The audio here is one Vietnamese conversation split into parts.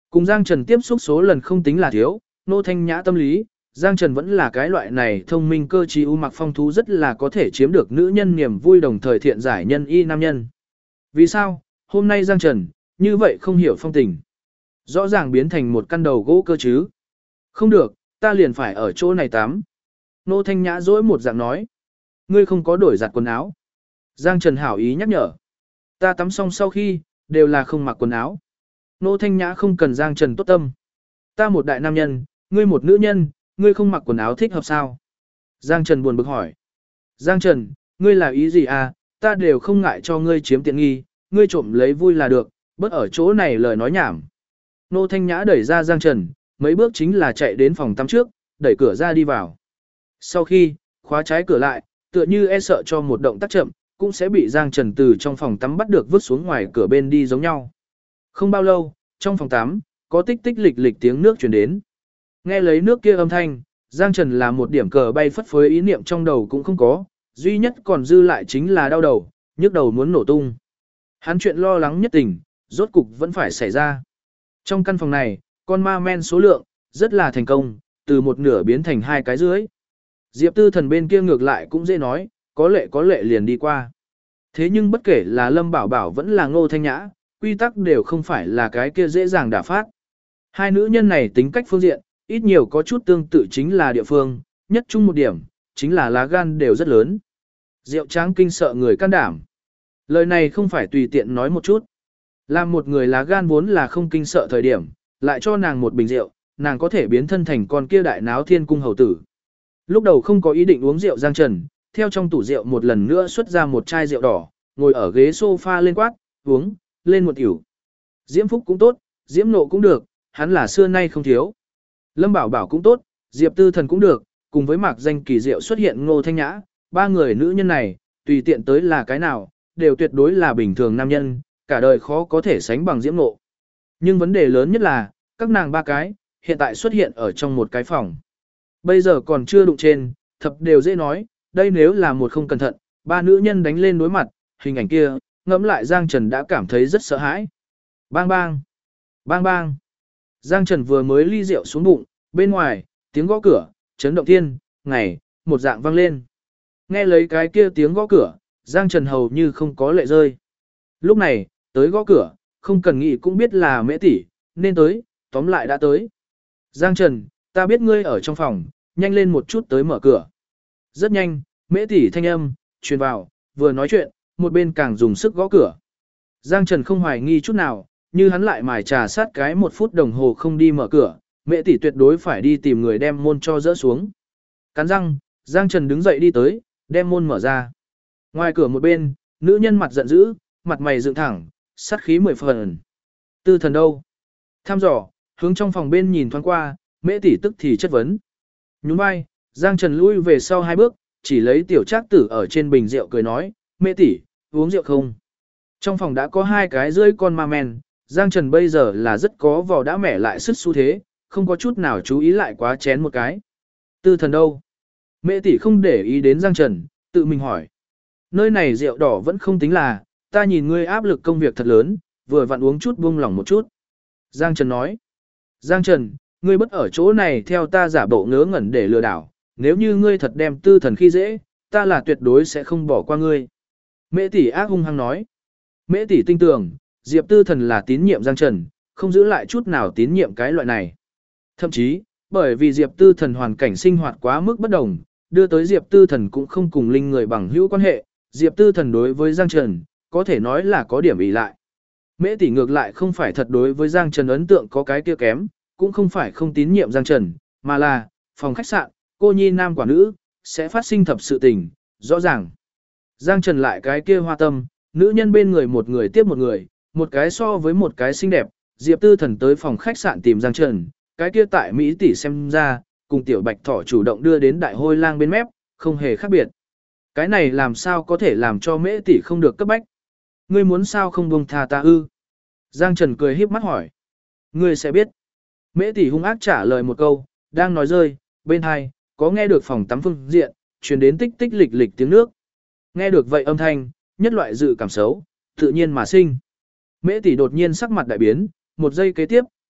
Cùng Giang Trần tiếp xúc số lần không tính là thiếu, Nô Thanh Nhã tâm lý, Giang Trần vẫn là cái loại này thông minh cơ trí ưu mặc phong thú rất là có thể chiếm được nữ nhân niềm vui đồng thời thiện giải nhân y nam nhân. Vì sao, hôm nay Giang Trần, như vậy không hiểu phong tình. Rõ ràng biến thành một căn đầu gỗ cơ chứ. Không được, ta liền phải ở chỗ này tắm. Nô Thanh Nhã dỗi một dạng nói. Ngươi không có đổi giặt quần áo. Giang Trần hảo ý nhắc nhở. Ta tắm xong sau khi, đều là không mặc quần áo. Nô Thanh Nhã không cần Giang Trần tốt tâm. Ta một đại nam nhân, ngươi một nữ nhân, ngươi không mặc quần áo thích hợp sao? Giang Trần buồn bực hỏi. Giang Trần, ngươi là ý gì à, ta đều không ngại cho ngươi chiếm tiện nghi, ngươi trộm lấy vui là được, bớt ở chỗ này lời nói nhảm. Nô Thanh Nhã đẩy ra Giang Trần, mấy bước chính là chạy đến phòng tắm trước, đẩy cửa ra đi vào. Sau khi, khóa trái cửa lại, tựa như e sợ cho một động tác chậm, cũng sẽ bị Giang Trần từ trong phòng tắm bắt được vứt xuống ngoài cửa bên đi giống nhau. Không bao lâu, trong phòng tắm, có tích tích lịch lịch tiếng nước truyền đến. Nghe lấy nước kia âm thanh, Giang Trần là một điểm cờ bay phất phới ý niệm trong đầu cũng không có, duy nhất còn dư lại chính là đau đầu, nhức đầu muốn nổ tung. Hắn chuyện lo lắng nhất tình, rốt cục vẫn phải xảy ra. Trong căn phòng này, con ma men số lượng, rất là thành công, từ một nửa biến thành hai cái dưới. Diệp Tư Thần bên kia ngược lại cũng dễ nói, có lệ liền đi qua. Thế nhưng bất kể là Lâm Bảo Bảo vẫn là Ngô Thanh Nhã, quy tắc đều không phải là cái kia dễ dàng đả phát. Hai nữ nhân này tính cách phương diện, ít nhiều có chút tương tự chính là địa phương, nhất chung một điểm, chính là lá gan đều rất lớn. Rượu tráng kinh sợ người can đảm. Lời này không phải tùy tiện nói một chút. Làm một người lá gan vốn là không kinh sợ thời điểm, lại cho nàng một bình rượu, nàng có thể biến thân thành con kia đại náo thiên cung hầu tử. Lúc đầu không có ý định uống rượu Giang Trần, theo trong tủ rượu một lần nữa xuất ra một chai rượu đỏ, ngồi ở ghế sofa lên quát, uống, lên một ỉu. Diễm Phúc cũng tốt, Diễm Nộ cũng được, hắn là xưa nay không thiếu. Lâm Bảo Bảo cũng tốt, Diệp Tư Thần cũng được, cùng với mạc danh kỳ diệu xuất hiện Ngô Thanh Nhã, ba người nữ nhân này, tùy tiện tới là cái nào, đều tuyệt đối là bình thường nam nhân, cả đời khó có thể sánh bằng Diễm Nộ. Nhưng vấn đề lớn nhất là, các nàng ba cái, hiện tại xuất hiện ở trong một cái phòng. Bây giờ còn chưa đụng trên, thập đều dễ nói, đây nếu là một không cẩn thận, ba nữ nhân đánh lên đối mặt, hình ảnh kia, ngẫm lại Giang Trần đã cảm thấy rất sợ hãi. Bang bang, bang bang. Giang Trần vừa mới ly rượu xuống bụng, bên ngoài, tiếng gõ cửa, chấn động thiên, ngày, một dạng vang lên. Nghe lấy cái kia tiếng gõ cửa, Giang Trần hầu như không có lệ rơi. Lúc này, tới gõ cửa, không cần nghĩ cũng biết là Mễ tỷ, nên tới, tóm lại đã tới. Giang Trần, ta biết ngươi ở trong phòng, nhanh lên một chút tới mở cửa. Rất nhanh, Mễ tỷ thanh âm, truyền vào, vừa nói chuyện, một bên càng dùng sức gõ cửa. Giang Trần không hoài nghi chút nào, như hắn lại mài trà sát cái 1 phút đồng hồ không đi mở cửa, Mễ tỷ tuyệt đối phải đi tìm người đem môn cho dỡ xuống. Cắn răng, Giang Trần đứng dậy đi tới, đem môn mở ra. Ngoài cửa một bên, nữ nhân mặt giận dữ, mặt mày dựng thẳng, sát khí 10 phần. Tư Thần đâu? Thăm dò, hướng trong phòng bên nhìn thoáng qua, Mễ tỷ tức thì chất vấn. Nhún vai, Giang Trần lui về sau 2 bước, chỉ lấy tiểu trác tử ở trên bình rượu cười nói, Mễ tỷ, uống rượu không? Trong phòng đã có 2 cái rưỡi con ma men, Giang Trần bây giờ là rất có vò đã mẻ lại sức xu thế, không có chút nào chú ý lại quá chén một cái. Tư Thần đâu? Mễ tỷ không để ý đến Giang Trần, tự mình hỏi. Nơi này rượu đỏ vẫn không tính là, ta nhìn ngươi áp lực công việc thật lớn, vừa vặn uống chút buông lỏng một chút. Giang Trần nói. Giang Trần, ngươi bất ở chỗ này theo ta giả bộ ngớ ngẩn để lừa đảo, nếu như ngươi thật đem Tư Thần khi dễ, ta là tuyệt đối sẽ không bỏ qua ngươi. Mễ tỷ ác hung hăng nói. Mễ tỷ tin tưởng, Diệp Tư Thần là tín nhiệm Giang Trần, không giữ lại chút nào tín nhiệm cái loại này. Thậm chí, bởi vì Diệp Tư Thần hoàn cảnh sinh hoạt quá mức bất đồng, đưa tới Diệp Tư Thần cũng không cùng linh người bằng hữu quan hệ, Diệp Tư Thần đối với Giang Trần, có thể nói là có điểm ỷ lại. Mễ tỷ ngược lại không phải thật đối với Giang Trần ấn tượng có cái kia kém, cũng không phải không tín nhiệm Giang Trần, mà là, phòng khách sạn, cô nhi nam quả nữ, sẽ phát sinh thập sự tình, rõ ràng. Giang Trần lại cái kia hoa tâm, nữ nhân bên người một người tiếp một người, một cái so với một cái xinh đẹp, Diệp Tư Thần tới phòng khách sạn tìm Giang Trần, cái kia tại Mỹ tỷ xem ra, cùng tiểu bạch thỏ chủ động đưa đến đại hôi lang bên mép, không hề khác biệt. Cái này làm sao có thể làm cho Mễ tỷ không được cấp bách? Ngươi muốn sao không buông tha ta ư? Giang Trần cười híp mắt hỏi. Ngươi sẽ biết. Mễ tỷ hung ác trả lời một câu, đang nói rơi, bên hai, có nghe được phòng tắm phương diện, truyền đến tích tích lịch lịch tiếng nước. Nghe được vậy âm thanh, nhất loại dự cảm xấu, tự nhiên mà sinh. Mễ tỷ đột nhiên sắc mặt đại biến, một giây kế tiếp,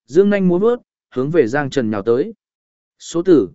Dương nhanh múa vớt, hướng về Giang Trần nhào tới. Số tử,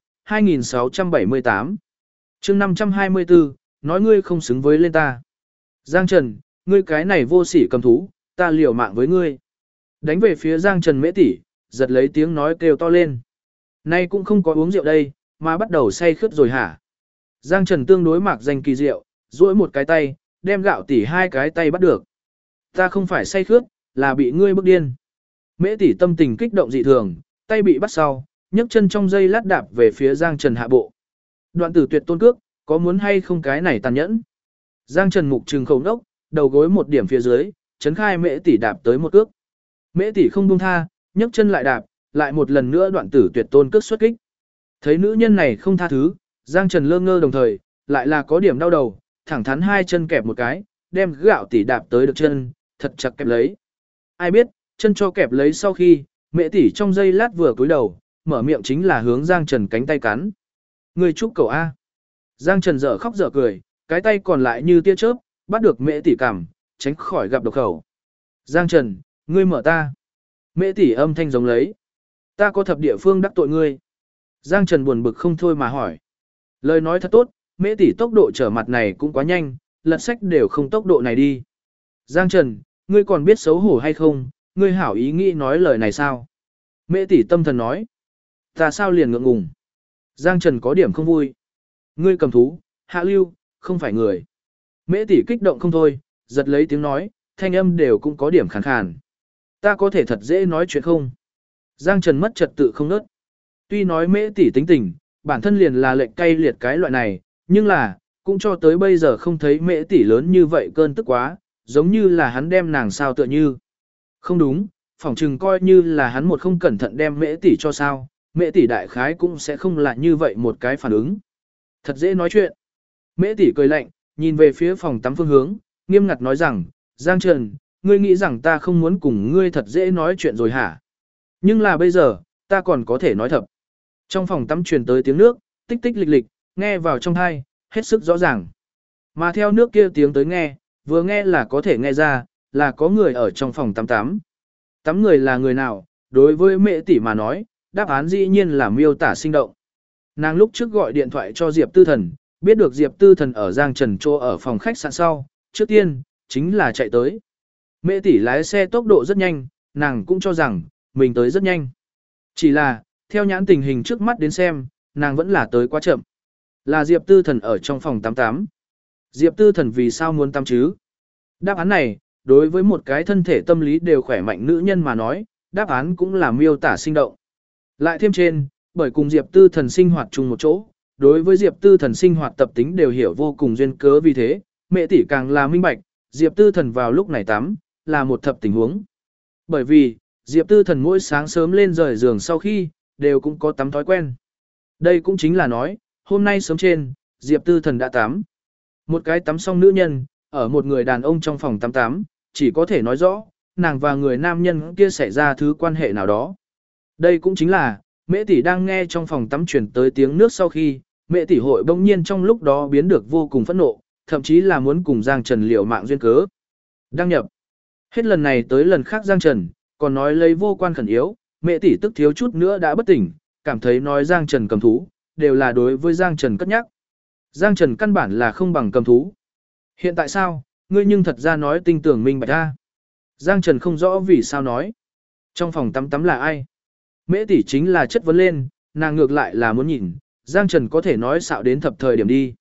2678. chương 524, nói ngươi không xứng với lên ta. Giang Trần, ngươi cái này vô sỉ cầm thú, ta liều mạng với ngươi. Đánh về phía Giang Trần Mễ tỷ, giật lấy tiếng nói kêu to lên. Nay cũng không có uống rượu đây, mà bắt đầu say khướt rồi hả? Giang Trần tương đối mạc danh kỳ rượu, duỗi một cái tay, đem gạo tỷ hai cái tay bắt được. Ta không phải say khướt, là bị ngươi bức điên. Mễ tỷ tâm tình kích động dị thường, tay bị bắt sau, nhấc chân trong dây lát đạp về phía Giang Trần hạ bộ. Đoạn tử tuyệt tôn cước, có muốn hay không cái này tàn nhẫn? Giang Trần mục trừng khẩu nốc, đầu gối một điểm phía dưới, chấn khai Mễ tỷ đạp tới một cước. Mễ tỷ không buông tha, nhấc chân lại đạp, lại một lần nữa đoạn tử tuyệt tôn cước xuất kích. Thấy nữ nhân này không tha thứ, Giang Trần lơ ngơ đồng thời, lại là có điểm đau đầu, thẳng thắn hai chân kẹp một cái, đem gạo tỷ đạp tới được chân, thật chặt kẹp lấy. Ai biết, chân cho kẹp lấy sau khi, Mễ tỷ trong giây lát vừa cúi đầu, mở miệng chính là hướng Giang Trần cánh tay cắn. Người chúc cầu A. Giang Trần dở khóc dở cười, cái tay còn lại như tia chớp, bắt được Mễ tỷ cằm, tránh khỏi gặp độc khẩu. Giang Trần, ngươi mở ta. Mễ tỷ âm thanh giống lấy. Ta có thập địa phương đắc tội ngươi. Giang Trần buồn bực không thôi mà hỏi. Lời nói thật tốt, Mễ tỷ tốc độ trở mặt này cũng quá nhanh, lật sách đều không tốc độ này đi. Giang Trần, ngươi còn biết xấu hổ hay không, ngươi hảo ý nghĩ nói lời này sao? Mễ tỷ tâm thần nói. Ta sao liền ngượng ngùng? Giang Trần có điểm không vui. Ngươi cầm thú, hạ lưu, không phải người. Mễ tỷ kích động không thôi, giật lấy tiếng nói, thanh âm đều cũng có điểm khàn khàn. Ta có thể thật dễ nói chuyện không? Giang Trần mất trật tự không nớt. Tuy nói Mễ tỷ tính tình, bản thân liền là lệnh cay liệt cái loại này, nhưng là, cũng cho tới bây giờ không thấy Mễ tỷ lớn như vậy cơn tức quá, giống như là hắn đem nàng sao tựa như. Không đúng, phỏng chừng coi như là hắn một không cẩn thận đem Mễ tỷ cho sao, Mễ tỷ đại khái cũng sẽ không là như vậy một cái phản ứng. Thật dễ nói chuyện. Mễ tỷ cười lạnh, nhìn về phía phòng tắm phương hướng, nghiêm ngặt nói rằng, Giang Trần, ngươi nghĩ rằng ta không muốn cùng ngươi thật dễ nói chuyện rồi hả? Nhưng là bây giờ, ta còn có thể nói thật. Trong phòng tắm truyền tới tiếng nước, tích tích lịch lịch, nghe vào trong tai, hết sức rõ ràng. Mà theo nước kia tiếng tới nghe, vừa nghe là có thể nghe ra, là có người ở trong phòng tắm tắm. Tắm người là người nào, đối với Mễ tỷ mà nói, đáp án dĩ nhiên là miêu tả sinh động. Nàng lúc trước gọi điện thoại cho Diệp Tư Thần, biết được Diệp Tư Thần ở Giang Trần Trô ở phòng khách sạn sau, trước tiên, chính là chạy tới. Mễ tỷ lái xe tốc độ rất nhanh, nàng cũng cho rằng, mình tới rất nhanh. Chỉ là, theo nhãn tình hình trước mắt đến xem, nàng vẫn là tới quá chậm. Là Diệp Tư Thần ở trong phòng 88. Diệp Tư Thần vì sao muốn tắm chứ? Đáp án này, đối với một cái thân thể tâm lý đều khỏe mạnh nữ nhân mà nói, đáp án cũng là miêu tả sinh động. Lại thêm trên, bởi cùng Diệp Tư Thần sinh hoạt chung một chỗ, đối với Diệp Tư Thần sinh hoạt tập tính đều hiểu vô cùng duyên cớ, vì thế, Mẹ tỷ càng là minh bạch, Diệp Tư Thần vào lúc này tắm, là một thập tình huống. Bởi vì, Diệp Tư Thần mỗi sáng sớm lên rời giường sau khi, đều cũng có tắm thói quen. Đây cũng chính là nói, hôm nay sớm trên, Diệp Tư Thần đã tắm. Một cái tắm xong nữ nhân, ở một người đàn ông trong phòng tắm, chỉ có thể nói rõ, nàng và người nam nhân kia xảy ra thứ quan hệ nào đó. Đây cũng chính là, Mễ tỷ đang nghe trong phòng tắm truyền tới tiếng nước sau khi, Mễ tỷ hội bỗng nhiên trong lúc đó biến được vô cùng phẫn nộ, thậm chí là muốn cùng Giang Trần liều mạng duyên cớ. Đăng nhập. Hết lần này tới lần khác Giang Trần, còn nói lấy vô quan khẩn yếu, Mễ tỷ tức thiếu chút nữa đã bất tỉnh, cảm thấy nói Giang Trần cầm thú, đều là đối với Giang Trần cất nhắc. Giang Trần căn bản là không bằng cầm thú. Hiện tại sao, ngươi nhưng thật ra nói tinh tưởng minh bạch ra. Giang Trần không rõ vì sao nói. Trong phòng tắm là ai? Mễ tỷ chính là chất vấn lên, nàng ngược lại là muốn nhìn, Giang Trần có thể nói xạo đến thập thời điểm đi.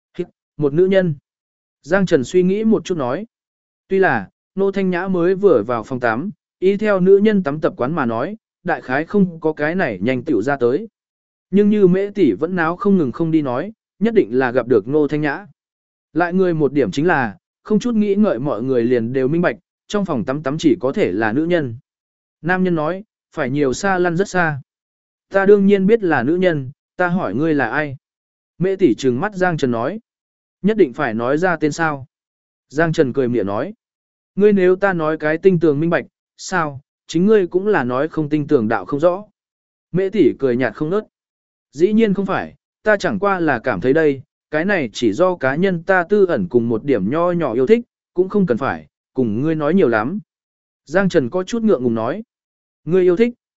Một nữ nhân. Giang Trần suy nghĩ một chút nói. Tuy là, Nô Thanh Nhã mới vừa vào phòng tắm, y theo nữ nhân tắm tập quán mà nói, đại khái không có cái này nhanh tiểu ra tới. Nhưng như Mễ tỷ vẫn náo không ngừng không đi nói, nhất định là gặp được Nô Thanh Nhã. Lại người một điểm chính là, không chút nghĩ ngợi mọi người liền đều minh bạch, trong phòng tắm chỉ có thể là nữ nhân. Nam nhân nói, phải nhiều xa lăn rất xa. Ta đương nhiên biết là nữ nhân, ta hỏi ngươi là ai? Mễ tỷ trừng mắt Giang Trần nói. Nhất định phải nói ra tên sao? Giang Trần cười mỉa nói. Ngươi nếu ta nói cái tinh tường minh bạch, sao, chính ngươi cũng là nói không tinh tường đạo không rõ. Mễ tỷ cười nhạt không nớt. Dĩ nhiên không phải, ta chẳng qua là cảm thấy đây, cái này chỉ do cá nhân ta tư ẩn cùng một điểm nho nhỏ yêu thích, cũng không cần phải, cùng ngươi nói nhiều lắm. Giang Trần có chút ngượng ngùng nói. Ngươi yêu thích,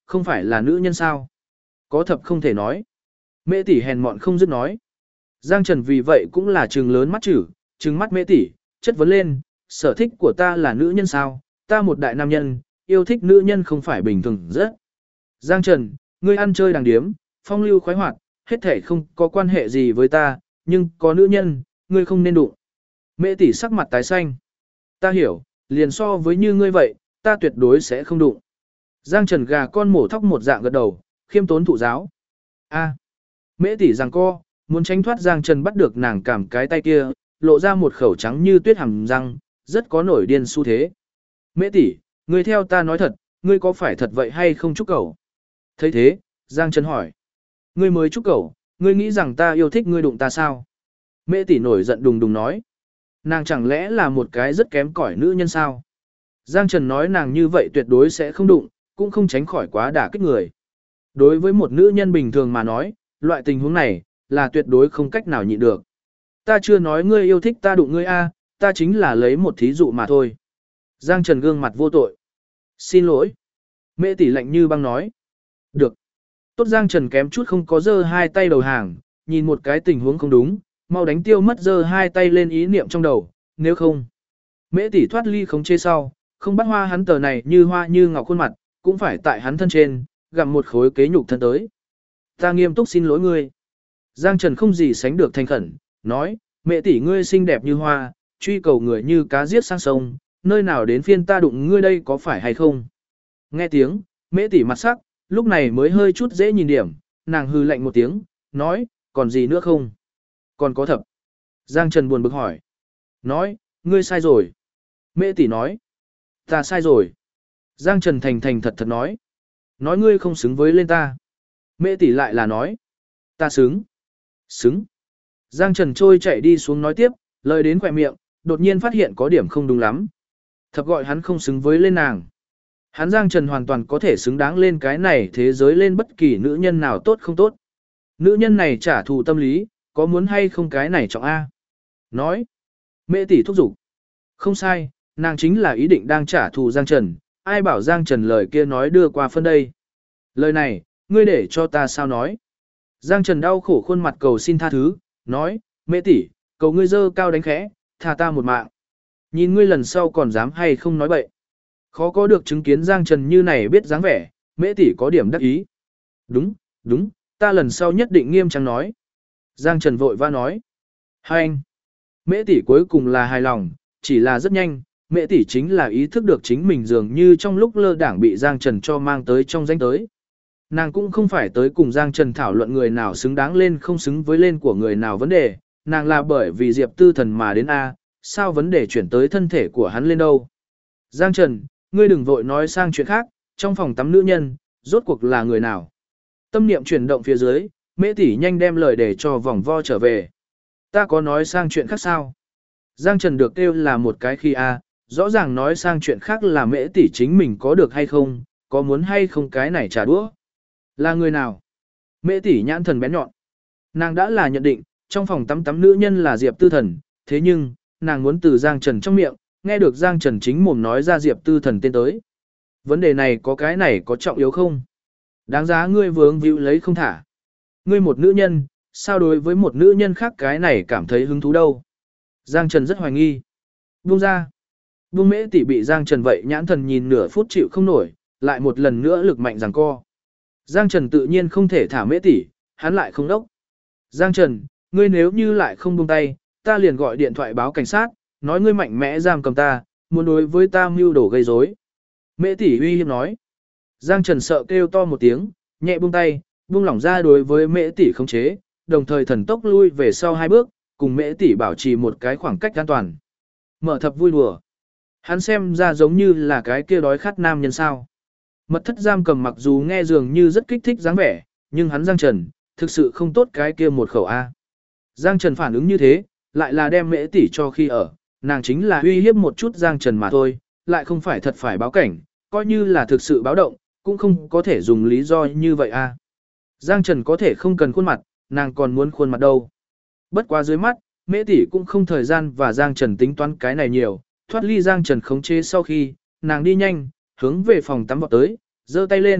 không phải là nữ nhân sao? Có thập không thể nói. Mễ tỷ hèn mọn không dứt nói. Giang Trần vì vậy cũng là trừng lớn mắt chữ, trừng mắt Mễ tỷ, chất vấn lên, sở thích của ta là nữ nhân sao? Ta một đại nam nhân, yêu thích nữ nhân không phải bình thường rất. Giang Trần, ngươi ăn chơi đàng điếm, phong lưu khoái hoạt, hết thể không có quan hệ gì với ta, nhưng có nữ nhân, ngươi không nên đụng. Mễ tỷ sắc mặt tái xanh. Ta hiểu, liền so với như ngươi vậy, ta tuyệt đối sẽ không đụng. Giang Trần gà con mổ thóc một dạng gật đầu, khiêm tốn thụ giáo. A. Mễ tỷ giằng co, muốn tránh thoát Giang Trần bắt được nàng cảm cái tay kia, lộ ra một khẩu trắng như tuyết hàm răng, rất có nổi điên xu thế. Mễ tỷ, ngươi theo ta nói thật, ngươi có phải thật vậy hay không chúc cẩu? Thấy thế, Giang Trần hỏi. Ngươi mới chúc cẩu, ngươi nghĩ rằng ta yêu thích ngươi đụng ta sao? Mễ tỷ nổi giận đùng đùng nói. Nàng chẳng lẽ là một cái rất kém cỏi nữ nhân sao? Giang Trần nói nàng như vậy tuyệt đối sẽ không đụng, cũng không tránh khỏi quá đả kích người. Đối với một nữ nhân bình thường mà nói, loại tình huống này, là tuyệt đối không cách nào nhịn được. Ta chưa nói ngươi yêu thích ta đụng ngươi a, ta chính là lấy một thí dụ mà thôi. Giang Trần gương mặt vô tội. Xin lỗi. Mễ tỷ lạnh như băng nói. Được. Tốt Giang Trần kém chút không có giơ hai tay đầu hàng, nhìn một cái tình huống không đúng, mau đánh tiêu mất giơ hai tay lên ý niệm trong đầu, nếu không. Mễ tỷ thoát ly không chê sau, không bắt hoa hắn tờ này như hoa như ngọc khuôn mặt, cũng phải tại hắn thân trên, gặm một khối kế nhục thân tới. Ta nghiêm túc xin lỗi ngươi. Giang Trần không gì sánh được thành khẩn, nói, mẹ tỷ ngươi xinh đẹp như hoa, truy cầu người như cá giết sang sông, nơi nào đến phiên ta đụng ngươi đây có phải hay không? Nghe tiếng, mẹ tỷ mặt sắc, lúc này mới hơi chút dễ nhìn điểm, nàng hư lạnh một tiếng, nói, còn gì nữa không? Còn có thập. Giang Trần buồn bực hỏi. Nói, ngươi sai rồi. Mẹ tỷ nói, ta sai rồi. Giang Trần thành thành thật thật nói. Nói ngươi không xứng với lên ta. Mẹ tỷ lại là nói. Ta xứng. Xứng. Giang Trần trôi chạy đi xuống nói tiếp, lời đến khỏe miệng, đột nhiên phát hiện có điểm không đúng lắm. Thập gọi hắn không xứng với lên nàng. Hắn Giang Trần hoàn toàn có thể xứng đáng lên cái này thế giới lên bất kỳ nữ nhân nào tốt không tốt. Nữ nhân này trả thù tâm lý, có muốn hay không cái này trọng A. Nói. Mẹ tỷ thúc giục. Không sai, nàng chính là ý định đang trả thù Giang Trần, ai bảo Giang Trần lời kia nói đưa qua phân đây. Lời này, ngươi để cho ta sao nói. Giang Trần đau khổ khuôn mặt cầu xin tha thứ, nói, mẹ tỷ, cầu ngươi dơ cao đánh khẽ, tha ta một mạng. Nhìn ngươi lần sau còn dám hay không nói bậy. Khó có được chứng kiến Giang Trần như này biết dáng vẻ, mẹ tỷ có điểm đắc ý. Đúng, đúng, ta lần sau nhất định nghiêm trang nói. Giang Trần vội vã nói. Hai anh. Mẹ tỷ cuối cùng là hài lòng, chỉ là rất nhanh, mẹ tỷ chính là ý thức được chính mình dường như trong lúc lơ đảng bị Giang Trần cho mang tới trong danh tới. Nàng cũng không phải tới cùng Giang Trần thảo luận người nào xứng đáng lên không xứng với lên của người nào vấn đề, nàng là bởi vì Diệp Tư Thần mà đến A, sao vấn đề chuyển tới thân thể của hắn lên đâu. Giang Trần, ngươi đừng vội nói sang chuyện khác, trong phòng tắm nữ nhân, rốt cuộc là người nào. Tâm niệm chuyển động phía dưới, mẹ tỷ nhanh đem lời để cho vòng vo trở về. Ta có nói sang chuyện khác sao? Giang Trần được kêu là một cái khi A, rõ ràng nói sang chuyện khác là mẹ tỷ chính mình có được hay không, có muốn hay không cái này trả đũa. Là người nào? Mẹ tỷ nhãn thần bén nhọn. Nàng đã là nhận định, trong phòng tắm tắm nữ nhân là Diệp Tư Thần, thế nhưng, nàng muốn từ Giang Trần trong miệng, nghe được Giang Trần chính mồm nói ra Diệp Tư Thần tên tới. Vấn đề này có trọng yếu không? Đáng giá ngươi vướng víu lấy không thả. Ngươi một nữ nhân, sao đối với một nữ nhân khác cái này cảm thấy hứng thú đâu? Giang Trần rất hoài nghi. Buông ra. Buông mễ tỷ bị Giang Trần vậy nhãn thần nhìn nửa phút chịu không nổi, lại một lần nữa lực mạnh giằng co. Giang Trần tự nhiên không thể thả mễ tỷ, hắn lại không đốc. Giang Trần, ngươi nếu như lại không buông tay, ta liền gọi điện thoại báo cảnh sát, nói ngươi mạnh mẽ giam cầm ta, muốn đối với ta mưu đồ gây rối. Mễ tỷ uy hiếp nói. Giang Trần sợ kêu to một tiếng, nhẹ buông tay, buông lỏng ra đối với mễ tỷ khống chế, đồng thời thần tốc lui về sau 2 bước, cùng mễ tỷ bảo trì một cái khoảng cách an toàn. Mở thập vui đùa. Hắn xem ra giống như là cái kia đói khát nam nhân sao. Mật thất giam cầm mặc dù nghe dường như rất kích thích dáng vẻ, nhưng hắn Giang Trần, thực sự không tốt cái kia một khẩu A. Giang Trần phản ứng như thế, lại là đem mễ tỷ cho khi ở, nàng chính là uy hiếp một chút Giang Trần mà thôi, lại không phải thật phải báo cảnh, coi như là thực sự báo động, cũng không có thể dùng lý do như vậy A. Giang Trần có thể không cần khuôn mặt, nàng còn muốn khuôn mặt đâu. Bất quá dưới mắt, mễ tỷ cũng không thời gian và Giang Trần tính toán cái này nhiều, thoát ly Giang Trần khống chế sau khi, nàng đi nhanh, hướng về phòng tắm vọt tới, giơ tay lên,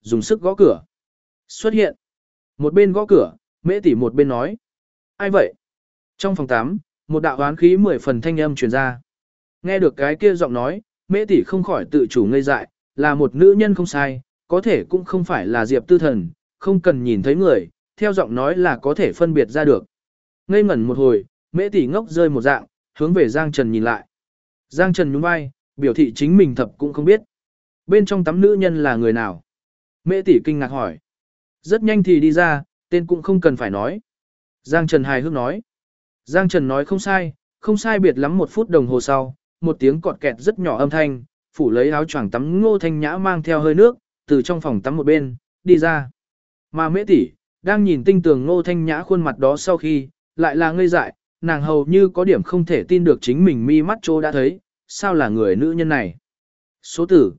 dùng sức gõ cửa. Xuất hiện. Một bên gõ cửa, Mễ tỷ một bên nói. Ai vậy? Trong phòng 8, một đạo hoán khí 10 phần thanh âm truyền ra. Nghe được cái kia giọng nói, Mễ tỷ không khỏi tự chủ ngây dại, là một nữ nhân không sai, có thể cũng không phải là Diệp Tư Thần, không cần nhìn thấy người, theo giọng nói là có thể phân biệt ra được. Ngây ngẩn một hồi, Mễ tỷ ngốc rơi một dạng, hướng về Giang Trần nhìn lại. Giang Trần nhún vai, biểu thị chính mình thập cũng không biết. Bên trong tắm nữ nhân là người nào? Mễ tỷ kinh ngạc hỏi. Rất nhanh thì đi ra, tên cũng không cần phải nói. Giang Trần hài hước nói. Giang Trần nói không sai biệt lắm 1 phút đồng hồ sau, một tiếng cọt kẹt rất nhỏ âm thanh, phủ lấy áo choàng tắm Ngô Thanh Nhã mang theo hơi nước, từ trong phòng tắm một bên, đi ra. Mà Mễ tỷ đang nhìn tinh tường Ngô Thanh Nhã khuôn mặt đó sau khi, lại là ngây dại, nàng hầu như có điểm không thể tin được chính mình mi mắt chỗ đã thấy, sao là người nữ nhân này. Số tử,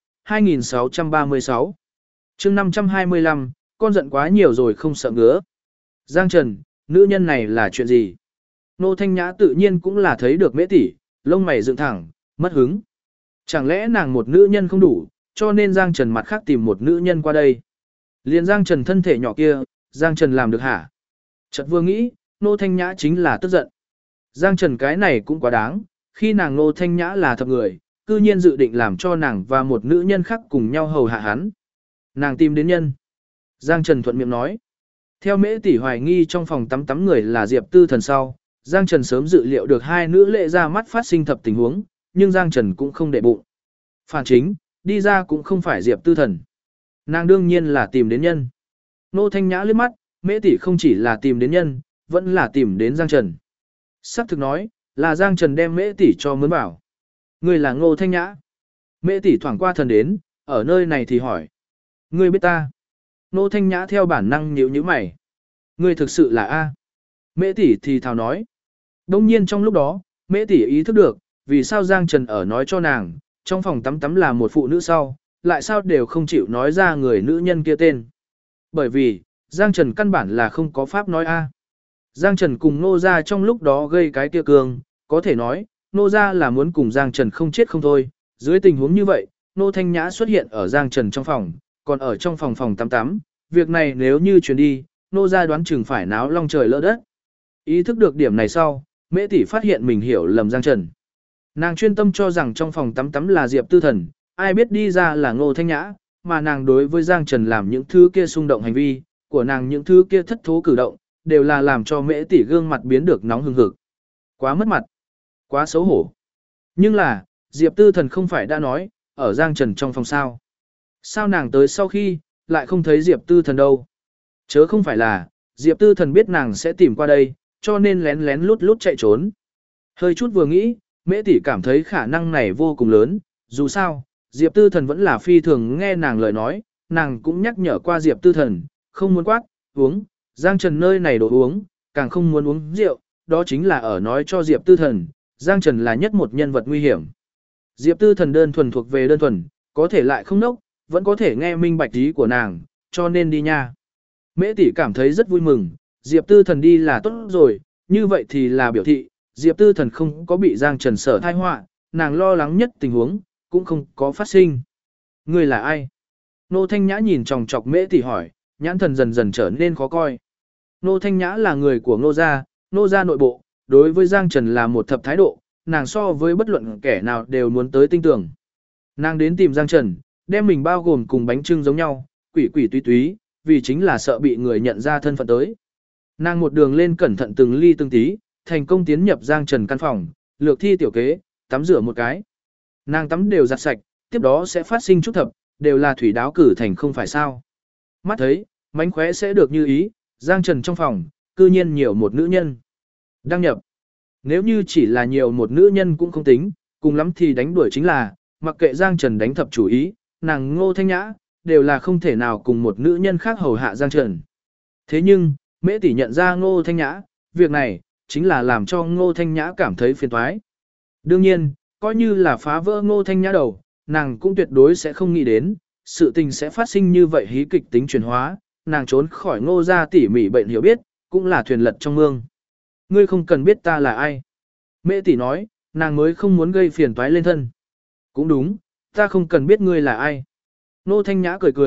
2636. chương 525, con giận quá nhiều rồi không sợ ngứa. Giang Trần, nữ nhân này là chuyện gì? Ngô Thanh Nhã tự nhiên cũng là thấy được Mễ tỷ, lông mày dựng thẳng, mất hứng. Chẳng lẽ nàng một nữ nhân không đủ, cho nên Giang Trần mặt khác tìm một nữ nhân qua đây. Liền Giang Trần thân thể nhỏ kia, Giang Trần làm được hả? Chợt vừa nghĩ, Ngô Thanh Nhã chính là tức giận. Giang Trần cái này cũng quá đáng, khi nàng Ngô Thanh Nhã là thập người, cư nhiên dự định làm cho nàng và một nữ nhân khác cùng nhau hầu hạ hắn. Nàng tìm đến nhân. Giang Trần thuận miệng nói. Theo Mễ tỷ hoài nghi trong phòng tắm người là Diệp Tư Thần sau, Giang Trần sớm dự liệu được hai nữ lệ ra mắt phát sinh thập tình huống, nhưng Giang Trần cũng không để bụng. Phản chính, đi ra cũng không phải Diệp Tư Thần. Nàng đương nhiên là tìm đến nhân. Ngô Thanh Nhã liếc mắt, Mễ tỷ không chỉ là tìm đến nhân, vẫn là tìm đến Giang Trần. Sắc thực nói, là Giang Trần đem Mễ tỷ cho mướn bảo. Ngươi là Ngô Thanh Nhã. Mễ tỷ thoảng qua thần đến, ở nơi này thì hỏi. Ngươi biết ta? Ngô Thanh Nhã theo bản năng nhíu nhíu mày. Ngươi thực sự là A. Mễ tỷ thì thào nói. Đông nhiên trong lúc đó, Mễ tỷ ý thức được, vì sao Giang Trần ở nói cho nàng, trong phòng tắm là một phụ nữ sau, lại sao đều không chịu nói ra người nữ nhân kia tên. Bởi vì, Giang Trần căn bản là không có pháp nói A. Giang Trần cùng Nô Gia trong lúc đó gây cái kia cường, có thể nói, Nô Gia là muốn cùng Giang Trần không chết không thôi. Dưới tình huống như vậy, Nô Thanh Nhã xuất hiện ở Giang Trần trong phòng, còn ở trong phòng tắm, việc này nếu như truyền đi, Nô Gia đoán chừng phải náo long trời lỡ đất. Ý thức được điểm này sau, Mễ tỷ phát hiện mình hiểu lầm Giang Trần. Nàng chuyên tâm cho rằng trong phòng tắm là Diệp Tư Thần, ai biết đi ra là Ngô Thanh Nhã, mà nàng đối với Giang Trần làm những thứ kia xung động hành vi, của nàng những thứ kia thất thố cử động, đều là làm cho Mễ tỷ gương mặt biến được nóng hừng hực. Quá mất mặt, quá xấu hổ. Nhưng là, Diệp Tư Thần không phải đã nói, ở Giang Trần trong phòng sao. Sao nàng tới sau khi, lại không thấy Diệp Tư Thần đâu. Chớ không phải là, Diệp Tư Thần biết nàng sẽ tìm qua đây, cho nên lén lén lút lút chạy trốn. Hơi chút vừa nghĩ, Mễ tỷ cảm thấy khả năng này vô cùng lớn, dù sao, Diệp Tư Thần vẫn là phi thường nghe nàng lời nói, nàng cũng nhắc nhở qua Diệp Tư Thần, không muốn quát, uống, Giang Trần nơi này đồ uống, càng không muốn uống rượu, đó chính là ở nói cho Diệp Tư Thần, Giang Trần là nhất một nhân vật nguy hiểm. Diệp Tư Thần đơn thuần thuộc về đơn thuần, có thể lại không nốc, vẫn có thể nghe minh bạch ý của nàng, cho nên đi nha. Mễ tỷ cảm thấy rất vui mừng, Diệp Tư Thần đi là tốt rồi, như vậy thì là biểu thị, Diệp Tư Thần không có bị Giang Trần sở thai họa, nàng lo lắng nhất tình huống, cũng không có phát sinh. Ngươi là ai? Nô Thanh Nhã nhìn chòng chọc Mễ tỷ hỏi, nhãn thần dần dần trở nên khó coi. Nô Thanh Nhã là người của Nô gia nội bộ, đối với Giang Trần là một thập thái độ, nàng so với bất luận kẻ nào đều muốn tới tinh tưởng. Nàng đến tìm Giang Trần, đem mình bao gồm cùng bánh trưng giống nhau, quỷ quỷ túy túy, vì chính là sợ bị người nhận ra thân phận tới. Nàng một đường lên cẩn thận từng ly từng tí, thành công tiến nhập Giang Trần căn phòng, lược thi tiểu kế, tắm rửa một cái. Nàng tắm đều giặt sạch, tiếp đó sẽ phát sinh chút thập, đều là thủy đáo cử thành không phải sao. Mắt thấy, mánh khóe sẽ được như ý, Giang Trần trong phòng, cư nhiên nhiều một nữ nhân. Đăng nhập. Nếu như chỉ là nhiều một nữ nhân cũng không tính, cùng lắm thì đánh đuổi chính là, mặc kệ Giang Trần đánh thập chủ ý, nàng Ngô Thanh Nhã, đều là không thể nào cùng một nữ nhân khác hầu hạ Giang Trần. Thế nhưng, Mễ tỷ nhận ra Ngô Thanh Nhã, việc này, chính là làm cho Ngô Thanh Nhã cảm thấy phiền toái. Đương nhiên, coi như là phá vỡ Ngô Thanh Nhã đầu, nàng cũng tuyệt đối sẽ không nghĩ đến, sự tình sẽ phát sinh như vậy hí kịch tính chuyển hóa, nàng trốn khỏi Ngô gia tỉ mỉ bệnh hiểu biết, cũng là thuyền lật trong mương. Ngươi không cần biết ta là ai. Mễ tỷ nói, nàng mới không muốn gây phiền toái lên thân. Cũng đúng, ta không cần biết ngươi là ai. Ngô Thanh Nhã cười cười,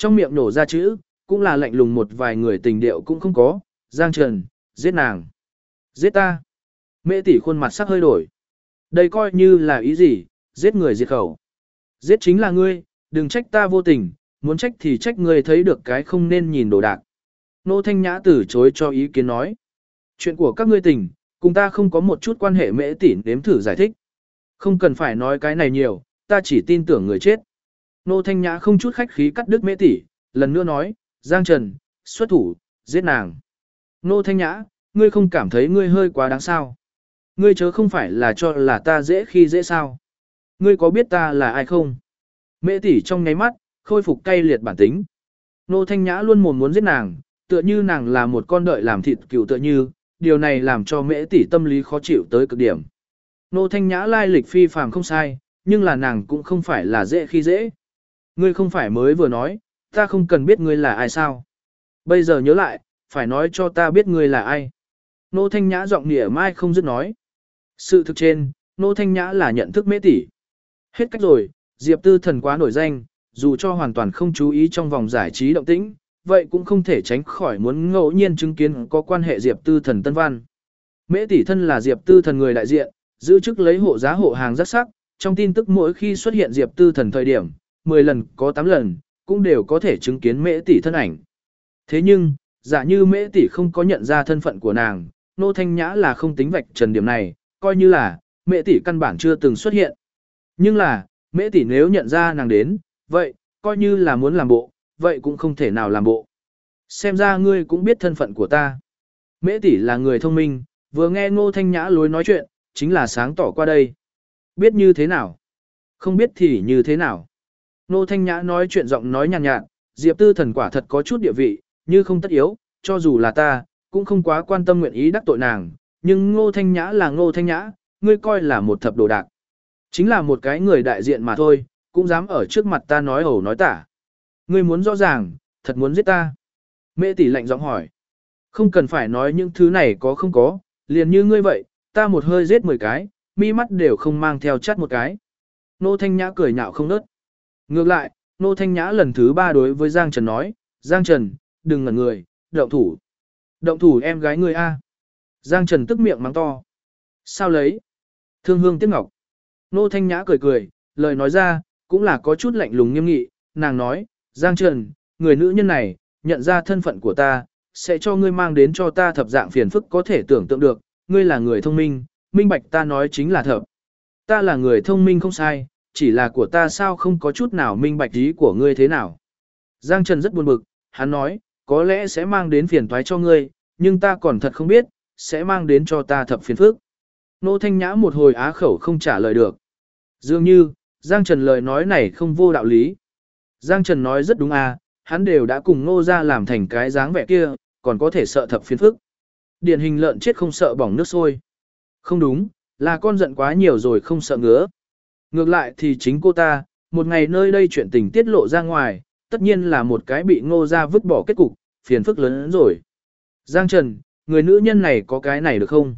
trong miệng nổ ra chữ, cũng là lạnh lùng một vài người tình điệu cũng không có, Giang Trần, giết nàng. Giết ta. Mễ tỷ khuôn mặt sắc hơi đổi. Đây coi như là ý gì, giết người diệt khẩu. Giết chính là ngươi, đừng trách ta vô tình, muốn trách thì trách ngươi thấy được cái không nên nhìn đồ đạc. Nô Thanh Nhã từ chối cho ý kiến nói. Chuyện của các ngươi tình, cùng ta không có một chút quan hệ. Mễ tỷ nếm thử giải thích. Không cần phải nói cái này nhiều, ta chỉ tin tưởng người chết. Nô Thanh Nhã không chút khách khí cắt đứt Mễ tỷ, lần nữa nói, Giang Trần, xuất thủ, giết nàng. Nô Thanh Nhã, ngươi không cảm thấy ngươi hơi quá đáng sao? Ngươi chớ không phải là cho là ta dễ khi dễ sao? Ngươi có biết ta là ai không? Mễ tỷ trong nháy mắt, khôi phục cay liệt bản tính. Nô Thanh Nhã luôn mồm muốn giết nàng, tựa như nàng là một con đợi làm thịt cừu tựa như, điều này làm cho Mễ tỷ tâm lý khó chịu tới cực điểm. Nô Thanh Nhã lai lịch phi phàm không sai, nhưng là nàng cũng không phải là dễ khi dễ. Ngươi không phải mới vừa nói, ta không cần biết ngươi là ai sao? Bây giờ nhớ lại, phải nói cho ta biết ngươi là ai. Nô Thanh Nhã giọng nịa mai không dứt nói. Sự thực trên, Nô Thanh Nhã là nhận thức Mễ tỷ. Hết cách rồi, Diệp Tư Thần quá nổi danh, dù cho hoàn toàn không chú ý trong vòng giải trí động tĩnh, vậy cũng không thể tránh khỏi muốn ngẫu nhiên chứng kiến có quan hệ Diệp Tư Thần tân văn. Mễ tỷ thân là Diệp Tư Thần người đại diện, giữ chức lấy hộ giá hộ hàng rất sắc, trong tin tức mỗi khi xuất hiện Diệp Tư Thần thời điểm, 10 lần có 8 lần, cũng đều có thể chứng kiến Mễ tỷ thân ảnh. Thế nhưng, giả như Mễ tỷ không có nhận ra thân phận của nàng, Nô Thanh Nhã là không tính vạch trần điểm này, coi như là Mễ tỷ căn bản chưa từng xuất hiện. Nhưng là, Mễ tỷ nếu nhận ra nàng đến, vậy, coi như là muốn làm bộ, vậy cũng không thể nào làm bộ. Xem ra ngươi cũng biết thân phận của ta. Mễ tỷ là người thông minh, vừa nghe Ngô Thanh Nhã lối nói chuyện, chính là sáng tỏ qua đây. Biết như thế nào? Không biết thì như thế nào? Ngô Thanh Nhã nói chuyện giọng nói nhàn nhạt, Diệp Tư Thần quả thật có chút địa vị, như không tất yếu, cho dù là ta, cũng không quá quan tâm nguyện ý đắc tội nàng, nhưng Ngô Thanh Nhã là Ngô Thanh Nhã, ngươi coi là một thập đồ đạc. Chính là một cái người đại diện mà thôi, cũng dám ở trước mặt ta nói ẩu nói tả. Ngươi muốn rõ ràng, thật muốn giết ta. Mễ tỷ lạnh giọng hỏi. Không cần phải nói những thứ này có không có, liền như ngươi vậy, ta một hơi giết 10 cái, mi mắt đều không mang theo chắt một cái. Nô Thanh Nhã cười nhạo không nớt. Ngược lại, Nô Thanh Nhã lần thứ 3 đối với Giang Trần nói, Giang Trần, đừng ngẩn người, động thủ. Động thủ em gái ngươi a. Giang Trần tức miệng mắng to. Sao lấy? Thương hương tiếc ngọc. Nô Thanh Nhã cười cười, lời nói ra, cũng là có chút lạnh lùng nghiêm nghị, nàng nói, Giang Trần, người nữ nhân này, nhận ra thân phận của ta, sẽ cho ngươi mang đến cho ta thập dạng phiền phức có thể tưởng tượng được, ngươi là người thông minh, minh bạch ta nói chính là thập. Ta là người thông minh không sai, chỉ là của ta sao không có chút nào minh bạch ý của ngươi thế nào. Giang Trần rất buồn bực, hắn nói, có lẽ sẽ mang đến phiền toái cho ngươi, nhưng ta còn thật không biết, sẽ mang đến cho ta thập phiền phức. Nô Thanh Nhã một hồi á khẩu không trả lời được. Dường như, Giang Trần lời nói này không vô đạo lý. Giang Trần nói rất đúng à, hắn đều đã cùng Ngô ra làm thành cái dáng vẻ kia, còn có thể sợ thập phiền phức. Điển hình lợn chết không sợ bỏng nước sôi. Không đúng, là con giận quá nhiều rồi không sợ ngứa. Ngược lại thì chính cô ta, một ngày nơi đây chuyện tình tiết lộ ra ngoài, tất nhiên là một cái bị Ngô ra vứt bỏ kết cục, phiền phức lớn hơn rồi. Giang Trần, người nữ nhân này có cái này được không?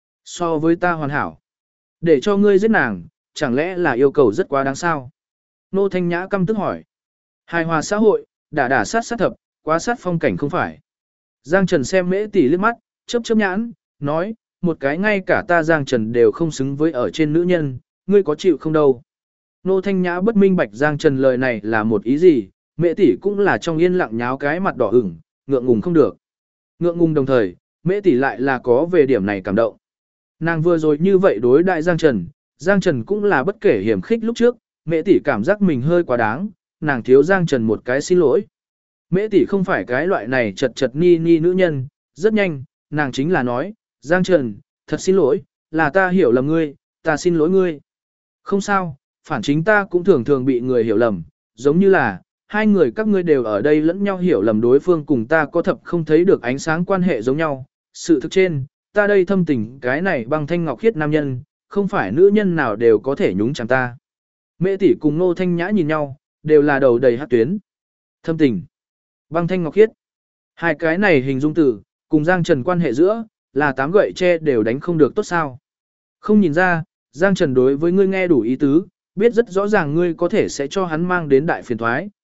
So với ta hoàn hảo. Để cho ngươi giết nàng, chẳng lẽ là yêu cầu rất quá đáng sao? Nô Thanh Nhã căm tức hỏi. Hài hòa xã hội, đả sát sát thập, quá sát phong cảnh không phải. Giang Trần xem Mễ tỷ liếc mắt, chớp chớp nhãn, nói, một cái ngay cả ta Giang Trần đều không xứng với ở trên nữ nhân, ngươi có chịu không đâu. Nô Thanh Nhã bất minh bạch Giang Trần lời này là một ý gì, Mễ tỷ cũng là trong yên lặng nháo cái mặt đỏ ửng, ngượng ngùng không được. Ngượng ngùng đồng thời, Mễ tỷ lại là có về điểm này cảm động. Nàng vừa rồi như vậy đối đại Giang Trần cũng là bất kể hiểm khích lúc trước, Mễ tỷ cảm giác mình hơi quá đáng, nàng thiếu Giang Trần một cái xin lỗi. Mễ tỷ không phải cái loại này chật chật ni ni nữ nhân, rất nhanh, nàng chính là nói, Giang Trần, thật xin lỗi, là ta hiểu lầm ngươi, ta xin lỗi ngươi. Không sao, phản chính ta cũng thường thường bị người hiểu lầm, giống như là, hai người các ngươi đều ở đây lẫn nhau hiểu lầm đối phương cùng ta có thập không thấy được ánh sáng quan hệ giống nhau. Sự thực trên, ta đây thâm tình cái này băng thanh ngọc khiết nam nhân, không phải nữ nhân nào đều có thể nhúng chẳng ta. Mễ tỷ cùng Nô Thanh Nhã nhìn nhau, đều là đầu đầy hát tuyến. Thâm tình, băng thanh ngọc khiết. Hai cái này hình dung từ, cùng Giang Trần quan hệ giữa, là 8 gậy tre đều đánh không được tốt sao. Không nhìn ra, Giang Trần đối với ngươi nghe đủ ý tứ, biết rất rõ ràng ngươi có thể sẽ cho hắn mang đến đại phiền thoái,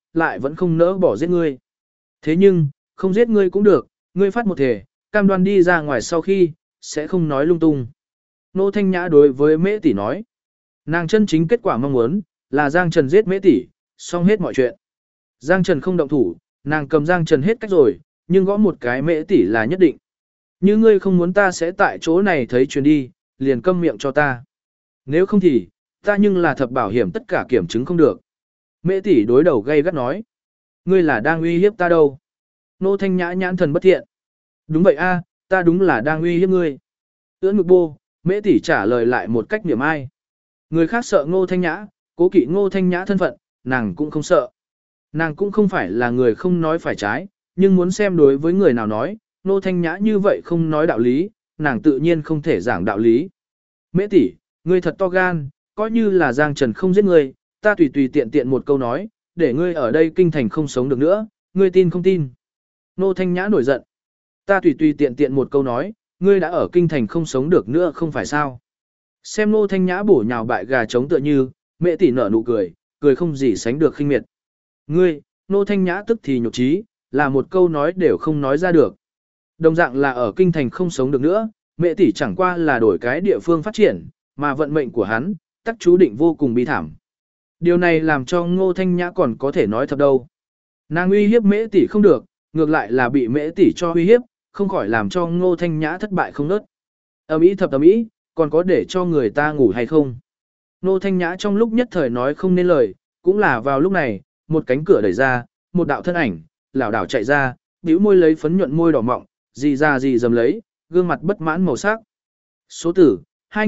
lại vẫn không nỡ bỏ giết ngươi. Thế nhưng, không giết ngươi cũng được, ngươi phát một thể, cam đoan đi ra ngoài sau khi, sẽ không nói lung tung. Nô Thanh Nhã đối với Mễ Tỷ nói, nàng chân chính kết quả mong muốn, là Giang Trần giết Mễ Tỷ, xong hết mọi chuyện. Giang Trần không động thủ, nàng cầm Giang Trần hết cách rồi, nhưng gõ một cái Mễ Tỷ là nhất định. Như ngươi không muốn ta sẽ tại chỗ này thấy chuyến đi, liền câm miệng cho ta. Nếu không thì, ta nhưng là thập bảo hiểm tất cả kiểm chứng không được. Mễ Tỷ đối đầu gay gắt nói, ngươi là đang uy hiếp ta đâu. Nô Thanh Nhã nhãn thần bất thiện. Đúng vậy a, ta đúng là đang uy hiếp ngươi. Ưỡn ngực bô, Mễ Tỷ trả lời lại một cách niềm ai. Người khác sợ Ngô Thanh Nhã, cố kỵ Ngô Thanh Nhã thân phận, nàng cũng không sợ. Nàng cũng không phải là người không nói phải trái, nhưng muốn xem đối với người nào nói, Ngô Thanh Nhã như vậy không nói đạo lý, nàng tự nhiên không thể giảng đạo lý. Mễ Tỷ, ngươi thật to gan, coi như là Giang Trần không giết ngươi, ta tùy tùy tiện tiện một câu nói, để ngươi ở đây kinh thành không sống được nữa, ngươi tin không tin? Ngô Thanh Nhã nổi giận. Ta tùy tùy tiện tiện một câu nói, ngươi đã ở kinh thành không sống được nữa không phải sao? Xem Ngô Thanh Nhã bổ nhào bại gà trống tựa như, Mễ Tỷ nở nụ cười, cười không gì sánh được khinh miệt. Ngươi, Ngô Thanh Nhã tức thì nhục trí, là một câu nói đều không nói ra được. Đồng dạng là ở kinh thành không sống được nữa, Mễ Tỷ chẳng qua là đổi cái địa phương phát triển, mà vận mệnh của hắn, tắc chú định vô cùng bi thảm. Điều này làm cho Ngô Thanh Nhã còn có thể nói thật đâu. Nàng uy hiếp Mễ Tỷ không được, ngược lại là bị Mễ Tỷ cho uy hiếp, không khỏi làm cho Ngô Thanh Nhã thất bại không nớt. Ầm ĩ thập ầm ĩ, còn có để cho người ta ngủ hay không? Ngô Thanh Nhã trong lúc nhất thời nói không nên lời, cũng là vào lúc này, một cánh cửa đẩy ra, một đạo thân ảnh, lảo đảo chạy ra, bĩu môi lấy phấn nhuận môi đỏ mọng, gì ra gì dầm lấy, gương mặt bất mãn màu sắc. Số tử,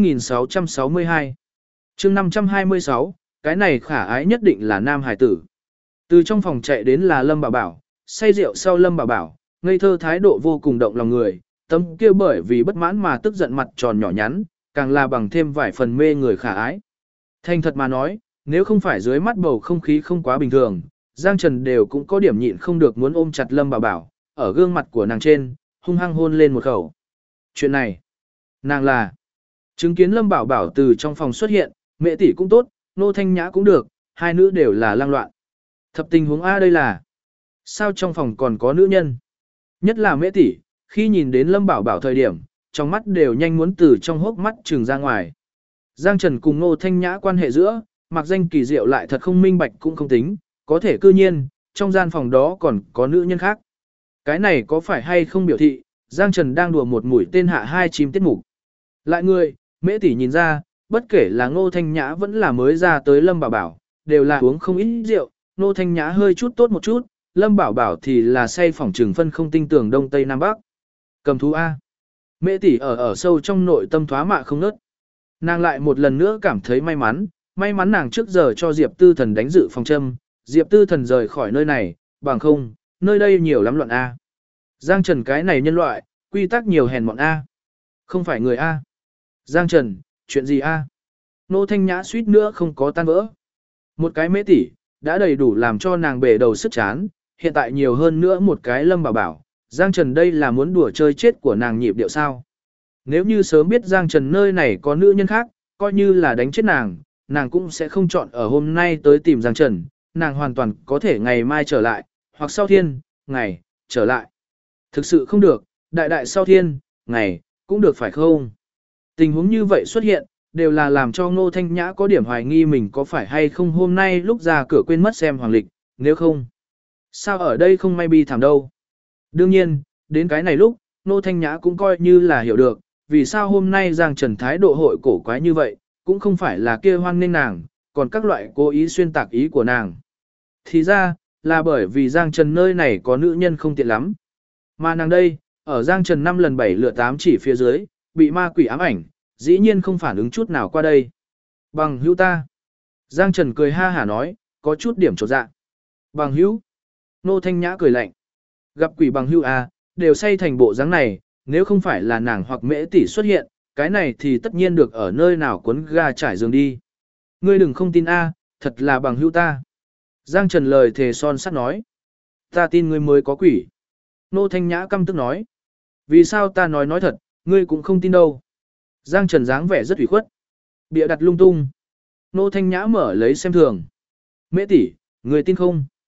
2662. Chương 526, cái này khả ái nhất định là nam hải tử. Từ trong phòng chạy đến là Lâm Bảo Bảo, say rượu sau Lâm Bảo Bảo, ngây thơ thái độ vô cùng động lòng người, tấm kia bởi vì bất mãn mà tức giận mặt tròn nhỏ nhắn, càng là bằng thêm vài phần mê người khả ái. Thành thật mà nói, nếu không phải dưới mắt bầu không khí không quá bình thường, Giang Trần đều cũng có điểm nhịn không được muốn ôm chặt Lâm Bảo Bảo, ở gương mặt của nàng trên, hung hăng hôn lên một khẩu. Chuyện này, nàng là chứng kiến Lâm Bảo Bảo từ trong phòng xuất hiện, Mễ Tỷ cũng tốt, Nô Thanh Nhã cũng được, hai nữ đều là lang loạn. Thập tình huống A đây là, sao trong phòng còn có nữ nhân? Nhất là Mễ Tỷ, khi nhìn đến Lâm Bảo Bảo thời điểm, trong mắt đều nhanh muốn từ trong hốc mắt trừng ra ngoài. Giang Trần cùng Nô Thanh Nhã quan hệ giữa, mặc danh kỳ diệu lại thật không minh bạch cũng không tính, có thể cư nhiên, trong gian phòng đó còn có nữ nhân khác. Cái này có phải hay không biểu thị, Giang Trần đang đùa một mũi tên hạ hai chim tiết mục. Lại người, Mễ Tỷ nhìn ra, bất kể là Ngô Thanh Nhã vẫn là mới ra tới Lâm Bảo Bảo, đều là uống không ít rượu, Ngô Thanh Nhã hơi chút tốt một chút, Lâm Bảo Bảo thì là say phỏng trừng phân không tinh tường Đông Tây Nam Bắc. Cầm thú A. Mễ Tỷ ở sâu trong nội tâm thoá mạ không nớt. Nàng lại một lần nữa cảm thấy may mắn nàng trước giờ cho Diệp Tư Thần đánh dự phòng châm, Diệp Tư Thần rời khỏi nơi này, bằng không, nơi đây nhiều lắm loạn A. Giang Trần cái này nhân loại, quy tắc nhiều hèn mọn A. Không phải người A. Giang Trần, chuyện gì A? Nô Thanh Nhã suýt nữa không có tan vỡ. Một cái Mễ Tỷ, đã đầy đủ làm cho nàng bể đầu sức chán, hiện tại nhiều hơn nữa một cái Lâm Bảo Bảo. Giang Trần đây là muốn đùa chơi chết của nàng nhịp điệu sao? Nếu như sớm biết Giang Trần nơi này có nữ nhân khác, coi như là đánh chết nàng cũng sẽ không chọn ở hôm nay tới tìm Giang Trần, nàng hoàn toàn có thể ngày mai trở lại, hoặc sau thiên, ngày, trở lại. Thực sự không được, đại sau thiên, ngày, cũng được phải không? Tình huống như vậy xuất hiện, đều là làm cho Ngô Thanh Nhã có điểm hoài nghi mình có phải hay không hôm nay lúc ra cửa quên mất xem hoàng lịch, nếu không. Sao ở đây không may bi thảm đâu? Đương nhiên, đến cái này lúc, Ngô Thanh Nhã cũng coi như là hiểu được, vì sao hôm nay Giang Trần thái độ hội cổ quái như vậy, cũng không phải là kia hoan nên nàng, còn các loại cố ý xuyên tạc ý của nàng. Thì ra, là bởi vì Giang Trần nơi này có nữ nhân không tiện lắm. Mà nàng đây, ở Giang Trần 5 lần 7 lượt 8 chỉ phía dưới, bị ma quỷ ám ảnh, dĩ nhiên không phản ứng chút nào qua đây. Bằng hữu ta. Giang Trần cười ha hả nói, có chút điểm chột dạ. Bằng hữu. Nô Thanh Nhã cười lạnh. Gặp quỷ bằng hữu à, đều say thành bộ dáng này, nếu không phải là nàng hoặc Mễ Tỷ xuất hiện, cái này thì tất nhiên được ở nơi nào cuốn ga trải giường đi. Ngươi đừng không tin a, thật là bằng hữu ta. Giang Trần lời thề son sắt nói. Ta tin ngươi mới có quỷ. Nô Thanh Nhã căm tức nói. Vì sao ta nói thật, ngươi cũng không tin đâu. Giang Trần dáng vẻ rất ủy khuất. Bịa đặt lung tung. Nô Thanh Nhã mở lấy xem thường. Mễ Tỷ, ngươi tin không?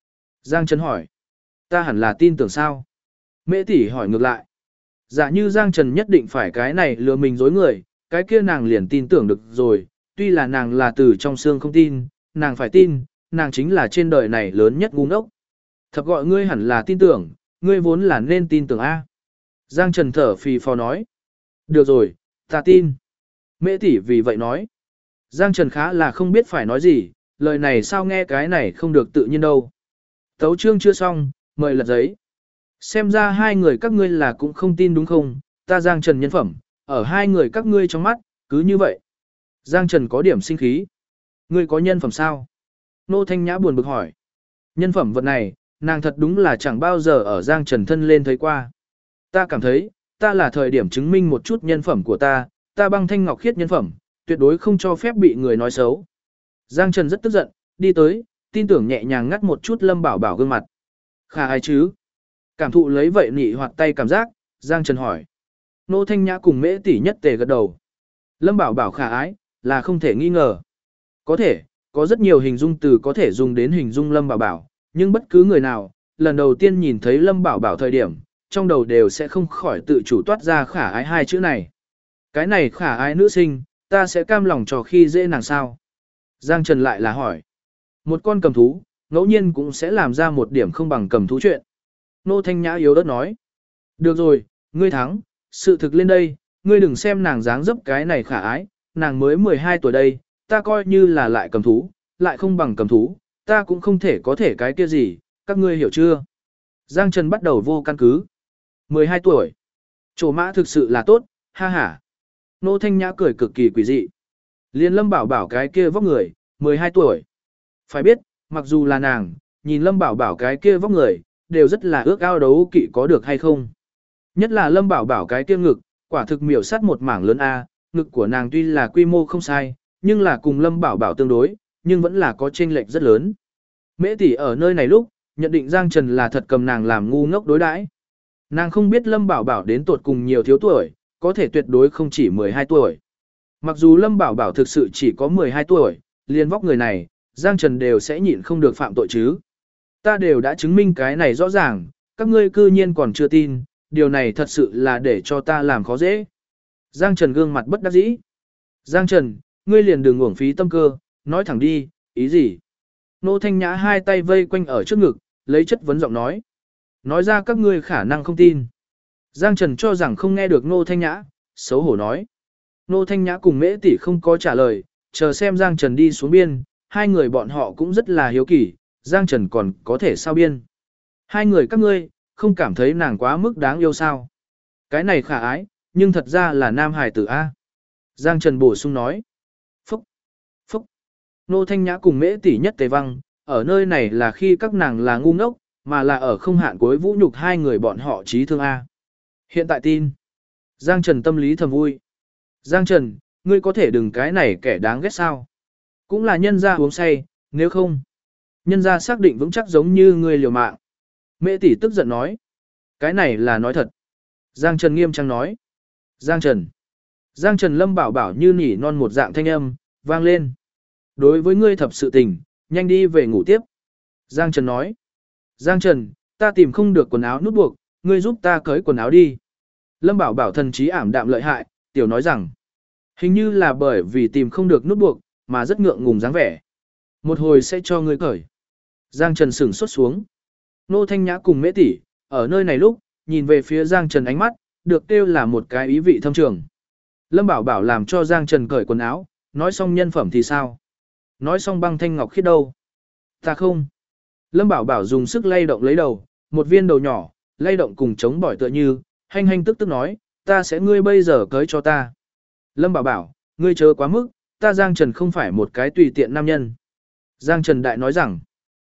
Giang Trần hỏi. Ta hẳn là tin tưởng sao? Mễ tỷ hỏi ngược lại. Giả như Giang Trần nhất định phải cái này lừa mình dối người, cái kia nàng liền tin tưởng được rồi, tuy là nàng là từ trong xương không tin, nàng phải tin, nàng chính là trên đời này lớn nhất ngu ngốc. Thật gọi ngươi hẳn là tin tưởng, ngươi vốn là nên tin tưởng A. Giang Trần thở phì phò nói. Được rồi, ta tin. Mễ tỷ vì vậy nói. Giang Trần khá là không biết phải nói gì, lời này sao nghe cái này không được tự nhiên đâu. Tấu chương chưa xong, mời lật giấy. Xem ra hai người các ngươi là cũng không tin đúng không, ta Giang Trần nhân phẩm, ở hai người các ngươi trong mắt, cứ như vậy. Giang Trần có điểm sinh khí. Ngươi có nhân phẩm sao? Nô Thanh Nhã buồn bực hỏi. Nhân phẩm vật này, nàng thật đúng là chẳng bao giờ ở Giang Trần thân lên thấy qua. Ta cảm thấy, ta là thời điểm chứng minh một chút nhân phẩm của ta băng thanh ngọc khiết nhân phẩm, tuyệt đối không cho phép bị người nói xấu. Giang Trần rất tức giận, đi tới, tin tưởng nhẹ nhàng ngắt một chút Lâm Bảo Bảo gương mặt. Khả ai chứ? Cảm thụ lấy vậy nị hoạt tay cảm giác, Giang Trần hỏi. Nô Thanh Nhã cùng Mễ tỷ nhất tề gật đầu. Lâm Bảo Bảo khả ái, là không thể nghi ngờ. Có thể, có rất nhiều hình dung từ có thể dùng đến hình dung Lâm Bảo Bảo, nhưng bất cứ người nào, lần đầu tiên nhìn thấy Lâm Bảo Bảo thời điểm, trong đầu đều sẽ không khỏi tự chủ toát ra khả ái hai chữ này. Cái này khả ái nữ sinh, ta sẽ cam lòng cho khi dễ nàng sao? Giang Trần lại là hỏi. Một con cầm thú, ngẫu nhiên cũng sẽ làm ra một điểm không bằng cầm thú chuyện. Nô Thanh Nhã yếu ớt nói. Được rồi, ngươi thắng, sự thực lên đây, ngươi đừng xem nàng dáng dấp cái này khả ái, nàng mới 12 tuổi đây, ta coi như là lại cầm thú, lại không bằng cầm thú, ta cũng không thể có thể cái kia gì, các ngươi hiểu chưa? Giang Trần bắt đầu vô căn cứ. 12 tuổi. Trổ mã thực sự là tốt, ha ha. Nô Thanh Nhã cười cực kỳ quỷ dị. Liên Lâm Bảo Bảo cái kia vóc người, 12 tuổi. Phải biết, mặc dù là nàng, nhìn Lâm Bảo Bảo cái kia vóc người, đều rất là ước ao đấu kỵ có được hay không. Nhất là Lâm Bảo Bảo cái kia ngực, quả thực miểu sát một mảng lớn A, ngực của nàng tuy là quy mô không sai, nhưng là cùng Lâm Bảo Bảo tương đối, nhưng vẫn là có chênh lệch rất lớn. Mễ tỷ ở nơi này lúc, nhận định Giang Trần là thật cầm nàng làm ngu ngốc đối đãi. Nàng không biết Lâm Bảo Bảo đến tuột cùng nhiều thiếu tuổi, có thể tuyệt đối không chỉ 12 tuổi. Mặc dù Lâm Bảo Bảo thực sự chỉ có 12 tuổi, liền vóc người này, Giang Trần đều sẽ nhịn không được phạm tội chứ. Ta đều đã chứng minh cái này rõ ràng, các ngươi cư nhiên còn chưa tin, điều này thật sự là để cho ta làm khó dễ. Giang Trần gương mặt bất đắc dĩ. Giang Trần, ngươi liền đừng uổng phí tâm cơ, nói thẳng đi, ý gì? Nô Thanh Nhã hai tay vây quanh ở trước ngực, lấy chất vấn giọng nói. Nói ra các ngươi khả năng không tin. Giang Trần cho rằng không nghe được Nô Thanh Nhã, xấu hổ nói. Nô Thanh Nhã cùng Mễ tỷ không có trả lời, chờ xem Giang Trần đi xuống biên, hai người bọn họ cũng rất là hiếu kỳ, Giang Trần còn có thể sao biên. Hai người các ngươi, không cảm thấy nàng quá mức đáng yêu sao? Cái này khả ái, nhưng thật ra là nam hài tử A. Giang Trần bổ sung nói. Phúc, phúc. Nô Thanh Nhã cùng Mễ tỷ nhất tề văng, ở nơi này là khi các nàng là ngu ngốc, mà là ở không hạn cuối vũ nhục hai người bọn họ trí thương A. Hiện tại tin. Giang Trần tâm lý thầm vui. Giang Trần, ngươi có thể đừng cái này kẻ đáng ghét sao? Cũng là nhân gia uống say, nếu không. Nhân gia xác định vững chắc giống như ngươi liều mạng. Mễ tỷ tức giận nói. Cái này là nói thật. Giang Trần nghiêm trang nói. Giang Trần. Giang Trần Lâm Bảo Bảo như nỉ non một dạng thanh âm, vang lên. Đối với ngươi thập sự tình, nhanh đi về ngủ tiếp. Giang Trần nói. Giang Trần, ta tìm không được quần áo nút buộc, ngươi giúp ta cởi quần áo đi. Lâm Bảo Bảo thần trí ảm đạm lợi hại, tiểu nói rằng. Hình như là bởi vì tìm không được nút buộc, mà rất ngượng ngùng dáng vẻ. Một hồi sẽ cho ngươi cởi. Giang Trần sửng sốt xuống. Nô Thanh Nhã cùng Mễ tỷ ở nơi này lúc, nhìn về phía Giang Trần ánh mắt, được kêu là một cái ý vị thâm trường. Lâm Bảo Bảo làm cho Giang Trần cởi quần áo, nói xong nhân phẩm thì sao? Nói xong băng thanh ngọc khiết đâu? Ta không. Lâm Bảo Bảo dùng sức lay động lấy đầu, một viên đầu nhỏ, lay động cùng chống bỏi tựa như, hanh hanh tức tức nói, ta sẽ ngươi bây giờ cởi cho ta. Lâm Bảo Bảo, ngươi chớ quá mức, ta Giang Trần không phải một cái tùy tiện nam nhân. Giang Trần đại nói rằng,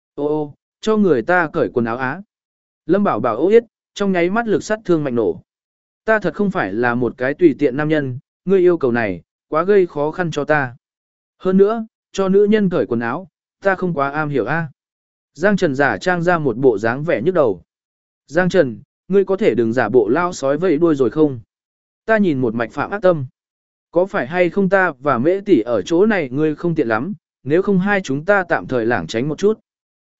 ô, cho người ta cởi quần áo á. Lâm Bảo Bảo ô yết, trong nháy mắt lực sát thương mạnh nổ. Ta thật không phải là một cái tùy tiện nam nhân, ngươi yêu cầu này, quá gây khó khăn cho ta. Hơn nữa, cho nữ nhân cởi quần áo, ta không quá am hiểu a. Giang Trần giả trang ra một bộ dáng vẻ nhức đầu. Giang Trần, ngươi có thể đừng giả bộ lao sói vẫy đuôi rồi không? Ta nhìn một mạch phạm ác tâm. Có phải hay không ta và Mễ tỷ ở chỗ này ngươi không tiện lắm, nếu không hai chúng ta tạm thời lảng tránh một chút.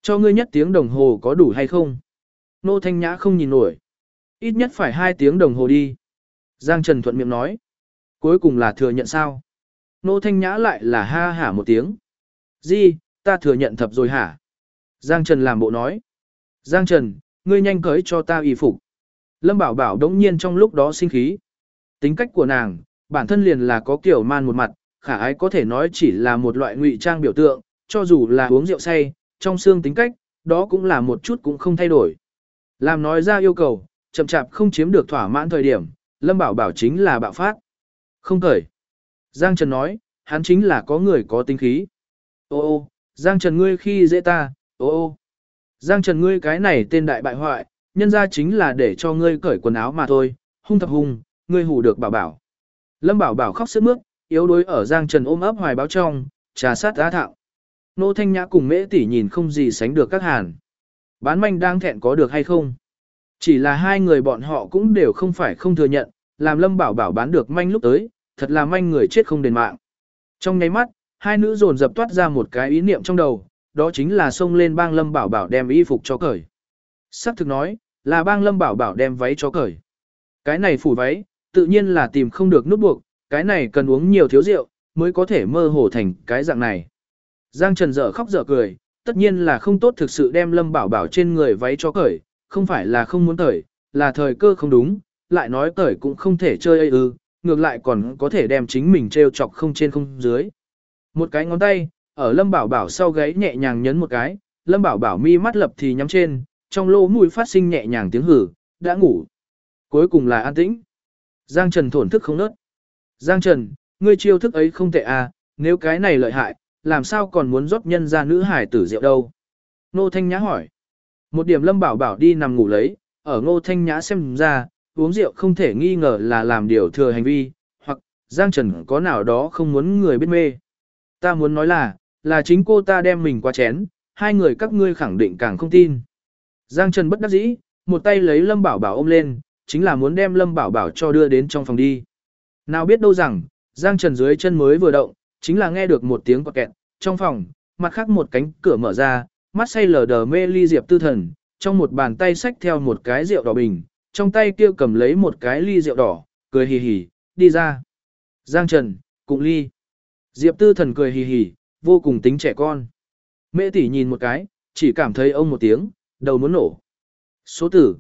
Cho ngươi nhất tiếng đồng hồ có đủ hay không? Nô Thanh Nhã không nhìn nổi. Ít nhất phải 2 tiếng đồng hồ đi. Giang Trần thuận miệng nói. Cuối cùng là thừa nhận sao? Nô Thanh Nhã lại là ha hả một tiếng. Gì, ta thừa nhận thập rồi hả? Giang Trần làm bộ nói. Giang Trần, ngươi nhanh cởi cho ta y phục. Lâm Bảo Bảo đống nhiên trong lúc đó sinh khí. Tính cách của nàng, bản thân liền là có kiểu man một mặt, khả ái có thể nói chỉ là một loại ngụy trang biểu tượng, cho dù là uống rượu say, trong xương tính cách, đó cũng là một chút cũng không thay đổi. Làm nói ra yêu cầu, chậm chạp không chiếm được thỏa mãn thời điểm, Lâm Bảo Bảo chính là bạo phát. Không cởi. Giang Trần nói, hắn chính là có người có tính khí. Ô ô, Giang Trần ngươi khi dễ ta, ô ô. Giang Trần ngươi cái này tên đại bại hoại, nhân ra chính là để cho ngươi cởi quần áo mà thôi, hung thập hung, ngươi hù được Bảo Bảo. Lâm Bảo Bảo khóc sướt mướt, yếu đuối ở Giang Trần ôm ấp hoài báo trong, trà sát giá thạo. Nô Thanh Nhã cùng Mễ tỷ nhìn không gì sánh được các hàn. Bán manh đang thẹn có được hay không? Chỉ là hai người bọn họ cũng đều không phải không thừa nhận, làm Lâm Bảo Bảo bán được manh lúc tới, thật là manh người chết không đền mạng. Trong nháy mắt, hai nữ dồn dập toát ra một cái ý niệm trong đầu, đó chính là xông lên bang Lâm Bảo Bảo đem y phục cho cởi. Sắc thực nói, là bang Lâm Bảo Bảo đem váy cho cởi. Cái này phủ váy, tự nhiên là tìm không được nút buộc, cái này cần uống nhiều thiếu rượu, mới có thể mơ hồ thành cái dạng này. Giang Trần dở khóc dở cười, tất nhiên là không tốt thực sự đem Lâm Bảo Bảo trên người váy cho cởi, không phải là không muốn cởi, là thời cơ không đúng, lại nói cởi cũng không thể chơi ấy ư, ngược lại còn có thể đem chính mình trêu chọc không trên không dưới. Một cái ngón tay, ở Lâm Bảo Bảo sau gáy nhẹ nhàng nhấn một cái, Lâm Bảo Bảo mi mắt lập thì nhắm trên, trong lỗ mũi phát sinh nhẹ nhàng tiếng hử, đã ngủ. Cuối cùng là an tĩnh. Giang Trần thổn thức không nớt. Giang Trần, ngươi chiêu thức ấy không tệ à, nếu cái này lợi hại, làm sao còn muốn rót nhân ra nữ hải tử rượu đâu? Ngô Thanh Nhã hỏi. Một điểm Lâm Bảo Bảo đi nằm ngủ lấy, ở Ngô Thanh Nhã xem ra, uống rượu không thể nghi ngờ là làm điều thừa hành vi, hoặc Giang Trần có nào đó không muốn người biết mê. Ta muốn nói là chính cô ta đem mình qua chén, hai người các ngươi khẳng định càng không tin. Giang Trần bất đắc dĩ, một tay lấy Lâm Bảo Bảo ôm lên, chính là muốn đem Lâm Bảo Bảo cho đưa đến trong phòng đi. Nào biết đâu rằng, Giang Trần dưới chân mới vừa động, chính là nghe được một tiếng quạt kẹt, trong phòng, mặt khác một cánh cửa mở ra, mắt say lờ đờ mê ly Diệp Tư Thần, trong một bàn tay xách theo một cái rượu đỏ bình, trong tay kia cầm lấy một cái ly rượu đỏ, cười hì hì, đi ra. Giang Trần, cùng ly. Diệp Tư Thần cười hì hì, vô cùng tính trẻ con. Mễ tỷ nhìn một cái, chỉ cảm thấy ông một tiếng, đầu muốn nổ. Số tử,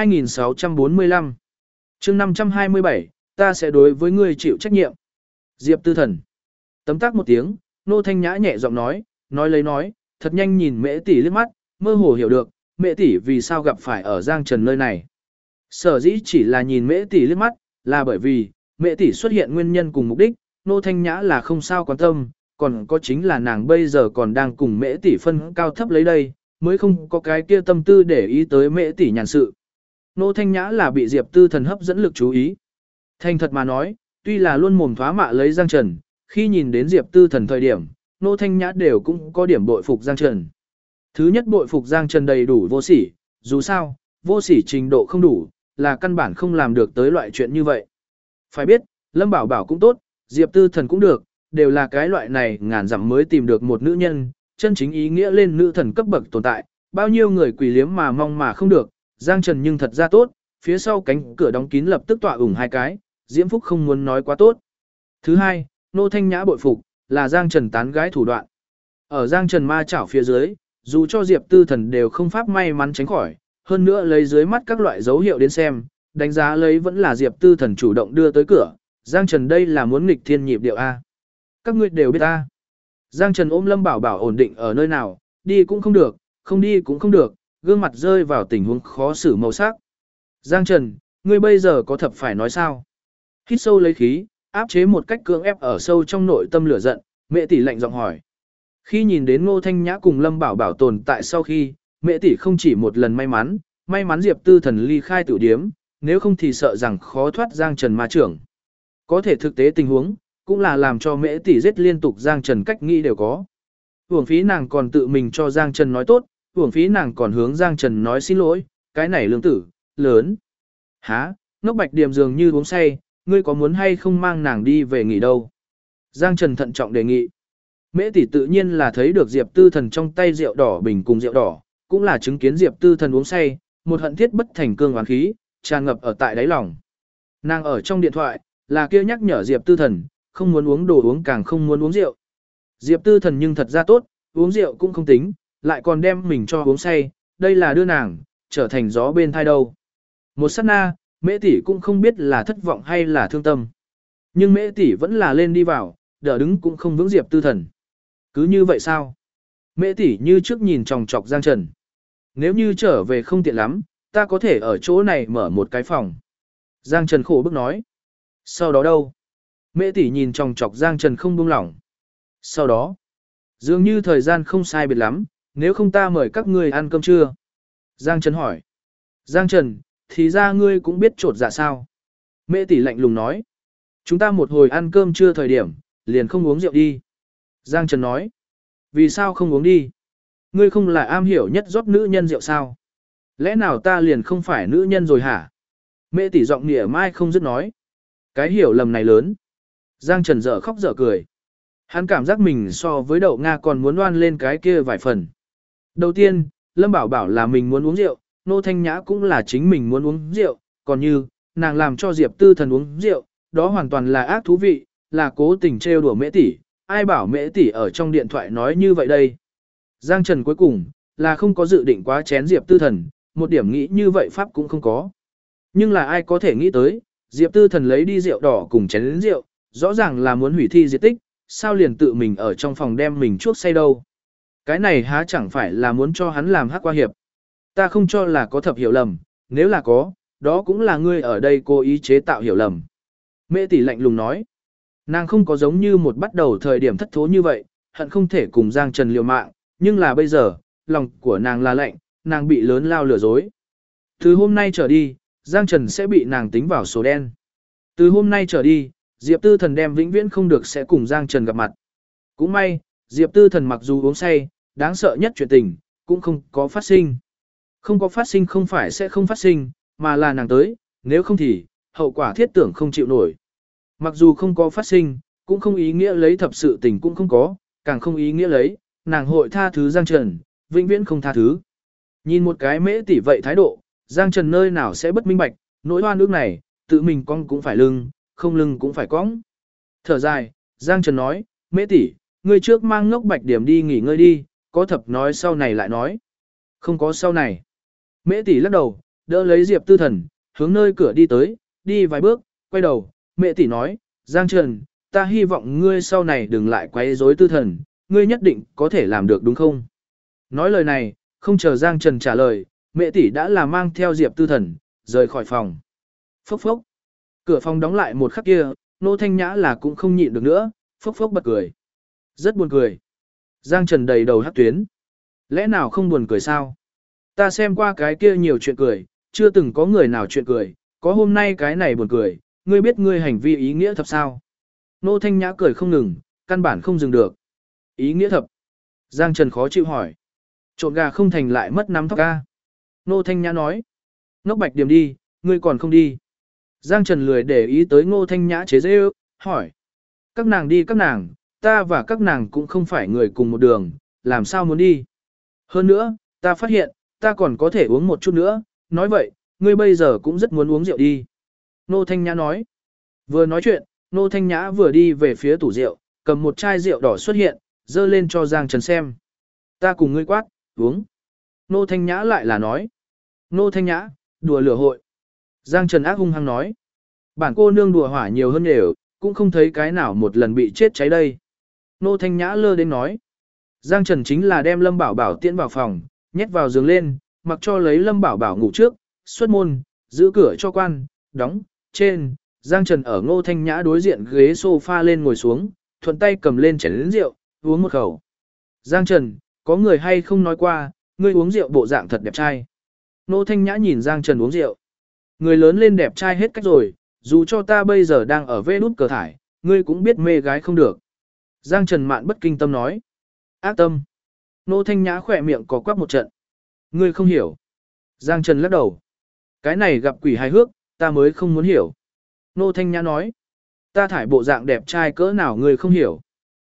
2645. chương 527, ta sẽ đối với ngươi chịu trách nhiệm. Diệp Tư Thần. Tấm tắc một tiếng, Nô Thanh Nhã nhẹ giọng nói lấy nói, thật nhanh nhìn Mễ tỷ liếc mắt, mơ hồ hiểu được, Mễ tỷ vì sao gặp phải ở Giang Trần nơi này. Sở dĩ chỉ là nhìn Mễ tỷ liếc mắt, là bởi vì, Mễ tỷ xuất hiện nguyên nhân cùng mục đích, Nô Thanh Nhã là không sao quan tâm, còn có chính là nàng bây giờ còn đang cùng Mễ tỷ phân cao thấp lấy đây, mới không có cái kia tâm tư để ý tới Mễ tỷ nhàn sự. Nô Thanh Nhã là bị Diệp Tư Thần hấp dẫn lực chú ý. Thành thật mà nói, tuy là luôn mồm thoá mạ lấy Giang Trần, khi nhìn đến Diệp Tư Thần thời điểm, Nô Thanh Nhã đều cũng có điểm bội phục Giang Trần. Thứ nhất bội phục Giang Trần đầy đủ vô sỉ, dù sao, vô sỉ trình độ không đủ, là căn bản không làm được tới loại chuyện như vậy. Phải biết, Lâm Bảo Bảo cũng tốt, Diệp Tư Thần cũng được, đều là cái loại này ngàn dặm mới tìm được một nữ nhân, chân chính ý nghĩa lên nữ thần cấp bậc tồn tại, bao nhiêu người quỳ liếm mà mong mà không được, Giang Trần nhưng thật ra tốt, phía sau cánh cửa đóng kín lập tức tọa ủng hai cái, Diễm Phúc không muốn nói quá tốt. Thứ hai, Nô Thanh Nhã bội phục, là Giang Trần tán gái thủ đoạn. Ở Giang Trần ma chảo phía dưới, dù cho Diệp Tư Thần đều không pháp may mắn tránh khỏi, hơn nữa lấy dưới mắt các loại dấu hiệu đến xem, đánh giá lấy vẫn là Diệp Tư Thần chủ động đưa tới cửa, Giang Trần đây là muốn nghịch thiên nhịp điệu A. Các ngươi đều biết A. Giang Trần ôm Lâm Bảo Bảo ổn định ở nơi nào, đi cũng không được, không đi cũng không được, gương mặt rơi vào tình huống khó xử màu sắc. Giang Trần, ngươi bây giờ có thật phải nói sao? Hít sâu lấy khí, áp chế một cách cưỡng ép ở sâu trong nội tâm lửa giận, Mẹ tỷ lạnh giọng hỏi. Khi nhìn đến Ngô Thanh Nhã cùng Lâm Bảo Bảo tồn tại sau khi, Mẹ tỷ không chỉ một lần may mắn Diệp Tư Thần ly khai tiểu điếm, nếu không thì sợ rằng khó thoát Giang Trần ma trưởng. Có thể thực tế tình huống, cũng là làm cho Mẹ tỷ giết liên tục Giang Trần cách nghĩ đều có. Hưởng phí nàng còn tự mình cho Giang Trần nói tốt, hưởng phí nàng còn hướng Giang Trần nói xin lỗi, cái này lương tử, lớn. Hả, ngốc Bạch Điềm dường như uống say, ngươi có muốn hay không mang nàng đi về nghỉ đâu? Giang Trần thận trọng đề nghị. Mễ tỷ tự nhiên là thấy được Diệp Tư Thần trong tay rượu đỏ bình cùng rượu đỏ, cũng là chứng kiến Diệp Tư Thần uống say, một hận thiết bất thành cương oán khí, tràn ngập ở tại đáy lòng. Nàng ở trong điện thoại, là kia nhắc nhở Diệp Tư Thần, không muốn uống đồ uống càng không muốn uống rượu. Diệp Tư Thần nhưng thật ra tốt, uống rượu cũng không tính, lại còn đem mình cho uống say, đây là đưa nàng trở thành gió bên thai đâu. Một sát na, Mễ tỷ cũng không biết là thất vọng hay là thương tâm. Nhưng Mễ tỷ vẫn là lên đi vào, đỡ đứng cũng không vững Diệp Tư Thần. Cứ như vậy sao? Mễ tỷ như trước nhìn chòng chọc Giang Trần. Nếu như trở về không tiện lắm, ta có thể ở chỗ này mở một cái phòng. Giang Trần khổ bức nói. Sau đó đâu? Mễ tỷ nhìn chòng chọc Giang Trần không buông lỏng. Sau đó, dường như thời gian không sai biệt lắm, nếu không ta mời các ngươi ăn cơm trưa. Giang Trần hỏi. Giang Trần, thì ra ngươi cũng biết trột dạ sao? Mễ tỷ lạnh lùng nói. Chúng ta một hồi ăn cơm trưa thời điểm, liền không uống rượu đi. Giang Trần nói. Vì sao không uống đi? Ngươi không là am hiểu nhất rót nữ nhân rượu sao? Lẽ nào ta liền không phải nữ nhân rồi hả? Mễ tỷ giọng nịa mai không dứt nói. Cái hiểu lầm này lớn. Giang Trần dở khóc dở cười. Hắn cảm giác mình so với đậu Nga còn muốn đoan lên cái kia vài phần. Đầu tiên, Lâm Bảo bảo là mình muốn uống rượu, Nô Thanh Nhã cũng là chính mình muốn uống rượu, còn như, nàng làm cho Diệp Tư Thần uống rượu, đó hoàn toàn là ác thú vị, là cố tình trêu đùa Mễ tỷ, ai bảo Mễ tỷ ở trong điện thoại nói như vậy đây. Giang Trần cuối cùng, là không có dự định quá chén Diệp Tư Thần, một điểm nghĩ như vậy pháp cũng không có. Nhưng là ai có thể nghĩ tới, Diệp Tư Thần lấy đi rượu đỏ cùng chén rượu, rõ ràng là muốn hủy thi diệt tích, sao liền tự mình ở trong phòng đem mình chuốc say đâu. Cái này há chẳng phải là muốn cho hắn làm hắc qua hiệp. Ta không cho là có thập hiểu lầm, nếu là có, đó cũng là ngươi ở đây cố ý chế tạo hiểu lầm. Mễ tỷ lạnh lùng nói, nàng không có giống như một bắt đầu thời điểm thất thố như vậy, hận không thể cùng Giang Trần liều mạng, nhưng là bây giờ, lòng của nàng là lạnh, nàng bị lớn lao lừa dối. Từ hôm nay trở đi, Giang Trần sẽ bị nàng tính vào số đen. Từ hôm nay trở đi, Diệp Tư Thần đem vĩnh viễn không được sẽ cùng Giang Trần gặp mặt. Cũng may, Diệp Tư Thần mặc dù uống say, đáng sợ nhất chuyện tình, cũng không có phát sinh. Không có phát sinh không phải sẽ không phát sinh, mà là nàng tới, nếu không thì, hậu quả thiết tưởng không chịu nổi. Mặc dù không có phát sinh, cũng không ý nghĩa lấy thập sự tình cũng không có, càng không ý nghĩa lấy, nàng hội tha thứ Giang Trần, vĩnh viễn không tha thứ. Nhìn một cái Mễ tỷ vậy thái độ, Giang Trần nơi nào sẽ bất minh bạch, nỗi oan ức này, tự mình cong cũng phải lưng, không lưng cũng phải cong. Thở dài, Giang Trần nói, Mễ tỷ, ngươi trước mang Ngốc Bạch Điểm đi nghỉ ngơi đi, có thập nói sau này lại nói. Không có sau này. Mễ tỷ lắc đầu, đỡ lấy Diệp Tư Thần, hướng nơi cửa đi tới, đi vài bước, quay đầu, Mễ tỷ nói, Giang Trần, ta hy vọng ngươi sau này đừng lại quấy rối Tư Thần, ngươi nhất định có thể làm được đúng không? Nói lời này, không chờ Giang Trần trả lời, Mễ tỷ đã là mang theo Diệp Tư Thần, rời khỏi phòng. Phốc phốc. Cửa phòng đóng lại một khắc kia, Nô Thanh Nhã là cũng không nhịn được nữa, phốc phốc bật cười. Rất buồn cười. Giang Trần đầy đầu hắc tuyến. Lẽ nào không buồn cười sao? Ta xem qua cái kia nhiều chuyện cười, chưa từng có người nào chuyện cười, có hôm nay cái này buồn cười, ngươi biết ngươi hành vi ý nghĩa thập sao? Nô Thanh Nhã cười không ngừng, căn bản không dừng được. Ý nghĩa thập. Giang Trần khó chịu hỏi. Trộn gà không thành lại mất nắm thóc ca. Nô Thanh Nhã nói. Ngốc Bạch Điểm đi, ngươi còn không đi. Giang Trần lười để ý tới Ngô Thanh Nhã chế giễu, hỏi. Các nàng đi các nàng, ta và các nàng cũng không phải người cùng một đường, làm sao muốn đi. Hơn nữa, ta phát hiện, ta còn có thể uống một chút nữa, nói vậy, ngươi bây giờ cũng rất muốn uống rượu đi. Ngô Thanh Nhã nói. Vừa nói chuyện, Ngô Thanh Nhã vừa đi về phía tủ rượu, cầm một chai rượu đỏ xuất hiện, dơ lên cho Giang Trần xem. Ta cùng ngươi quát, uống. Ngô Thanh Nhã lại là nói. Ngô Thanh Nhã, đùa lửa hội. Giang Trần ác hung hăng nói. Bản cô nương đùa hỏa nhiều hơn đều, cũng không thấy cái nào một lần bị chết cháy đây. Ngô Thanh Nhã lơ đến nói. Giang Trần chính là đem Lâm Bảo Bảo tiễn vào phòng, nhét vào giường lên, mặc cho lấy Lâm Bảo Bảo ngủ trước, xuất môn, giữ cửa cho quan, đóng, trên. Giang Trần ở Ngô Thanh Nhã đối diện ghế sofa lên ngồi xuống, thuận tay cầm lên chén rượu, uống một khẩu. Giang Trần, có người hay không nói qua, ngươi uống rượu bộ dạng thật đẹp trai. Ngô Thanh Nhã nhìn Giang Trần uống rượu. Người lớn lên đẹp trai hết cách rồi, dù cho ta bây giờ đang ở vê nút cờ thải, ngươi cũng biết mê gái không được. Giang Trần mạn bất kinh tâm nói. Ác tâm. Ngô Thanh Nhã khỏe miệng có quắc một trận. Ngươi không hiểu. Giang Trần lắc đầu. Cái này gặp quỷ hài hước, ta mới không muốn hiểu. Ngô Thanh Nhã nói. Ta thải bộ dạng đẹp trai cỡ nào ngươi không hiểu.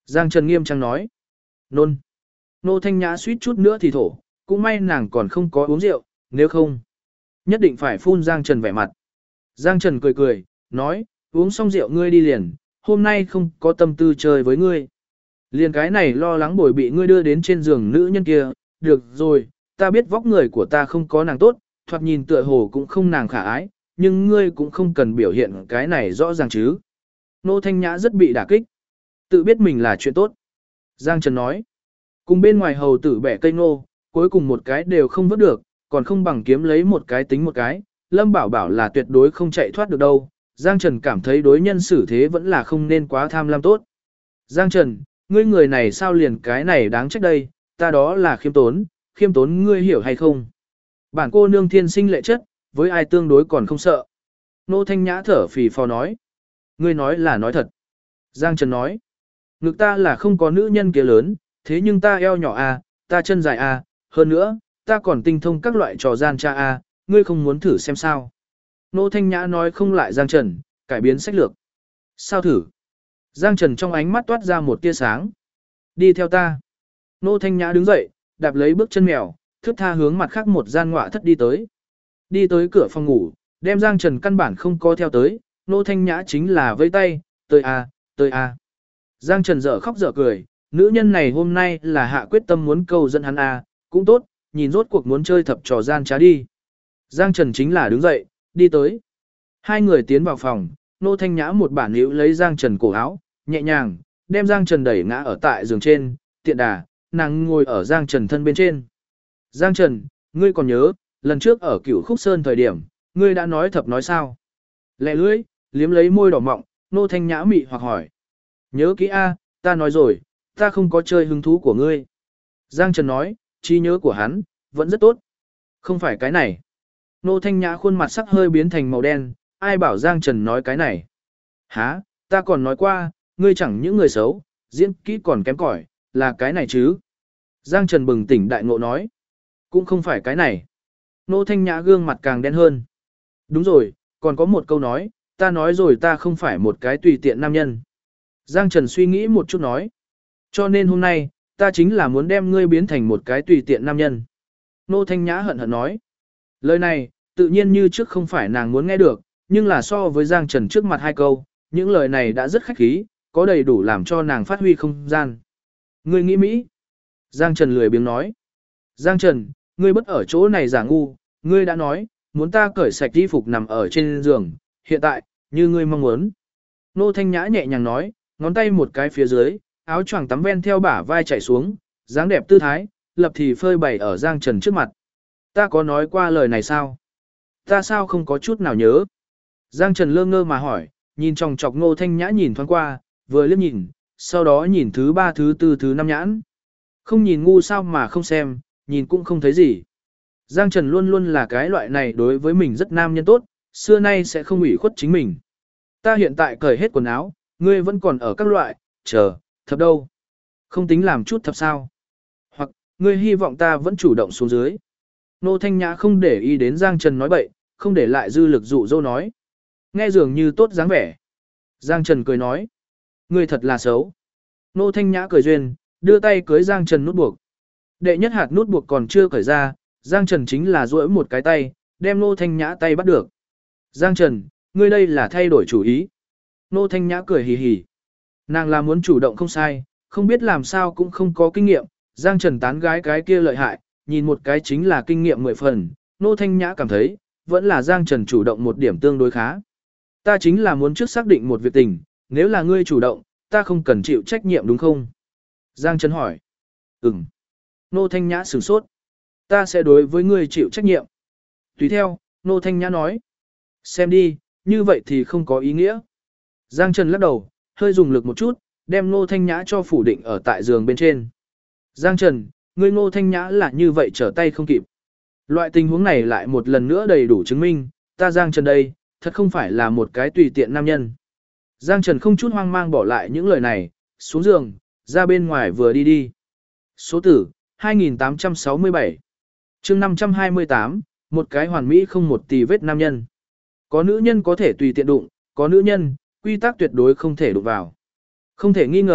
Giang Trần nghiêm trang nói. Nôn. Nô Thanh Nhã suýt chút nữa thì thổ, cũng may nàng còn không có uống rượu, nếu không, nhất định phải phun Giang Trần vẻ mặt. Giang Trần cười cười, nói, uống xong rượu ngươi đi liền, hôm nay không có tâm tư chơi với ngươi. Liền cái này lo lắng bồi bị ngươi đưa đến trên giường nữ nhân kia, được rồi, ta biết vóc người của ta không có nàng tốt, thoạt nhìn tựa hồ cũng không nàng khả ái, nhưng ngươi cũng không cần biểu hiện cái này rõ ràng chứ. Nô Thanh Nhã rất bị đả kích, tự biết mình là chuyện tốt. Giang Trần nói, cùng bên ngoài hầu tử bẻ cây nô, cuối cùng một cái đều không vớt được, còn không bằng kiếm lấy một cái tính một cái, Lâm Bảo Bảo là tuyệt đối không chạy thoát được đâu. Giang Trần cảm thấy đối nhân xử thế vẫn là không nên quá tham lam tốt. Giang Trần, ngươi người này sao liền cái này đáng trách đây, ta đó là khiêm tốn ngươi hiểu hay không? Bản cô nương thiên sinh lệ chất, với ai tương đối còn không sợ. Nô Thanh Nhã thở phì phò nói. Ngươi nói là nói thật. Giang Trần nói. Ngực ta là không có nữ nhân kia lớn, thế nhưng ta eo nhỏ à, ta chân dài à, hơn nữa, ta còn tinh thông các loại trò gian tra à, ngươi không muốn thử xem sao. Nô Thanh Nhã nói không lại Giang Trần, cải biến sách lược. Sao thử? Giang Trần trong ánh mắt toát ra một tia sáng. Đi theo ta. Nô Thanh Nhã đứng dậy, đạp lấy bước chân mèo, thướt tha hướng mặt khác một gian ngọa thất đi tới. Đi tới cửa phòng ngủ, đem Giang Trần căn bản không có theo tới, Nô Thanh Nhã chính là vây tay, tới à, tới à. Giang Trần dở khóc dở cười, nữ nhân này hôm nay là hạ quyết tâm muốn câu dẫn hắn à, cũng tốt, nhìn rốt cuộc muốn chơi thập trò gian trá đi. Giang Trần chính là đứng dậy, đi tới. Hai người tiến vào phòng, Nô Thanh Nhã một bản níu lấy Giang Trần cổ áo, nhẹ nhàng, đem Giang Trần đẩy ngã ở tại giường trên, tiện đà, nàng ngồi ở Giang Trần thân bên trên. Giang Trần, ngươi còn nhớ, lần trước ở Cửu Khúc Sơn thời điểm, ngươi đã nói thập nói sao? Lẹ lưỡi, liếm lấy môi đỏ mọng, Nô Thanh Nhã mị hoặc hỏi. Nhớ kỹ a, ta nói rồi, ta không có chơi hứng thú của ngươi. Giang Trần nói, trí nhớ của hắn, vẫn rất tốt. Không phải cái này. Nô Thanh Nhã khuôn mặt sắc hơi biến thành màu đen, ai bảo Giang Trần nói cái này. Hả, ta còn nói qua, ngươi chẳng những người xấu, diễn kỹ còn kém cỏi, là cái này chứ. Giang Trần bừng tỉnh đại ngộ nói. Cũng không phải cái này. Nô Thanh Nhã gương mặt càng đen hơn. Đúng rồi, còn có một câu nói, ta nói rồi ta không phải một cái tùy tiện nam nhân. Giang Trần suy nghĩ một chút nói. Cho nên hôm nay, ta chính là muốn đem ngươi biến thành một cái tùy tiện nam nhân. Nô Thanh Nhã hận hận nói. Lời này, tự nhiên như trước không phải nàng muốn nghe được, nhưng là so với Giang Trần trước mặt hai câu, những lời này đã rất khách khí, có đầy đủ làm cho nàng phát huy không gian. Ngươi nghĩ Mỹ. Giang Trần lười biếng nói. Giang Trần, ngươi bất ở chỗ này giả ngu, ngươi đã nói, muốn ta cởi sạch y phục nằm ở trên giường, hiện tại, như ngươi mong muốn. Nô Thanh Nhã nhẹ nhàng nói, ngón tay một cái phía dưới, áo choàng tắm ven theo bả vai chảy xuống, dáng đẹp tư thái, lập thì phơi bày ở Giang Trần trước mặt. Ta có nói qua lời này sao? Ta sao không có chút nào nhớ? Giang Trần lơ ngơ mà hỏi, nhìn tròng trọc Nô Thanh Nhã nhìn thoáng qua, vừa liếc nhìn, sau đó nhìn thứ ba thứ tư thứ năm nhãn. Không nhìn ngu sao mà không xem, nhìn cũng không thấy gì. Giang Trần luôn luôn là cái loại này đối với mình rất nam nhân tốt, xưa nay sẽ không ủy khuất chính mình. Ta hiện tại cởi hết quần áo, ngươi vẫn còn ở các loại, chờ, thập đâu. Không tính làm chút thập sao. Hoặc, ngươi hy vọng ta vẫn chủ động xuống dưới. Nô Thanh Nhã không để ý đến Giang Trần nói bậy, không để lại dư lực dụ dỗ nói. Nghe dường như tốt dáng vẻ. Giang Trần cười nói. Ngươi thật là xấu. Nô Thanh Nhã cười duyên, đưa tay cưới Giang Trần nút buộc. Đệ nhất hạt nút buộc còn chưa cởi ra, Giang Trần chính là duỗi một cái tay, đem Nô Thanh Nhã tay bắt được. Giang Trần, ngươi đây là thay đổi chủ ý. Nô Thanh Nhã cười hì hì. Nàng là muốn chủ động không sai, không biết làm sao cũng không có kinh nghiệm. Giang Trần tán gái cái kia lợi hại, nhìn một cái chính là kinh nghiệm 10 phần. Nô Thanh Nhã cảm thấy, vẫn là Giang Trần chủ động một điểm tương đối khá. Ta chính là muốn trước xác định một việc tình, nếu là ngươi chủ động, ta không cần chịu trách nhiệm đúng không? Giang Trần hỏi. Ừm. Nô Thanh Nhã sửng sốt. Ta sẽ đối với ngươi chịu trách nhiệm. Tùy theo, Nô Thanh Nhã nói. Xem đi, như vậy thì không có ý nghĩa. Giang Trần lắc đầu, hơi dùng lực một chút, đem Nô Thanh Nhã cho phủ định ở tại giường bên trên. Giang Trần, ngươi Nô Thanh Nhã là như vậy trở tay không kịp. Loại tình huống này lại một lần nữa đầy đủ chứng minh, ta Giang Trần đây, thật không phải là một cái tùy tiện nam nhân. Giang Trần không chút hoang mang bỏ lại những lời này, xuống giường, ra bên ngoài vừa đi đi. Số tử, 2867. chương 528, một cái hoàn mỹ không một tì vết nam nhân. Có nữ nhân có thể tùy tiện đụng, có nữ nhân, quy tắc tuyệt đối không thể đụng vào. Không thể nghi ngờ,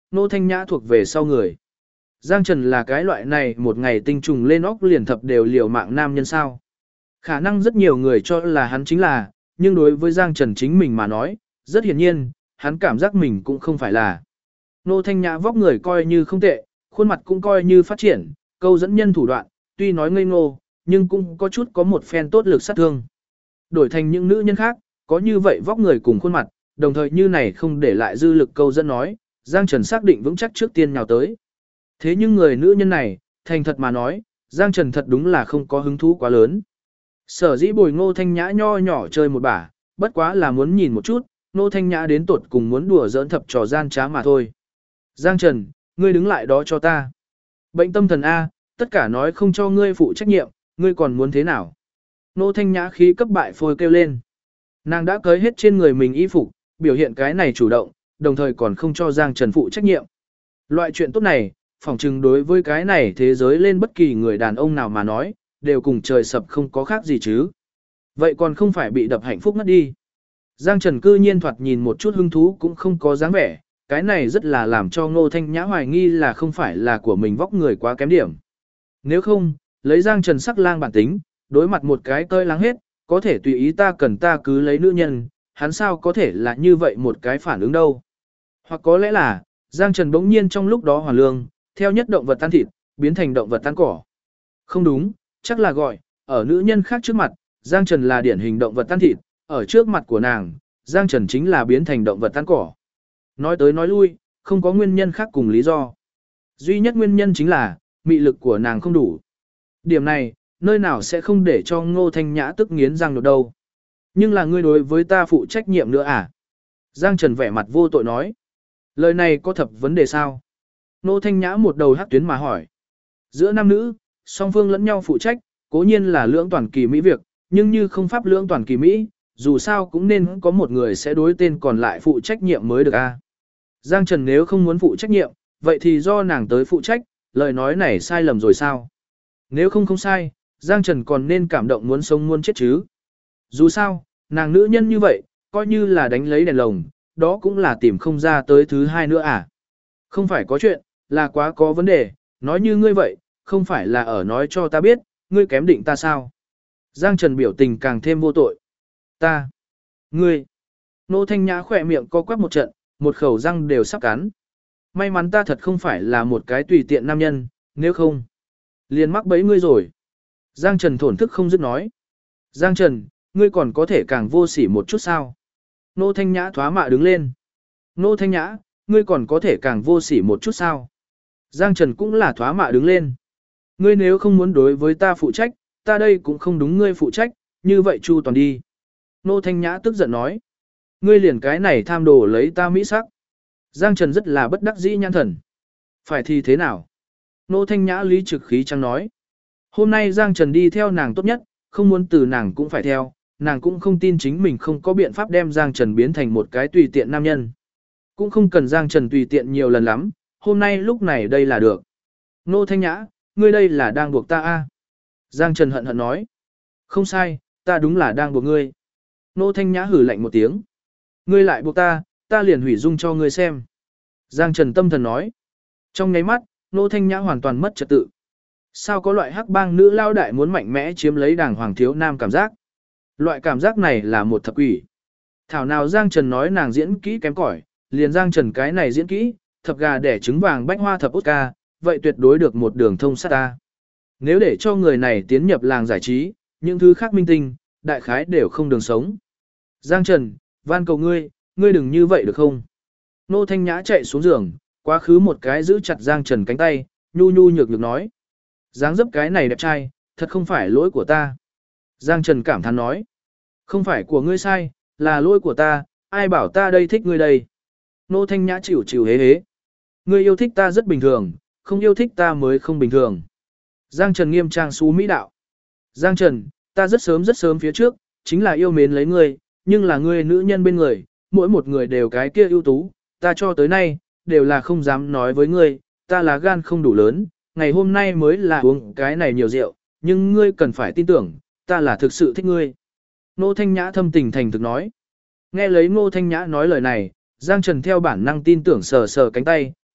Nô Thanh Nhã thuộc về sau người. Giang Trần là cái loại này một ngày tinh trùng lên óc liền thập đều liều mạng nam nhân sao. Khả năng rất nhiều người cho là hắn chính là, nhưng đối với Giang Trần chính mình mà nói, rất hiển nhiên, hắn cảm giác mình cũng không phải là. Nô Thanh Nhã vóc người coi như không tệ, khuôn mặt cũng coi như phát triển, câu dẫn nhân thủ đoạn, tuy nói ngây ngô, nhưng cũng có chút có một phen tốt lực sát thương. Đổi thành những nữ nhân khác, có như vậy vóc người cùng khuôn mặt, đồng thời như này không để lại dư lực câu dẫn nói, Giang Trần xác định vững chắc trước tiên nhào tới. Thế nhưng người nữ nhân này, thành thật mà nói, Giang Trần thật đúng là không có hứng thú quá lớn. Sở dĩ bồi Ngô Thanh Nhã nho nhỏ chơi một bả, bất quá là muốn nhìn một chút, Ngô Thanh Nhã đến tột cùng muốn đùa giỡn thập trò gian trá mà thôi. Giang Trần, ngươi đứng lại đó cho ta. Bệnh tâm thần A, tất cả nói không cho ngươi phụ trách nhiệm, ngươi còn muốn thế nào? Ngô Thanh Nhã khí cấp bại phôi kêu lên. Nàng đã cởi hết trên người mình y phục, biểu hiện cái này chủ động, đồng thời còn không cho Giang Trần phụ trách nhiệm. Loại chuyện tốt này, phỏng chừng đối với cái này thế giới lên bất kỳ người đàn ông nào mà nói, đều cùng trời sập không có khác gì chứ. Vậy còn không phải bị đập hạnh phúc ngất đi. Giang Trần cư nhiên thoạt nhìn một chút hứng thú cũng không có dáng vẻ, cái này rất là làm cho Ngô Thanh Nhã hoài nghi là không phải là của mình vóc người quá kém điểm. Nếu không, lấy Giang Trần sắc lang bản tính, đối mặt một cái tơi lắng hết, có thể tùy ý ta cần ta cứ lấy nữ nhân, hắn sao có thể là như vậy một cái phản ứng đâu. Hoặc có lẽ là, Giang Trần bỗng nhiên trong lúc đó hoàn lương, theo nhất động vật tan thịt, biến thành động vật tan cỏ. Không đúng, chắc là gọi, ở nữ nhân khác trước mặt, Giang Trần là điển hình động vật tan thịt, ở trước mặt của nàng, Giang Trần chính là biến thành động vật tan cỏ. Nói tới nói lui, không có nguyên nhân khác cùng lý do. Duy nhất nguyên nhân chính là, mị lực của nàng không đủ. Điểm này, nơi nào sẽ không để cho Ngô Thanh Nhã tức nghiến răng được đâu. Nhưng là ngươi đối với ta phụ trách nhiệm nữa à? Giang Trần vẻ mặt vô tội nói. Lời này có thập vấn đề sao? Ngô Thanh Nhã một đầu hắc tuyến mà hỏi. Giữa nam nữ, song phương lẫn nhau phụ trách, cố nhiên là lưỡng toàn kỳ mỹ việc, nhưng như không pháp lưỡng toàn kỳ mỹ, dù sao cũng nên có một người sẽ đối tên còn lại phụ trách nhiệm mới được a. Giang Trần nếu không muốn phụ trách nhiệm, vậy thì do nàng tới phụ trách, lời nói này sai lầm rồi sao? Nếu không sai, Giang Trần còn nên cảm động muốn sống muốn chết chứ. Dù sao, nàng nữ nhân như vậy, coi như là đánh lấy đèn lồng, đó cũng là tìm không ra tới thứ hai nữa à. Không phải có chuyện, là quá có vấn đề, nói như ngươi vậy, không phải là ở nói cho ta biết, ngươi kém định ta sao. Giang Trần biểu tình càng thêm vô tội. Ta, ngươi, Nô Thanh Nhã khỏe miệng co quắp một trận, một khẩu răng đều sắp cắn. May mắn ta thật không phải là một cái tùy tiện nam nhân, nếu không, liền mắc bẫy ngươi rồi. Giang Trần thổn thức không dứt nói. Giang Trần, ngươi còn có thể càng vô sỉ một chút sao? Nô Thanh Nhã thoá mạ đứng lên. Nô Thanh Nhã, ngươi còn có thể càng vô sỉ một chút sao? Giang Trần cũng là thoá mạ đứng lên. Ngươi nếu không muốn đối với ta phụ trách, ta đây cũng không đúng ngươi phụ trách, như vậy chu toàn đi. Nô Thanh Nhã tức giận nói. Ngươi liền cái này tham đồ lấy ta mỹ sắc. Giang Trần rất là bất đắc dĩ nhãn thần. Phải thì thế nào? Nô Thanh Nhã lý trực khí trắng nói. Hôm nay Giang Trần đi theo nàng tốt nhất, không muốn từ nàng cũng phải theo, nàng cũng không tin chính mình không có biện pháp đem Giang Trần biến thành một cái tùy tiện nam nhân. Cũng không cần Giang Trần tùy tiện nhiều lần lắm, hôm nay lúc này đây là được. Nô Thanh Nhã, ngươi đây là đang buộc ta a? Giang Trần hận hận nói. Không sai, ta đúng là đang buộc ngươi. Nô Thanh Nhã hử lạnh một tiếng. Ngươi lại buộc ta, ta liền hủy dung cho ngươi xem. Giang Trần tâm thần nói. Trong nháy mắt, Nô Thanh Nhã hoàn toàn mất trật tự. Sao có loại hắc bang nữ lao đại muốn mạnh mẽ chiếm lấy đàng hoàng thiếu nam cảm giác? Loại cảm giác này là một thập quỷ. Thảo nào Giang Trần nói nàng diễn kỹ kém cỏi, liền Giang Trần cái này diễn kỹ, thập gà đẻ trứng vàng bách hoa thập Oscar, vậy tuyệt đối được một đường thông sát ta. Nếu để cho người này tiến nhập làng giải trí, những thứ khác minh tinh, đại khái đều không đường sống. Giang Trần, van cầu ngươi, ngươi đừng như vậy được không? Nô Thanh Nhã chạy xuống giường, quá khứ một cái giữ chặt Giang Trần cánh tay, nhu nhu nhược nhược nói. Dáng dấp cái này đẹp trai, thật không phải lỗi của ta. Giang Trần cảm thán nói. Không phải của ngươi sai, là lỗi của ta, ai bảo ta đây thích ngươi đây. Nô Thanh Nhã chịu chịu hế hế. Ngươi yêu thích ta rất bình thường, không yêu thích ta mới không bình thường. Giang Trần nghiêm trang xú mỹ đạo. Giang Trần, ta rất sớm phía trước, chính là yêu mến lấy ngươi, nhưng là ngươi nữ nhân bên người, mỗi một người đều cái kia ưu tú, ta cho tới nay, đều là không dám nói với ngươi, ta là gan không đủ lớn, ngày hôm nay mới là uống cái này nhiều rượu, nhưng ngươi cần phải tin tưởng, ta là thực sự thích ngươi. Ngô Thanh Nhã thâm tình thành thực nói. Nghe lấy Ngô Thanh Nhã nói lời này, Giang Trần theo bản năng tin tưởng sờ sờ cánh tay,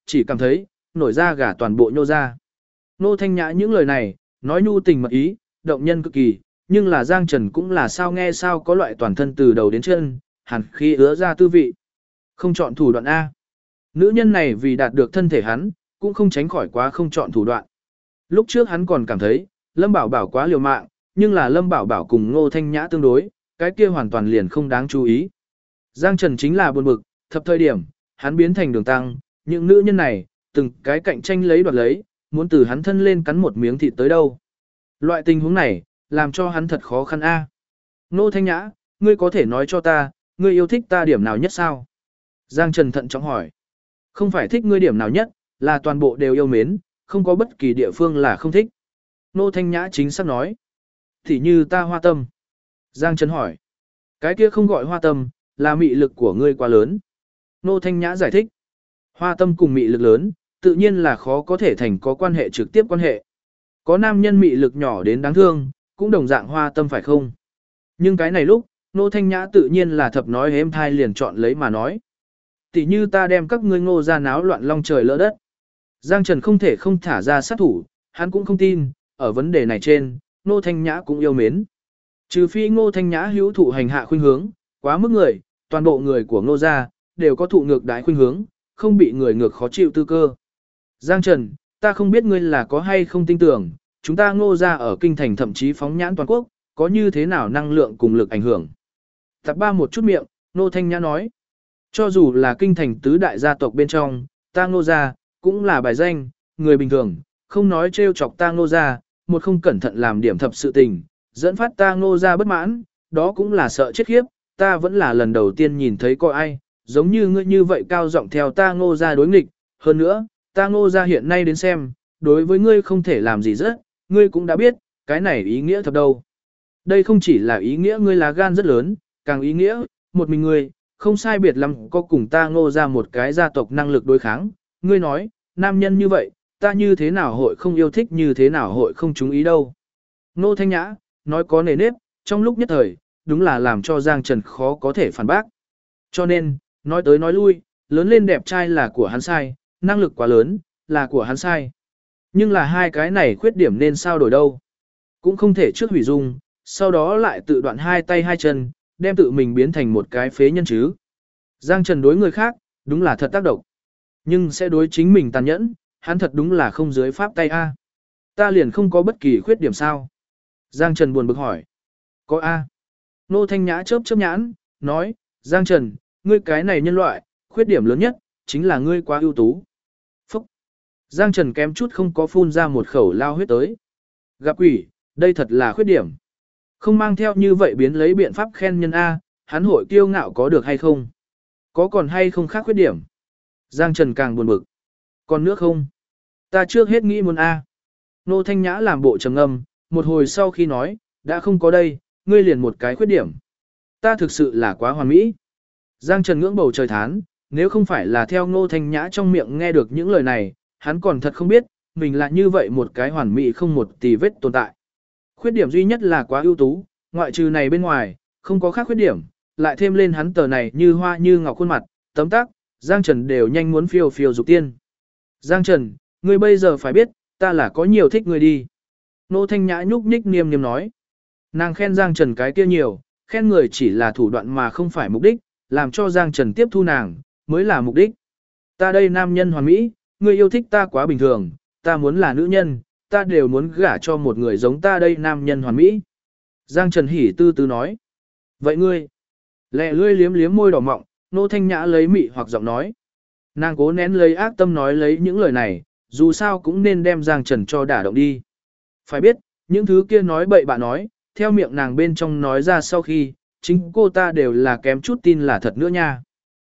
chỉ cảm thấy, nổi da gà toàn bộ nhô ra. Nô Thanh Nhã những lời này, nói nhu tình mật ý, động nhân cực kỳ, nhưng là Giang Trần cũng là sao nghe sao có loại toàn thân từ đầu đến chân, hẳn khi ứa ra tư vị. Không chọn thủ đoạn A. Nữ nhân này vì đạt được thân thể hắn, cũng không tránh khỏi quá không chọn thủ đoạn. Lúc trước hắn còn cảm thấy, Lâm Bảo Bảo quá liều mạng, nhưng là Lâm Bảo Bảo cùng Ngô Thanh Nhã tương đối, cái kia hoàn toàn liền không đáng chú ý. Giang Trần chính là buồn bực, thập thời điểm, hắn biến thành Đường Tăng, những nữ nhân này, từng cái cạnh tranh lấy đoạt lấy, muốn từ hắn thân lên cắn một miếng thịt tới đâu. Loại tình huống này, làm cho hắn thật khó khăn a. Ngô Thanh Nhã, ngươi có thể nói cho ta, ngươi yêu thích ta điểm nào nhất sao? Giang Trần thận trọng hỏi. Không phải thích ngươi điểm nào nhất, là toàn bộ đều yêu mến, không có bất kỳ địa phương là không thích. Ngô Thanh Nhã chính xác nói. Thì như ta hoa tâm. Giang Trần hỏi. Cái kia không gọi hoa tâm, là mị lực của ngươi quá lớn. Ngô Thanh Nhã giải thích. Hoa tâm cùng mị lực lớn, tự nhiên là khó có thể thành có quan hệ trực tiếp quan hệ. Có nam nhân mị lực nhỏ đến đáng thương, cũng đồng dạng hoa tâm phải không? Nhưng cái này lúc, Ngô Thanh Nhã tự nhiên là thập nói êm thai liền chọn lấy mà nói. Tỷ như ta đem các ngươi Ngô ra náo loạn long trời lỡ đất. Giang Trần không thể không thả ra sát thủ, hắn cũng không tin, ở vấn đề này trên, Ngô Thanh Nhã cũng yêu mến. Trừ phi Ngô Thanh Nhã hữu thụ hành hạ khuynh hướng, quá mức người, toàn bộ người của Ngô gia đều có thụ ngược đái khuynh hướng, không bị người ngược khó chịu tư cơ. Giang Trần, ta không biết ngươi là có hay không tin tưởng, chúng ta Ngô gia ở kinh thành thậm chí phóng nhãn toàn quốc, có như thế nào năng lượng cùng lực ảnh hưởng. Tập ba một chút miệng, Ngô Thanh Nhã nói. Cho dù là kinh thành tứ đại gia tộc bên trong, ta Ngô gia cũng là bài danh, người bình thường, không nói trêu chọc ta Ngô gia, một không cẩn thận làm điểm thập sự tình, dẫn phát ta Ngô gia bất mãn, đó cũng là sợ chết khiếp, ta vẫn là lần đầu tiên nhìn thấy có ai, giống như ngươi như vậy cao giọng theo ta Ngô gia đối nghịch, hơn nữa, ta Ngô gia hiện nay đến xem, đối với ngươi không thể làm gì rất, ngươi cũng đã biết, cái này ý nghĩa thật đâu. Đây không chỉ là ý nghĩa ngươi là gan rất lớn, càng ý nghĩa, một mình ngươi, không sai biệt lắm có cùng ta Ngô gia một cái gia tộc năng lực đối kháng, ngươi nói, nam nhân như vậy, ta như thế nào hội không yêu thích như thế nào hội không chú ý đâu. Ngô Thanh Nhã, nói có nề nếp, trong lúc nhất thời, đúng là làm cho Giang Trần khó có thể phản bác. Cho nên, nói tới nói lui, lớn lên đẹp trai là của hắn sai, năng lực quá lớn, là của hắn sai. Nhưng là hai cái này khuyết điểm nên sao đổi đâu. Cũng không thể trước hủy dung, sau đó lại tự đoạn hai tay hai chân, đem tự mình biến thành một cái phế nhân chứ. Giang Trần đối người khác, đúng là thật tác động. Nhưng sẽ đối chính mình tàn nhẫn, hắn thật đúng là không dưới pháp tay A. Ta liền không có bất kỳ khuyết điểm sao. Giang Trần buồn bực hỏi. Có A. Nô Thanh Nhã chớp chớp nhãn, nói, Giang Trần, ngươi cái này nhân loại, khuyết điểm lớn nhất, chính là ngươi quá ưu tú. Phúc. Giang Trần kém chút không có phun ra một khẩu lao huyết tới. Gặp quỷ, đây thật là khuyết điểm. Không mang theo như vậy biến lấy biện pháp khen nhân A, hắn hội kiêu ngạo có được hay không? Có còn hay không khác khuyết điểm? Giang Trần càng buồn bực. Còn nước không? Ta trước hết nghĩ muốn A. Nô Thanh Nhã làm bộ trầm ngâm, một hồi sau khi nói, đã không có đây, ngươi liền một cái khuyết điểm. Ta thực sự là quá hoàn mỹ. Giang Trần ngưỡng bầu trời thán, nếu không phải là theo Nô Thanh Nhã trong miệng nghe được những lời này, hắn còn thật không biết, mình là như vậy một cái hoàn mỹ không một tì vết tồn tại. Khuyết điểm duy nhất là quá ưu tú, ngoại trừ này bên ngoài, không có khác khuyết điểm, lại thêm lên hắn tờ này như hoa như ngọc khuôn mặt, tấm tắc, Giang Trần đều nhanh muốn phiêu phiêu dục tiên. Giang Trần, ngươi bây giờ phải biết, ta là có nhiều thích ngươi đi. Nô Thanh Nhã nhúc nhích niêm niêm nói. Nàng khen Giang Trần cái kia nhiều, khen người chỉ là thủ đoạn mà không phải mục đích, làm cho Giang Trần tiếp thu nàng, mới là mục đích. Ta đây nam nhân hoàn mỹ, ngươi yêu thích ta quá bình thường, ta muốn là nữ nhân, ta đều muốn gả cho một người giống ta đây nam nhân hoàn mỹ. Giang Trần hỉ tư tư nói. Vậy ngươi, lẹ lươi liếm liếm môi đỏ mọng, Nô Thanh Nhã lấy mị hoặc giọng nói. Nàng cố nén lấy ác tâm nói lấy những lời này, dù sao cũng nên đem Giang Trần cho đả động đi. Phải biết, những thứ kia nói bậy bạ nói, theo miệng nàng bên trong nói ra sau khi, chính cô ta đều là kém chút tin là thật nữa nha.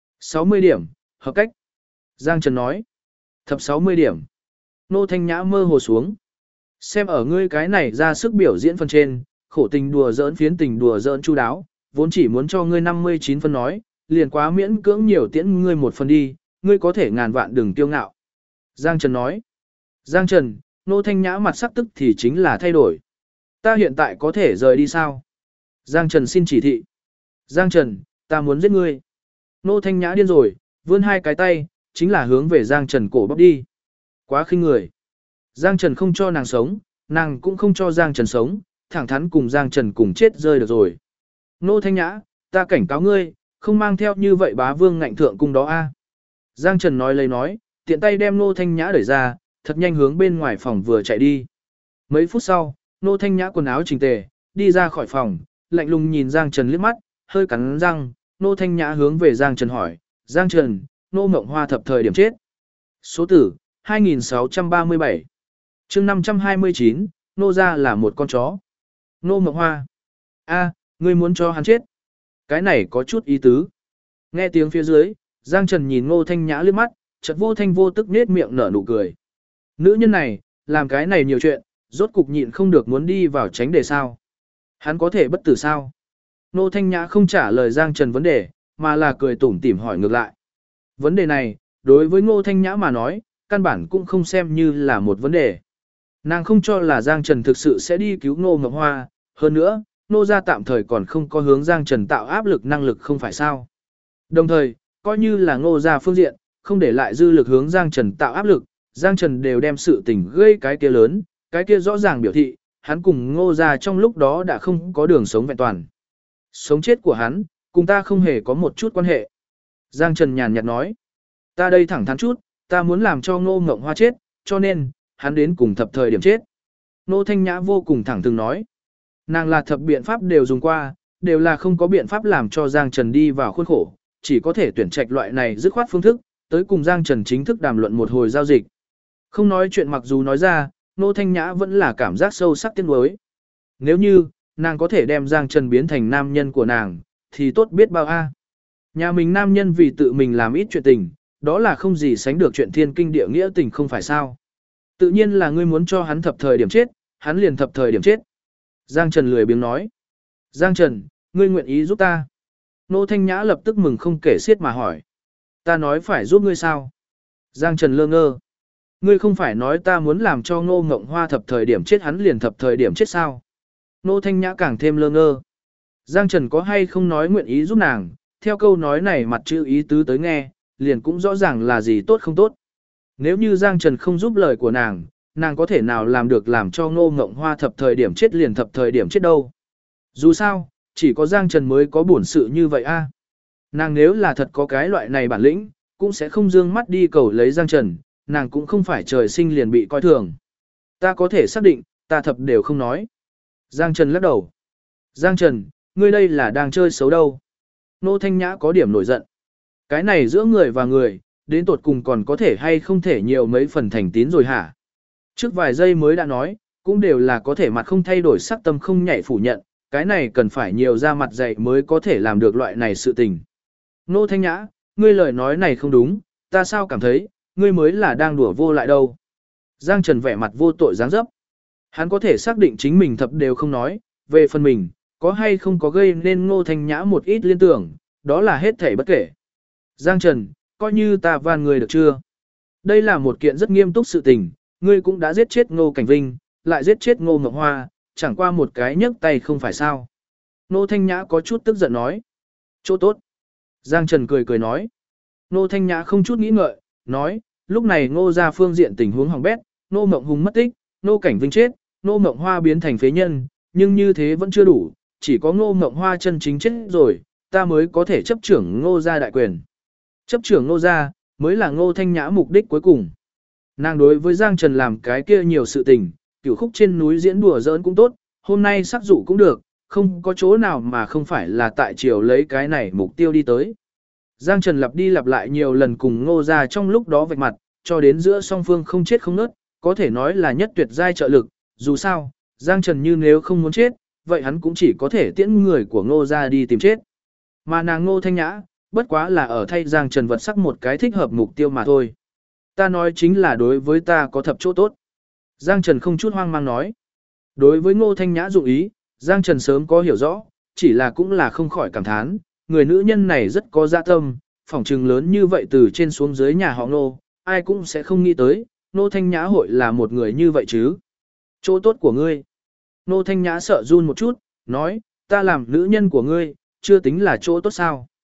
60 điểm, hợp cách. Giang Trần nói. Thập 60 điểm. Nô Thanh Nhã mơ hồ xuống. Xem ở ngươi cái này ra sức biểu diễn phần trên, khổ tình đùa giỡn phiến tình đùa giỡn chu đáo, vốn chỉ muốn cho ngươi 59 phân nói, liền quá miễn cưỡng nhiều tiễn ngươi một phần đi, ngươi có thể ngàn vạn đừng tiêu ngạo. Giang Trần nói. Giang Trần, Nô Thanh Nhã mặt sắc tức thì chính là thay đổi. Ta hiện tại có thể rời đi sao? Giang Trần xin chỉ thị. Giang Trần, ta muốn giết ngươi. Nô Thanh Nhã điên rồi, vươn hai cái tay, chính là hướng về Giang Trần cổ bóc đi. Quá khinh người. Giang Trần không cho nàng sống, nàng cũng không cho Giang Trần sống, thẳng thắn cùng Giang Trần cùng chết rơi được rồi. Nô Thanh Nhã, ta cảnh cáo ngươi, không mang theo như vậy bá vương ngạnh thượng cung đó a. Giang Trần nói lấy nói, tiện tay đem Nô Thanh Nhã đẩy ra, thật nhanh hướng bên ngoài phòng vừa chạy đi. Mấy phút sau, Nô Thanh Nhã quần áo chỉnh tề, đi ra khỏi phòng, lạnh lùng nhìn Giang Trần liếc mắt, hơi cắn răng, Nô Thanh Nhã hướng về Giang Trần hỏi, Giang Trần, Nô Mộng Hoa thập thời điểm chết. Số tử, 2637. chương 529, Nô ra là một con chó. Nô Mộng Hoa. A, ngươi muốn cho hắn chết. Cái này có chút ý tứ. Nghe tiếng phía dưới, Giang Trần nhìn Ngô Thanh Nhã liếc mắt, chợt vô thanh vô tức nết miệng nở nụ cười. Nữ nhân này, làm cái này nhiều chuyện, rốt cục nhịn không được muốn đi vào tránh đề sao. Hắn có thể bất tử sao? Ngô Thanh Nhã không trả lời Giang Trần vấn đề, mà là cười tủm tỉm hỏi ngược lại. Vấn đề này, đối với Ngô Thanh Nhã mà nói, căn bản cũng không xem như là một vấn đề. Nàng không cho là Giang Trần thực sự sẽ đi cứu Ngô Ngọc Hoa, hơn nữa, Ngô gia tạm thời còn không có hướng Giang Trần tạo áp lực năng lực không phải sao. Đồng thời, coi như là Ngô gia phương diện, không để lại dư lực hướng Giang Trần tạo áp lực, Giang Trần đều đem sự tình gây cái kia lớn, cái kia rõ ràng biểu thị, hắn cùng Ngô gia trong lúc đó đã không có đường sống vẹn toàn. Sống chết của hắn, cùng ta không hề có một chút quan hệ. Giang Trần nhàn nhạt nói, ta đây thẳng thắn chút, ta muốn làm cho Ngô Ngộng Hoa chết, cho nên, hắn đến cùng thập thời điểm chết. Ngô Thanh Nhã vô cùng thẳng thừng nói, nàng là thập biện pháp đều dùng qua, đều là không có biện pháp làm cho Giang Trần đi vào khuôn khổ, chỉ có thể tuyển trạch loại này dứt khoát phương thức, tới cùng Giang Trần chính thức đàm luận một hồi giao dịch. Không nói chuyện mặc dù nói ra, Ngô Thanh Nhã vẫn là cảm giác sâu sắc tiếc nuối. Nếu như, nàng có thể đem Giang Trần biến thành nam nhân của nàng, thì tốt biết bao a. Nhà mình nam nhân vì tự mình làm ít chuyện tình, đó là không gì sánh được chuyện thiên kinh địa nghĩa tình không phải sao. Tự nhiên là ngươi muốn cho hắn thập thời điểm chết, hắn liền thập thời điểm chết. Giang Trần lười biếng nói. Giang Trần, ngươi nguyện ý giúp ta. Ngô Thanh Nhã lập tức mừng không kể xiết mà hỏi. Ta nói phải giúp ngươi sao? Giang Trần lơ ngơ. Ngươi không phải nói ta muốn làm cho Ngô Ngộng Hoa thập thời điểm chết hắn liền thập thời điểm chết sao? Ngô Thanh Nhã càng thêm lơ ngơ. Giang Trần có hay không nói nguyện ý giúp nàng, theo câu nói này mặt chữ ý tứ tới nghe, liền cũng rõ ràng là gì tốt không tốt. Nếu như Giang Trần không giúp lời của nàng, nàng có thể nào làm được làm cho Ngô Ngộng Hoa thập thời điểm chết liền thập thời điểm chết đâu. Dù sao, chỉ có Giang Trần mới có bổn sự như vậy a. Nàng nếu là thật có cái loại này bản lĩnh, cũng sẽ không dương mắt đi cầu lấy Giang Trần, nàng cũng không phải trời sinh liền bị coi thường. Ta có thể xác định, ta thập đều không nói. Giang Trần lắc đầu. Giang Trần, ngươi đây là đang chơi xấu đâu. Ngô Thanh Nhã có điểm nổi giận. Cái này giữa người và người, đến tột cùng còn có thể hay không thể nhiều mấy phần thành tín rồi hả? Trước vài giây mới đã nói, cũng đều là có thể mặt không thay đổi sắc tâm không nhảy phủ nhận, cái này cần phải nhiều ra mặt dạy mới có thể làm được loại này sự tình. Ngô Thanh Nhã, ngươi lời nói này không đúng, ta sao cảm thấy, ngươi mới là đang đùa vô lại đâu. Giang Trần vẻ mặt vô tội dáng dấp. Hắn có thể xác định chính mình thập đều không nói, về phần mình, có hay không có gây nên Ngô Thanh Nhã một ít liên tưởng, đó là hết thảy bất kể. Giang Trần, coi như ta van người được chưa? Đây là một kiện rất nghiêm túc sự tình, ngươi cũng đã giết chết Ngô Cảnh Vinh, lại giết chết Ngô Ngọc Hoa, chẳng qua một cái nhấc tay không phải sao. Ngô Thanh Nhã có chút tức giận nói. Chỗ tốt. Giang Trần cười cười nói. Ngô Thanh Nhã không chút nghĩ ngợi, nói, lúc này Ngô ra phương diện tình huống hỏng bét, Ngô Mộng Hùng mất tích, Ngô Cảnh Vinh chết, Ngô Mộng Hoa biến thành phế nhân, nhưng như thế vẫn chưa đủ, chỉ có Ngô Mộng Hoa chân chính chết rồi, ta mới có thể chấp trưởng Ngô gia đại quyền. Chấp trưởng Ngô gia, mới là Ngô Thanh Nhã mục đích cuối cùng. Nàng đối với Giang Trần làm cái kia nhiều sự tình, cửu khúc trên núi diễn đùa giỡn cũng tốt, hôm nay sắc dụ cũng được, không có chỗ nào mà không phải là tại chiều lấy cái này mục tiêu đi tới. Giang Trần lặp đi lặp lại nhiều lần cùng Ngô gia trong lúc đó vạch mặt, cho đến giữa song phương không chết không nớt, có thể nói là nhất tuyệt giai trợ lực, dù sao, Giang Trần như nếu không muốn chết, vậy hắn cũng chỉ có thể tiễn người của Ngô gia đi tìm chết. Mà nàng Ngô Thanh Nhã, bất quá là ở thay Giang Trần vật sắc một cái thích hợp mục tiêu mà thôi. Ta nói chính là đối với ta có thập chỗ tốt. Giang Trần không chút hoang mang nói. Đối với Ngô Thanh Nhã dụng ý, Giang Trần sớm có hiểu rõ, chỉ là cũng là không khỏi cảm thán, người nữ nhân này rất có dạ tâm, phỏng trừng lớn như vậy từ trên xuống dưới nhà họ Ngô, ai cũng sẽ không nghĩ tới, Ngô Thanh Nhã hội là một người như vậy chứ. Chỗ tốt của ngươi. Ngô Thanh Nhã sợ run một chút, nói, ta làm nữ nhân của ngươi, chưa tính là chỗ tốt sao.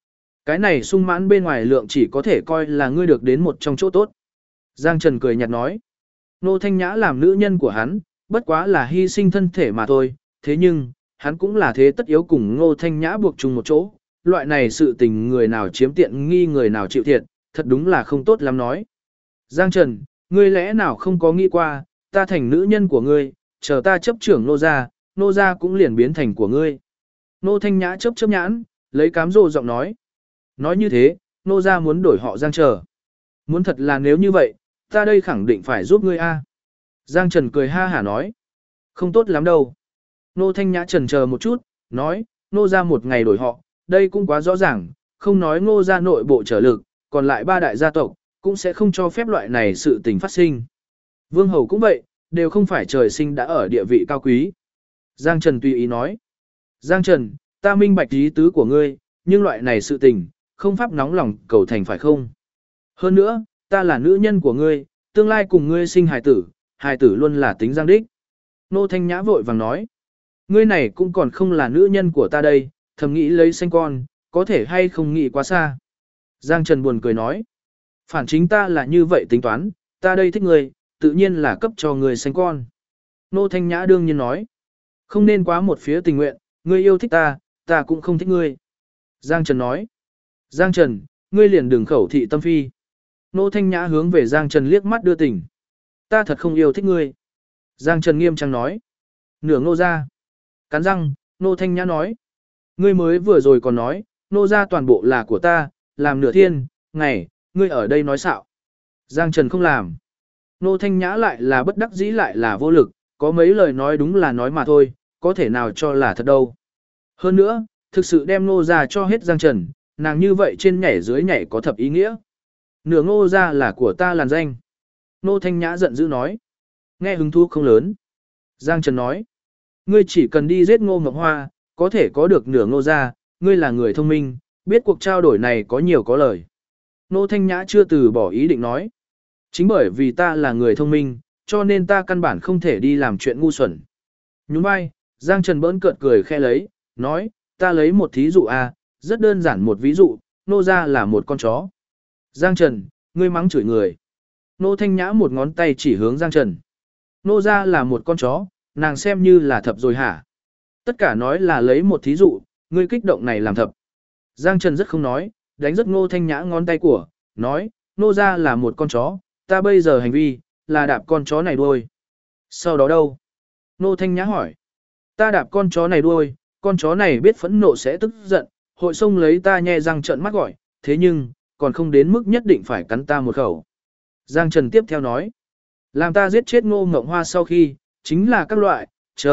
Cái này sung mãn bên ngoài lượng chỉ có thể coi là ngươi được đến một trong chỗ tốt. Giang Trần cười nhạt nói. Nô Thanh Nhã làm nữ nhân của hắn, bất quá là hy sinh thân thể mà thôi, thế nhưng, hắn cũng là thế tất yếu cùng Ngô Thanh Nhã buộc chung một chỗ. Loại này sự tình người nào chiếm tiện nghi người nào chịu thiệt, thật đúng là không tốt lắm nói. Giang Trần, ngươi lẽ nào không có nghĩ qua, ta thành nữ nhân của ngươi, chờ ta chấp trưởng nô gia cũng liền biến thành của ngươi. Nô Thanh Nhã chớp chớp nhãn, lấy cám dỗ giọng nói. Nói như thế, nô gia muốn đổi họ Giang Chờ. Muốn thật là nếu như vậy, ta đây khẳng định phải giúp ngươi a. Giang Trần cười ha hả nói. Không tốt lắm đâu. Nô Thanh Nhã chần chờ một chút, nói, nô gia một ngày đổi họ, đây cũng quá rõ ràng, không nói ngô gia nội bộ trở lực, còn lại ba đại gia tộc, cũng sẽ không cho phép loại này sự tình phát sinh. Vương Hầu cũng vậy, đều không phải trời sinh đã ở địa vị cao quý. Giang Trần tùy ý nói. Giang Trần, ta minh bạch ý tứ của ngươi, nhưng loại này sự tình, không pháp nóng lòng cầu thành phải không? Hơn nữa, ta là nữ nhân của ngươi, tương lai cùng ngươi sinh hài tử luôn là tính giang đích. Nô Thanh Nhã vội vàng nói. Ngươi này cũng còn không là nữ nhân của ta đây, thầm nghĩ lấy sinh con, có thể hay không nghĩ quá xa. Giang Trần buồn cười nói. Phản chính ta là như vậy tính toán, ta đây thích ngươi, tự nhiên là cấp cho ngươi sinh con. Nô Thanh Nhã đương nhiên nói. Không nên quá một phía tình nguyện, ngươi yêu thích ta, ta cũng không thích ngươi. Giang Trần nói. Giang Trần, ngươi liền đừng khẩu thị tâm phi. Nô Thanh Nhã hướng về Giang Trần liếc mắt đưa tình. Ta thật không yêu thích ngươi. Giang Trần nghiêm trang nói. Nửa Ngô ra. Cắn răng, Nô Thanh Nhã nói. Ngươi mới vừa rồi còn nói, Nô ra toàn bộ là của ta, làm nửa thiên, ngày, ngươi ở đây nói xạo. Giang Trần không làm. Nô Thanh Nhã lại là bất đắc dĩ lại là vô lực, có mấy lời nói đúng là nói mà thôi, có thể nào cho là thật đâu. Hơn nữa, thực sự đem Nô ra cho hết Giang Trần, nàng như vậy trên nhảy dưới nhảy có thập ý nghĩa. Nửa Ngô ra là của ta làn danh. Nô Thanh Nhã giận dữ nói. Nghe hứng thú không lớn. Giang Trần nói. Ngươi chỉ cần đi giết Ngô Ngọc Hoa, có thể có được nửa Ngô ra, ngươi là người thông minh, biết cuộc trao đổi này có nhiều có lời. Nô Thanh Nhã chưa từ bỏ ý định nói. Chính bởi vì ta là người thông minh, cho nên ta căn bản không thể đi làm chuyện ngu xuẩn. Nhún vai, Giang Trần bỡn cợt cười khe lấy, nói, ta lấy một thí dụ rất đơn giản một ví dụ, nô ra là một con chó. Giang Trần, ngươi mắng chửi người. Nô Thanh Nhã một ngón tay chỉ hướng Giang Trần. Nô ra là một con chó, nàng xem như là thập rồi hả? Tất cả nói là lấy một thí dụ, ngươi kích động này làm thập. Giang Trần rất không nói, đánh rất Nô Thanh Nhã ngón tay của, nói, nô ra là một con chó, ta bây giờ hành vi, là đạp con chó này đuôi. Sau đó đâu? Nô Thanh Nhã hỏi. Ta đạp con chó này đuôi, con chó này biết phẫn nộ sẽ tức giận, hội xông lấy ta nhe răng trợn mắt gọi, thế nhưng, còn không đến mức nhất định phải cắn ta một khẩu. Giang Trần tiếp theo nói. Làm ta giết chết Ngô Ngộng Hoa sau khi, chính là các loại,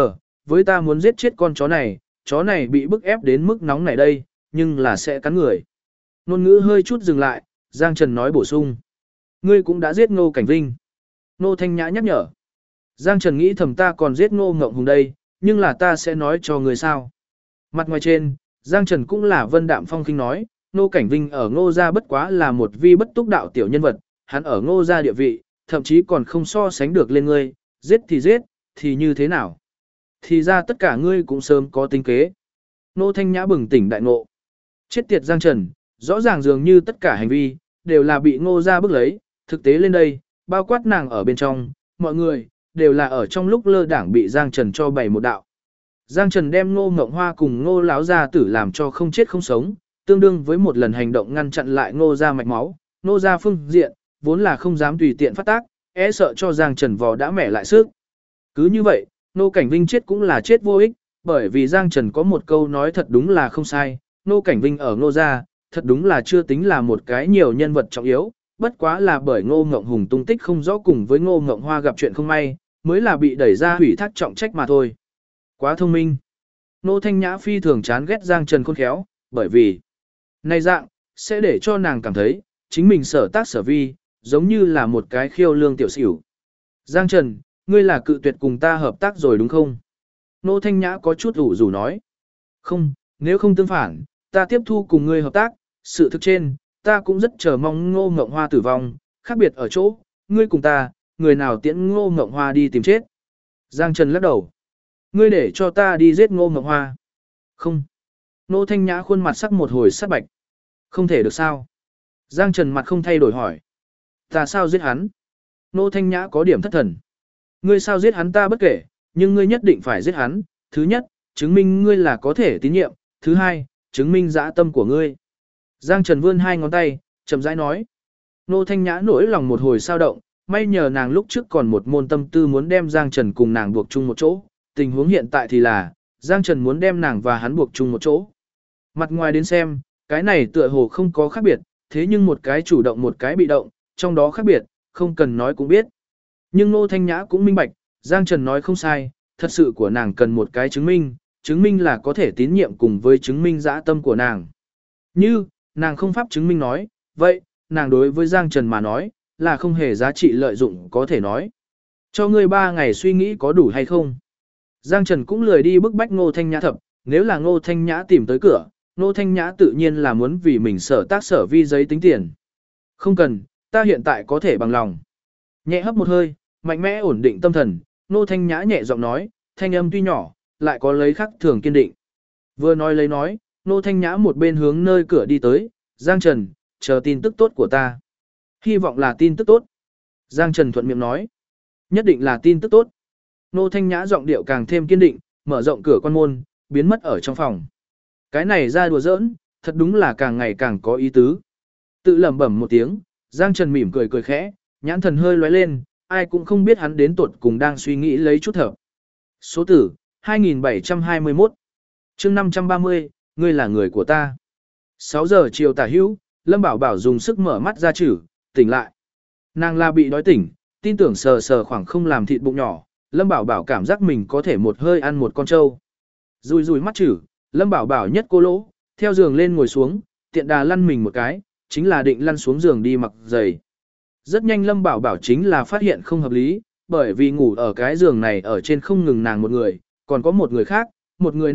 với ta muốn giết chết con chó này bị bức ép đến mức nóng này đây, nhưng là sẽ cắn người. Ngôn ngữ hơi chút dừng lại, Giang Trần nói bổ sung. Ngươi cũng đã giết Ngô Cảnh Vinh. Ngô Thanh Nhã nhắc nhở. Giang Trần nghĩ thầm ta còn giết Ngô Ngộng Hùng đây, nhưng là ta sẽ nói cho người sao. Mặt ngoài trên, Giang Trần cũng là vân đạm phong khinh nói, Ngô Cảnh Vinh ở Ngô gia bất quá là một vi bất túc đạo tiểu nhân vật, hắn ở Ngô gia địa vị, thậm chí còn không so sánh được lên ngươi, giết, thì như thế nào? Thì ra tất cả ngươi cũng sớm có tính kế. Ngô Thanh Nhã bừng tỉnh đại ngộ. Chết tiệt Giang Trần, rõ ràng dường như tất cả hành vi, đều là bị Ngô gia bức lấy, thực tế lên đây, bao quát nàng ở bên trong, mọi người, đều là ở trong lúc lơ đảng bị Giang Trần cho bày một đạo. Giang Trần đem Ngô Ngộng Hoa cùng Ngô Láo gia tử làm cho không chết không sống, tương đương với một lần hành động ngăn chặn lại Ngô gia mạch máu, Ngô gia phương diện, vốn là không dám tùy tiện phát tác, e sợ cho Giang Trần vò đã mẻ lại sức. Cứ như vậy, Ngô Cảnh Vinh chết cũng là chết vô ích, bởi vì Giang Trần có một câu nói thật đúng là không sai, Ngô Cảnh Vinh ở Ngô gia, thật đúng là chưa tính là một cái nhiều nhân vật trọng yếu, bất quá là bởi Ngô Ngộng Hùng tung tích không rõ cùng với Ngô Ngộng Hoa gặp chuyện không may, mới là bị đẩy ra hủy thác trọng trách mà thôi. Quá thông minh. Ngô Thanh Nhã phi thường chán ghét Giang Trần khôn khéo, bởi vì này dạng, sẽ để cho nàng cảm thấy, chính mình sở tác sở vi, giống như là một cái khiêu lương tiểu xỉu. Giang Trần, ngươi là cự tuyệt cùng ta hợp tác rồi đúng không? Ngô Thanh Nhã có chút ủ rủ nói. Không, nếu không tương phản, ta tiếp thu cùng ngươi hợp tác, sự thực trên, ta cũng rất chờ mong Ngô Ngộng Hoa tử vong, khác biệt ở chỗ, ngươi cùng ta, người nào tiễn Ngô Ngộng Hoa đi tìm chết. Giang Trần lắc đầu. Ngươi để cho ta đi giết Ngô Ngộng Hoa. Không. Ngô Thanh Nhã khuôn mặt sắc một hồi sắc bạch. Không thể được sao? Giang Trần mặt không thay đổi hỏi. Ta sao giết hắn? Nô Thanh Nhã có điểm thất thần. Ngươi sao giết hắn ta bất kể, nhưng ngươi nhất định phải giết hắn. Thứ nhất, chứng minh ngươi là có thể tín nhiệm. Thứ hai, chứng minh dã tâm của ngươi. Giang Trần vươn hai ngón tay, chậm rãi nói. Nô Thanh Nhã nỗi lòng một hồi sao động, may nhờ nàng lúc trước còn một môn tâm tư muốn đem Giang Trần cùng nàng buộc chung một chỗ. Tình huống hiện tại thì là, Giang Trần muốn đem nàng và hắn buộc chung một chỗ. Mặt ngoài đến xem, cái này tựa hồ không có khác biệt, thế nhưng một cái chủ động một cái bị động, trong đó khác biệt, không cần nói cũng biết. Nhưng Nô Thanh Nhã cũng minh bạch, Giang Trần nói không sai, thật sự của nàng cần một cái chứng minh là có thể tín nhiệm cùng với chứng minh dã tâm của nàng. Như, nàng không pháp chứng minh nói, vậy, nàng đối với Giang Trần mà nói, là không hề giá trị lợi dụng có thể nói. Cho ngươi 3 ngày suy nghĩ có đủ hay không? Giang Trần cũng lười đi bức bách Ngô Thanh Nhã thập, nếu là Ngô Thanh Nhã tìm tới cửa, Ngô Thanh Nhã tự nhiên là muốn vì mình sở tác sở vi giấy tính tiền. Không cần, ta hiện tại có thể bằng lòng. Nhẹ hấp một hơi, mạnh mẽ ổn định tâm thần, Ngô Thanh Nhã nhẹ giọng nói, thanh âm tuy nhỏ, lại có lấy khắc thường kiên định. Vừa nói lấy nói, Ngô Thanh Nhã một bên hướng nơi cửa đi tới, Giang Trần, chờ tin tức tốt của ta. Hy vọng là tin tức tốt. Giang Trần thuận miệng nói, nhất định là tin tức tốt. Ngô Thanh Nhã giọng điệu càng thêm kiên định, mở rộng cửa quan môn, biến mất ở trong phòng. Cái này ra đùa giỡn, thật đúng là càng ngày càng có ý tứ. Tự lẩm bẩm một tiếng, Giang Trần mỉm cười cười khẽ, nhãn thần hơi lóe lên, ai cũng không biết hắn đến tuột cùng đang suy nghĩ lấy chút thở. Số tử, 2721. Chương 530, ngươi là người của ta. 6 giờ chiều tả hữu, Lâm Bảo Bảo dùng sức mở mắt ra chử, tỉnh lại. Nàng là bị đói tỉnh, tin tưởng sờ sờ khoảng không làm thịt bụng nhỏ, Lâm Bảo Bảo cảm giác mình có thể một hơi ăn một con trâu. Rùi rùi mắt chử, Lâm Bảo Bảo nhất cô lỗ, theo giường lên ngồi xuống, tiện đà lăn mình một cái, chính là định lăn xuống giường đi mặc giày. Rất nhanh Lâm Bảo Bảo chính là phát hiện không hợp lý, bởi vì ngủ ở cái giường này ở trên không ngừng nàng một người, còn có một người khác, một người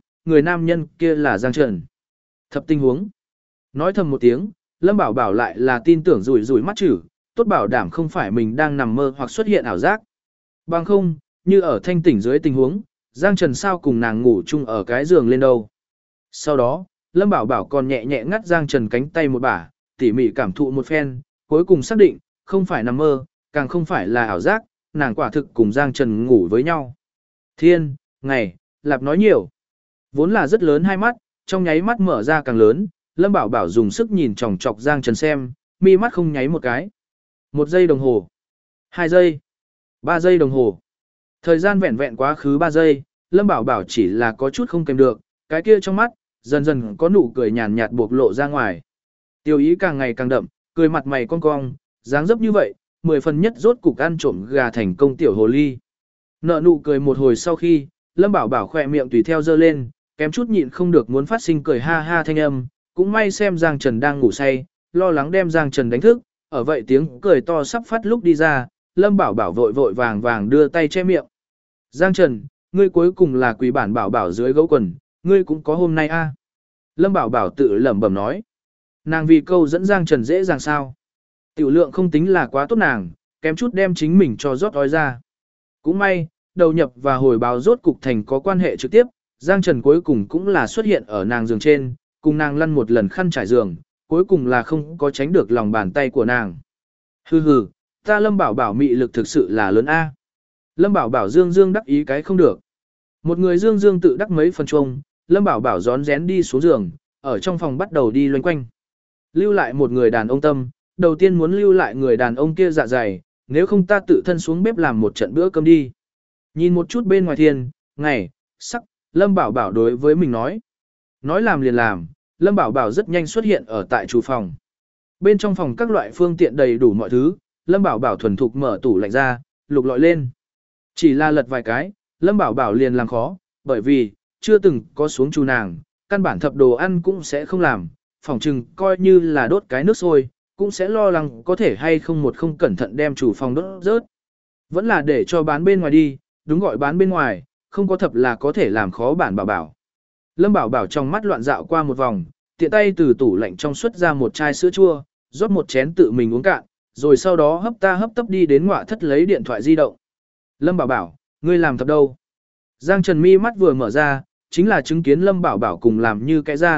nam nhân kia là Giang Trần. Thập tình huống. Nói thầm một tiếng, Lâm Bảo Bảo lại là tin tưởng rủi rủi mắt chử, tốt bảo đảm không phải mình đang nằm mơ hoặc xuất hiện ảo giác. Bằng không, như ở thanh tỉnh dưới tình huống, Giang Trần sao cùng nàng ngủ chung ở cái giường lên đâu. Sau đó, Lâm Bảo Bảo còn nhẹ nhẹ ngắt Giang Trần cánh tay một bả, tỉ mỉ cảm thụ một phen, cuối cùng xác định, không phải nằm mơ, càng không phải là ảo giác, nàng quả thực cùng Giang Trần ngủ với nhau. Thiên, ngày, lạp nói nhiều. Vốn là rất lớn hai mắt, trong nháy mắt mở ra càng lớn, Lâm Bảo Bảo dùng sức nhìn chòng chọc Giang Trần xem, mi mắt không nháy một cái. 1 giây đồng hồ, 2 giây, 3 giây đồng hồ. Thời gian vẹn vẹn quá khứ 3 giây, Lâm Bảo Bảo chỉ là có chút không kèm được, cái kia trong mắt, dần dần có nụ cười nhàn nhạt bộc lộ ra ngoài. Tiêu ý càng ngày càng đậm, cười mặt mày cong cong, dáng dấp như vậy, 10 phần nhất rốt cục ăn trộm gà thành công tiểu hồ ly. Nợ nụ cười một hồi sau khi, Lâm Bảo Bảo khỏe miệng tùy theo dơ lên, kém chút nhịn không được muốn phát sinh cười ha ha thanh âm, cũng may xem Giang Trần đang ngủ say, lo lắng đem Giang Trần đánh thức, ở vậy tiếng cười to sắp phát lúc đi ra, Lâm Bảo Bảo vội vội vàng vàng đưa tay che miệng. Giang Trần, ngươi cuối cùng là quý bản Bảo Bảo dưới gấu quần, ngươi cũng có hôm nay a. Lâm Bảo Bảo tự lẩm bẩm nói. Nàng vì câu dẫn Giang Trần dễ dàng sao. Tiểu lượng không tính là quá tốt nàng, kém chút đem chính mình cho rót ói ra. Cũng may, đầu nhập và hồi báo rốt cục thành có quan hệ trực tiếp, Giang Trần cuối cùng cũng là xuất hiện ở nàng giường trên, cùng nàng lăn một lần khăn trải giường, cuối cùng là không có tránh được lòng bàn tay của nàng. Hừ hừ, ta Lâm Bảo Bảo mị lực thực sự là lớn a. Lâm Bảo Bảo dương dương đắc ý cái không được. Một người dương dương tự đắc mấy phần chuông, Lâm Bảo Bảo rón rén đi xuống giường, ở trong phòng bắt đầu đi loanh quanh. Lưu lại một người đàn ông tâm, đầu tiên muốn lưu lại người đàn ông kia dạ dày, nếu không ta tự thân xuống bếp làm một trận bữa cơm đi. Nhìn một chút bên ngoài thiên, ngày, sắc, Lâm Bảo Bảo đối với mình nói. Nói làm liền làm, Lâm Bảo Bảo rất nhanh xuất hiện ở tại chủ phòng. Bên trong phòng các loại phương tiện đầy đủ mọi thứ, Lâm Bảo Bảo thuần thục mở tủ lạnh ra, lục lọi lên. Chỉ là lật vài cái, Lâm Bảo Bảo liền làm khó, bởi vì, chưa từng có xuống chu nàng, căn bản thập đồ ăn cũng sẽ không làm, phòng trừng coi như là đốt cái nước sôi, cũng sẽ lo lắng có thể hay không một không cẩn thận đem chủ phòng đốt rớt. Vẫn là để cho bán bên ngoài đi, đúng gọi bán bên ngoài, không có thập là có thể làm khó bản Bảo Bảo. Lâm Bảo Bảo trong mắt loạn dạo qua một vòng, tiện tay từ tủ lạnh trong xuất ra một chai sữa chua, rót một chén tự mình uống cạn, rồi sau đó hấp ta hấp tấp đi đến ngoại thất lấy điện thoại di động. Lâm Bảo Bảo, ngươi làm thật đâu? Giang Trần mi mắt vừa mở ra, chính là chứng kiến Lâm Bảo Bảo cùng làm như cái gian,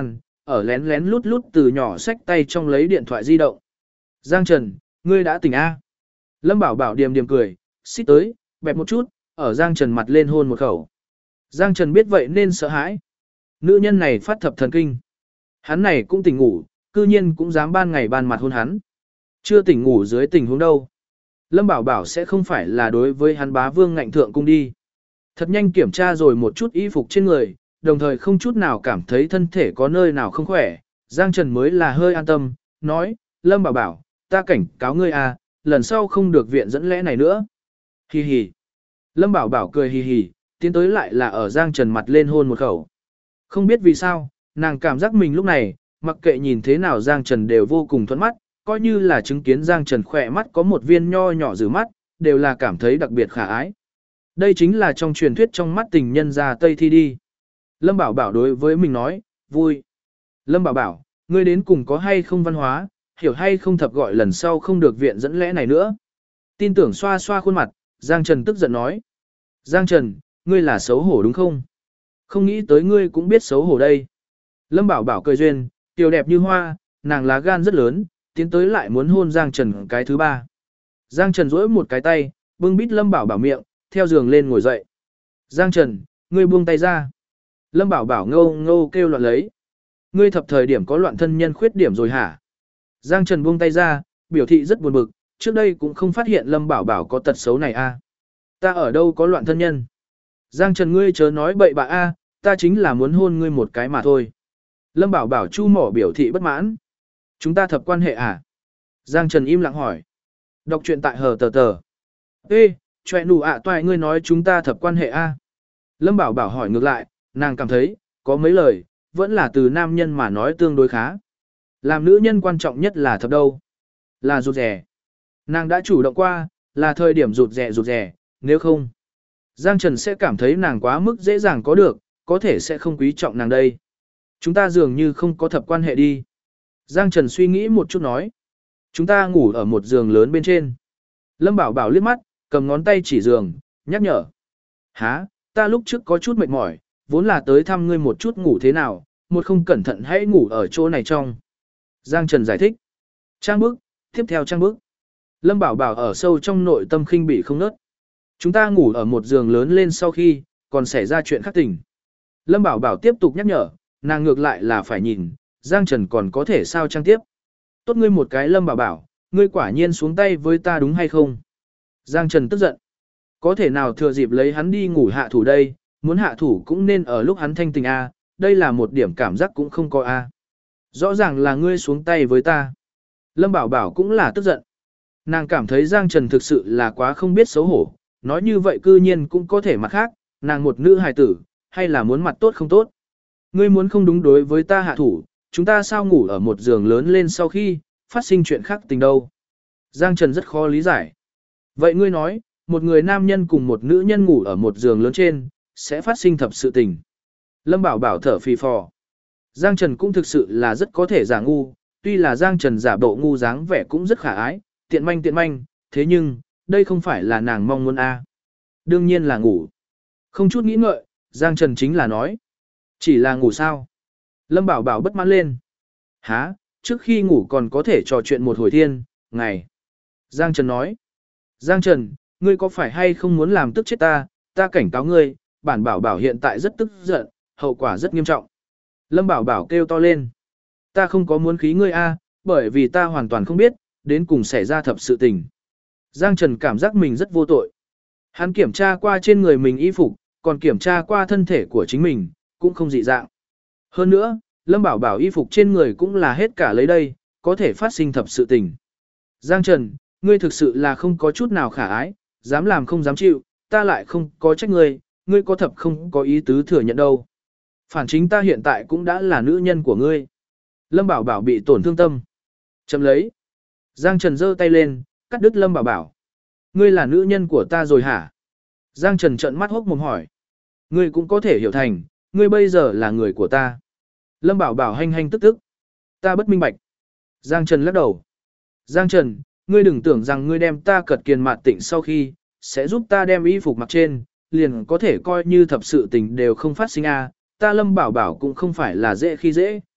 ở lén lén lút lút từ nhỏ xách tay trong lấy điện thoại di động. Giang Trần, ngươi đã tỉnh a? Lâm Bảo Bảo điềm điềm cười, xích tới, bẹp một chút, ở Giang Trần mặt lên hôn một khẩu. Giang Trần biết vậy nên sợ hãi. Nữ nhân này phát thập thần kinh. Hắn này cũng tỉnh ngủ, cư nhiên cũng dám ban ngày ban mặt hôn hắn. Chưa tỉnh ngủ dưới tình huống đâu. Lâm Bảo Bảo sẽ không phải là đối với hắn bá vương ngạnh thượng cung đi. Thật nhanh kiểm tra rồi một chút y phục trên người, đồng thời không chút nào cảm thấy thân thể có nơi nào không khỏe. Giang Trần mới là hơi an tâm, nói, Lâm Bảo Bảo, ta cảnh cáo ngươi à, lần sau không được viện dẫn lẽ này nữa. Hi hi. Lâm Bảo Bảo cười hi hi, tiến tới lại là ở Giang Trần mặt lên hôn một khẩu. Không biết vì sao, nàng cảm giác mình lúc này, mặc kệ nhìn thế nào Giang Trần đều vô cùng thuận mắt, coi như là chứng kiến Giang Trần khỏe mắt có một viên nho nhỏ rử mắt, đều là cảm thấy đặc biệt khả ái. Đây chính là trong truyền thuyết trong mắt tình nhân ra Tây Thi đi. Lâm Bảo Bảo đối với mình nói, vui. Lâm Bảo Bảo, ngươi đến cùng có hay không văn hóa, hiểu hay không thập gọi lần sau không được viện dẫn lẽ này nữa. Tin tưởng xoa xoa khuôn mặt, Giang Trần tức giận nói. Giang Trần, ngươi là xấu hổ đúng không? Không nghĩ tới ngươi cũng biết xấu hổ đây. Lâm Bảo Bảo cười duyên, tiểu đẹp như hoa, nàng lá gan rất lớn, tiến tới lại muốn hôn Giang Trần cái thứ ba. Giang Trần duỗi một cái tay, bưng bít Lâm Bảo Bảo miệng, theo giường lên ngồi dậy. Giang Trần, ngươi buông tay ra. Lâm Bảo Bảo ngâu ngâu kêu loạn lấy. Ngươi thập thời điểm có loạn thân nhân khuyết điểm rồi hả? Giang Trần buông tay ra, biểu thị rất buồn bực, trước đây cũng không phát hiện Lâm Bảo Bảo có tật xấu này a. Ta ở đâu có loạn thân nhân? Giang Trần ngươi chớ nói bậy bạ a, ta chính là muốn hôn ngươi một cái mà thôi. Lâm Bảo Bảo chu mỏ biểu thị bất mãn. Chúng ta thập quan hệ à? Giang Trần im lặng hỏi. Đọc truyện tại hờ tờ tờ. Ê, chòe nụ ạ toại ngươi nói chúng ta thập quan hệ a. Lâm Bảo Bảo hỏi ngược lại, nàng cảm thấy, có mấy lời, vẫn là từ nam nhân mà nói tương đối khá. Làm nữ nhân quan trọng nhất là thập đâu? Là rụt rẻ. Nàng đã chủ động qua, là thời điểm rụt rẻ, nếu không. Giang Trần sẽ cảm thấy nàng quá mức dễ dàng có được, có thể sẽ không quý trọng nàng đây. Chúng ta dường như không có thập quan hệ đi. Giang Trần suy nghĩ một chút nói. Chúng ta ngủ ở một giường lớn bên trên. Lâm Bảo Bảo liếc mắt, cầm ngón tay chỉ giường, nhắc nhở. Hả, ta lúc trước có chút mệt mỏi, vốn là tới thăm ngươi một chút ngủ thế nào, một không cẩn thận hãy ngủ ở chỗ này trong. Giang Trần giải thích. Trang bức, tiếp theo trang bức. Lâm Bảo Bảo ở sâu trong nội tâm khinh bỉ không nớt. Chúng ta ngủ ở một giường lớn lên sau khi, còn xảy ra chuyện khác tình. Lâm Bảo Bảo tiếp tục nhắc nhở, nàng ngược lại là phải nhìn, Giang Trần còn có thể sao trang tiếp. Tốt ngươi một cái Lâm Bảo Bảo, ngươi quả nhiên xuống tay với ta đúng hay không? Giang Trần tức giận. Có thể nào thừa dịp lấy hắn đi ngủ hạ thủ đây, muốn hạ thủ cũng nên ở lúc hắn thanh tình A, đây là một điểm cảm giác cũng không có A. Rõ ràng là ngươi xuống tay với ta. Lâm Bảo Bảo cũng là tức giận. Nàng cảm thấy Giang Trần thực sự là quá không biết xấu hổ, nói như vậy cư nhiên cũng có thể mặt khác, nàng một nữ hài tử, hay là muốn mặt tốt không tốt. Ngươi muốn không đúng đối với ta hạ thủ, chúng ta sao ngủ ở một giường lớn lên sau khi, phát sinh chuyện khác tình đâu. Giang Trần rất khó lý giải. Vậy ngươi nói, một người nam nhân cùng một nữ nhân ngủ ở một giường lớn trên, sẽ phát sinh thập sự tình. Lâm Bảo Bảo thở phì phò. Giang Trần cũng thực sự là rất có thể giả ngu, tuy là Giang Trần giả bộ ngu dáng vẻ cũng rất khả ái, tiện manh, thế nhưng, đây không phải là nàng mong muốn a. Đương nhiên là ngủ. Không chút nghĩ ngợi, Giang Trần chính là nói. Chỉ là ngủ sao? Lâm Bảo Bảo bất mãn lên. Hả, trước khi ngủ còn có thể trò chuyện một hồi thiên, ngày. Giang Trần nói. Giang Trần, ngươi có phải hay không muốn làm tức chết ta, ta cảnh cáo ngươi, bản Bảo Bảo hiện tại rất tức giận, hậu quả rất nghiêm trọng. Lâm Bảo Bảo kêu to lên. Ta không có muốn khí ngươi a, bởi vì ta hoàn toàn không biết, đến cùng xảy ra thập sự tình. Giang Trần cảm giác mình rất vô tội. Hắn kiểm tra qua trên người mình y phục, còn kiểm tra qua thân thể của chính mình, cũng không dị dạng. Hơn nữa, Lâm Bảo Bảo y phục trên người cũng là hết cả lấy đây, có thể phát sinh thập sự tình. Giang Trần, ngươi thực sự là không có chút nào khả ái, dám làm không dám chịu, ta lại không có trách ngươi, ngươi có thập không có ý tứ thừa nhận đâu. Phản chính ta hiện tại cũng đã là nữ nhân của ngươi. Lâm Bảo Bảo bị tổn thương tâm. Chấm lấy. Giang Trần giơ tay lên, cắt đứt Lâm Bảo Bảo. Ngươi là nữ nhân của ta rồi hả? Giang Trần trợn mắt hốc mồm hỏi. Ngươi cũng có thể hiểu thành, ngươi bây giờ là người của ta. Lâm Bảo Bảo hanh tức tức. Ta bất minh bạch. Giang Trần lắc đầu. Giang Trần, ngươi đừng tưởng rằng ngươi đem ta cật kiền mạt tịnh sau khi, sẽ giúp ta đem y phục mặc trên, liền có thể coi như thập sự tình đều không phát sinh a. Ta Lâm Bảo Bảo cũng không phải là dễ khi dễ.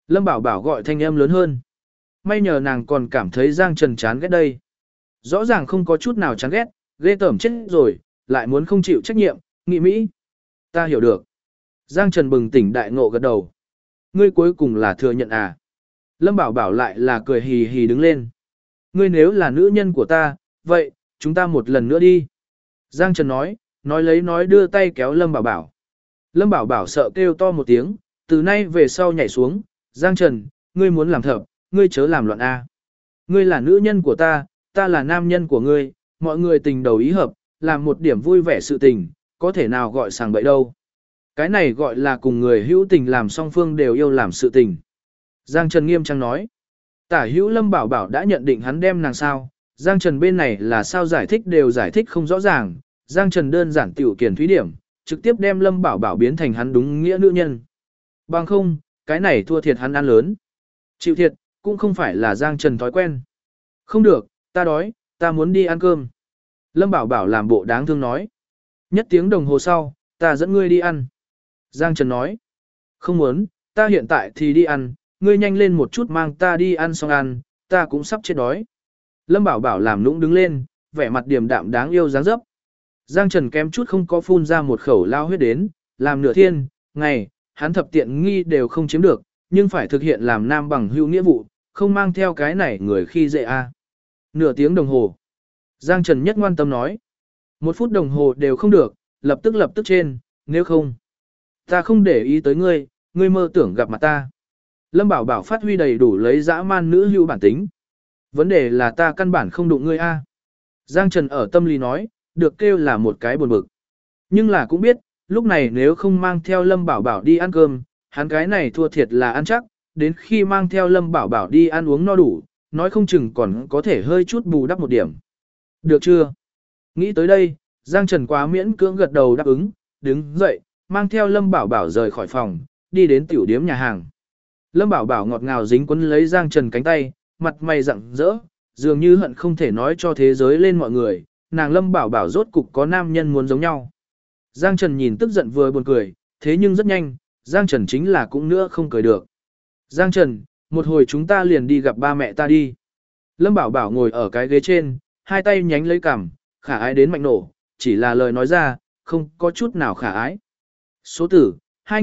Lâm Bảo Bảo gọi thanh âm lớn hơn. May nhờ nàng còn cảm thấy Giang Trần chán ghét đây. Rõ ràng không có chút nào chán ghét, ghê tởm chết rồi, lại muốn không chịu trách nhiệm, nghị mỹ. Ta hiểu được. Giang Trần bừng tỉnh đại ngộ gật đầu. Ngươi cuối cùng là thừa nhận à? Lâm Bảo Bảo lại là cười hì hì đứng lên. Ngươi nếu là nữ nhân của ta, vậy, chúng ta một lần nữa đi. Giang Trần nói lấy nói đưa tay kéo Lâm Bảo Bảo. Lâm Bảo Bảo sợ kêu to một tiếng, từ nay về sau nhảy xuống. Giang Trần, ngươi muốn làm thợ, ngươi chớ làm loạn A. Ngươi là nữ nhân của ta là nam nhân của ngươi, mọi người tình đầu ý hợp, làm một điểm vui vẻ sự tình, có thể nào gọi sàng bậy đâu. Cái này gọi là cùng người hữu tình làm song phương đều yêu làm sự tình. Giang Trần nghiêm trang nói. Tả hữu Lâm Bảo Bảo đã nhận định hắn đem nàng sao, Giang Trần bên này là sao giải thích đều giải thích không rõ ràng, Giang Trần đơn giản tiểu kiển thúy điểm, trực tiếp đem Lâm Bảo Bảo biến thành hắn đúng nghĩa nữ nhân. Bằng không, cái này thua thiệt hắn ăn lớn. Chịu thiệt, cũng không phải là Giang Trần thói quen. Không được, ta đói, ta muốn đi ăn cơm. Lâm Bảo Bảo làm bộ đáng thương nói. Nhất tiếng đồng hồ sau, ta dẫn ngươi đi ăn. Giang Trần nói. Không muốn, ta hiện tại thì đi ăn, ngươi nhanh lên một chút mang ta đi ăn xong ăn, ta cũng sắp chết đói. Lâm Bảo Bảo làm nũng đứng lên, vẻ mặt điềm đạm đáng yêu dáng dấp. Giang Trần kém chút không có phun ra một khẩu lao huyết đến, làm nửa thiên, ngày, hắn thập tiện nghi đều không chiếm được, nhưng phải thực hiện làm nam bằng hữu nghĩa vụ, không mang theo cái này người khi dễ a. Nửa tiếng đồng hồ. Giang Trần nhất ngoan tâm nói. 1 phút đồng hồ đều không được, lập tức trên, nếu không. Ta không để ý tới ngươi, ngươi mơ tưởng gặp mặt ta. Lâm Bảo Bảo phát huy đầy đủ lấy dã man nữ hữu bản tính. Vấn đề là ta căn bản không đụng ngươi a. Giang Trần ở tâm lý nói, được kêu là một cái buồn bực. Nhưng là cũng biết, lúc này nếu không mang theo Lâm Bảo Bảo đi ăn cơm, hắn cái này thua thiệt là ăn chắc, đến khi mang theo Lâm Bảo Bảo đi ăn uống no đủ, nói không chừng còn có thể hơi chút bù đắp một điểm. Được chưa? Nghĩ tới đây, Giang Trần quá miễn cưỡng gật đầu đáp ứng, đứng dậy, mang theo Lâm Bảo Bảo rời khỏi phòng, đi đến tiểu điếm nhà hàng. Lâm Bảo Bảo ngọt ngào dính quấn lấy Giang Trần cánh tay, mặt mày rạng rỡ, dường như hận không thể nói cho thế giới lên mọi người, nàng Lâm Bảo Bảo rốt cục có nam nhân muốn giống nhau. Giang Trần nhìn tức giận vừa buồn cười, thế nhưng rất nhanh, Giang Trần chính là cũng nữa không cười được. Giang Trần, một hồi chúng ta liền đi gặp ba mẹ ta đi. Lâm Bảo Bảo ngồi ở cái ghế trên, hai tay nhánh lấy cằm, khả ái đến mạnh nổ, chỉ là lời nói ra, không có chút nào khả ái. Số tử,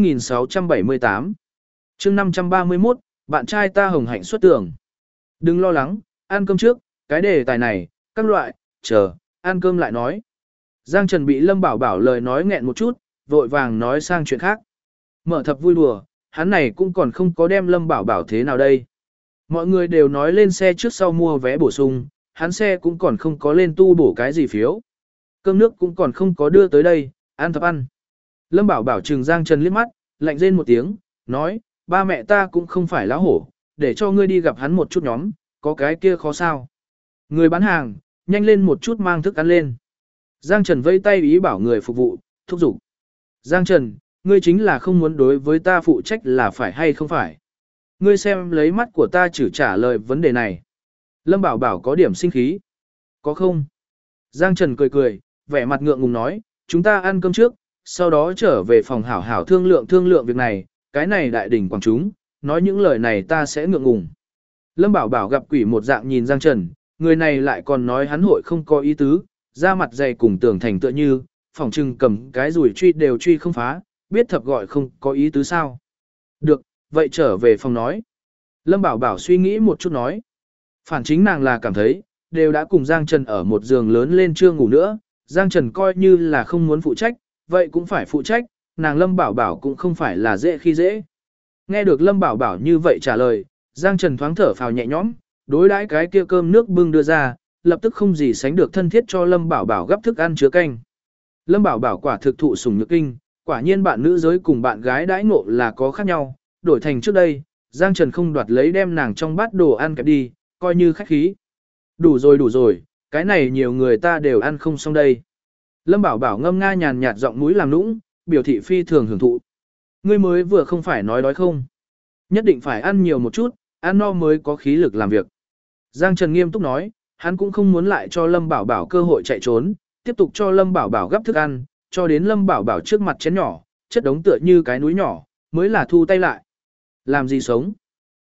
2678. chương 531, bạn trai ta hồng hạnh xuất tưởng. Đừng lo lắng, ăn cơm trước, cái đề tài này, các loại, chờ, ăn cơm lại nói. Giang Trần bị Lâm Bảo Bảo lời nói nghẹn một chút, vội vàng nói sang chuyện khác. Mở thập vui đùa, hắn này cũng còn không có đem Lâm Bảo Bảo thế nào đây. Mọi người đều nói lên xe trước sau mua vé bổ sung, hắn xe cũng còn không có lên tu bổ cái gì phiếu. Cơm nước cũng còn không có đưa tới đây, ăn thập ăn. Lâm Bảo Bảo trừng Giang Trần liếc mắt, lạnh rên một tiếng, nói, ba mẹ ta cũng không phải lão hổ, để cho ngươi đi gặp hắn một chút nhóm, có cái kia khó sao. Người bán hàng, nhanh lên một chút mang thức ăn lên. Giang Trần vây tay ý bảo người phục vụ, thúc giục. Giang Trần, ngươi chính là không muốn đối với ta phụ trách là phải hay không phải. Ngươi xem lấy mắt của ta chỉ trả lời vấn đề này. Lâm Bảo Bảo có điểm sinh khí. Có không? Giang Trần cười cười, vẻ mặt ngượng ngùng nói, chúng ta ăn cơm trước, sau đó trở về phòng hảo hảo thương lượng việc này, cái này đại đỉnh quảng chúng, nói những lời này ta sẽ ngượng ngùng. Lâm Bảo Bảo gặp quỷ một dạng nhìn Giang Trần, người này lại còn nói hắn hội không có ý tứ, da mặt dày cùng tưởng thành tựa như, phòng trừng cầm cái rủi truy đều truy không phá, biết thập gọi không có ý tứ sao. Được, vậy trở về phòng nói. Lâm Bảo Bảo suy nghĩ một chút nói. Phản chính nàng là cảm thấy, đều đã cùng Giang Trần ở một giường lớn lên chưa ngủ nữa, Giang Trần coi như là không muốn phụ trách, vậy cũng phải phụ trách, nàng Lâm Bảo Bảo cũng không phải là dễ khi dễ. Nghe được Lâm Bảo Bảo như vậy trả lời, Giang Trần thoáng thở phào nhẹ nhõm, đối đãi cái kia cơm nước bưng đưa ra, lập tức không gì sánh được thân thiết cho Lâm Bảo Bảo gấp thức ăn chứa canh. Lâm Bảo Bảo quả thực thụ sủng nhược kinh, quả nhiên bạn nữ giới cùng bạn gái đãi ngộ là có khác nhau, đổi thành trước đây, Giang Trần không đoạt lấy đem nàng trong bát đồ ăn kẹp đi, coi như khách khí. Đủ rồi, cái này nhiều người ta đều ăn không xong đây. Lâm Bảo Bảo ngâm nga nhàn nhạt giọng mũi làm nũng, biểu thị phi thường hưởng thụ. Ngươi mới vừa không phải nói đói không? Nhất định phải ăn nhiều một chút, ăn no mới có khí lực làm việc. Giang Trần nghiêm túc nói, hắn cũng không muốn lại cho Lâm Bảo Bảo cơ hội chạy trốn, tiếp tục cho Lâm Bảo Bảo gấp thức ăn, cho đến Lâm Bảo Bảo trước mặt chén nhỏ, chất đống tựa như cái núi nhỏ, mới là thu tay lại. Làm gì sống?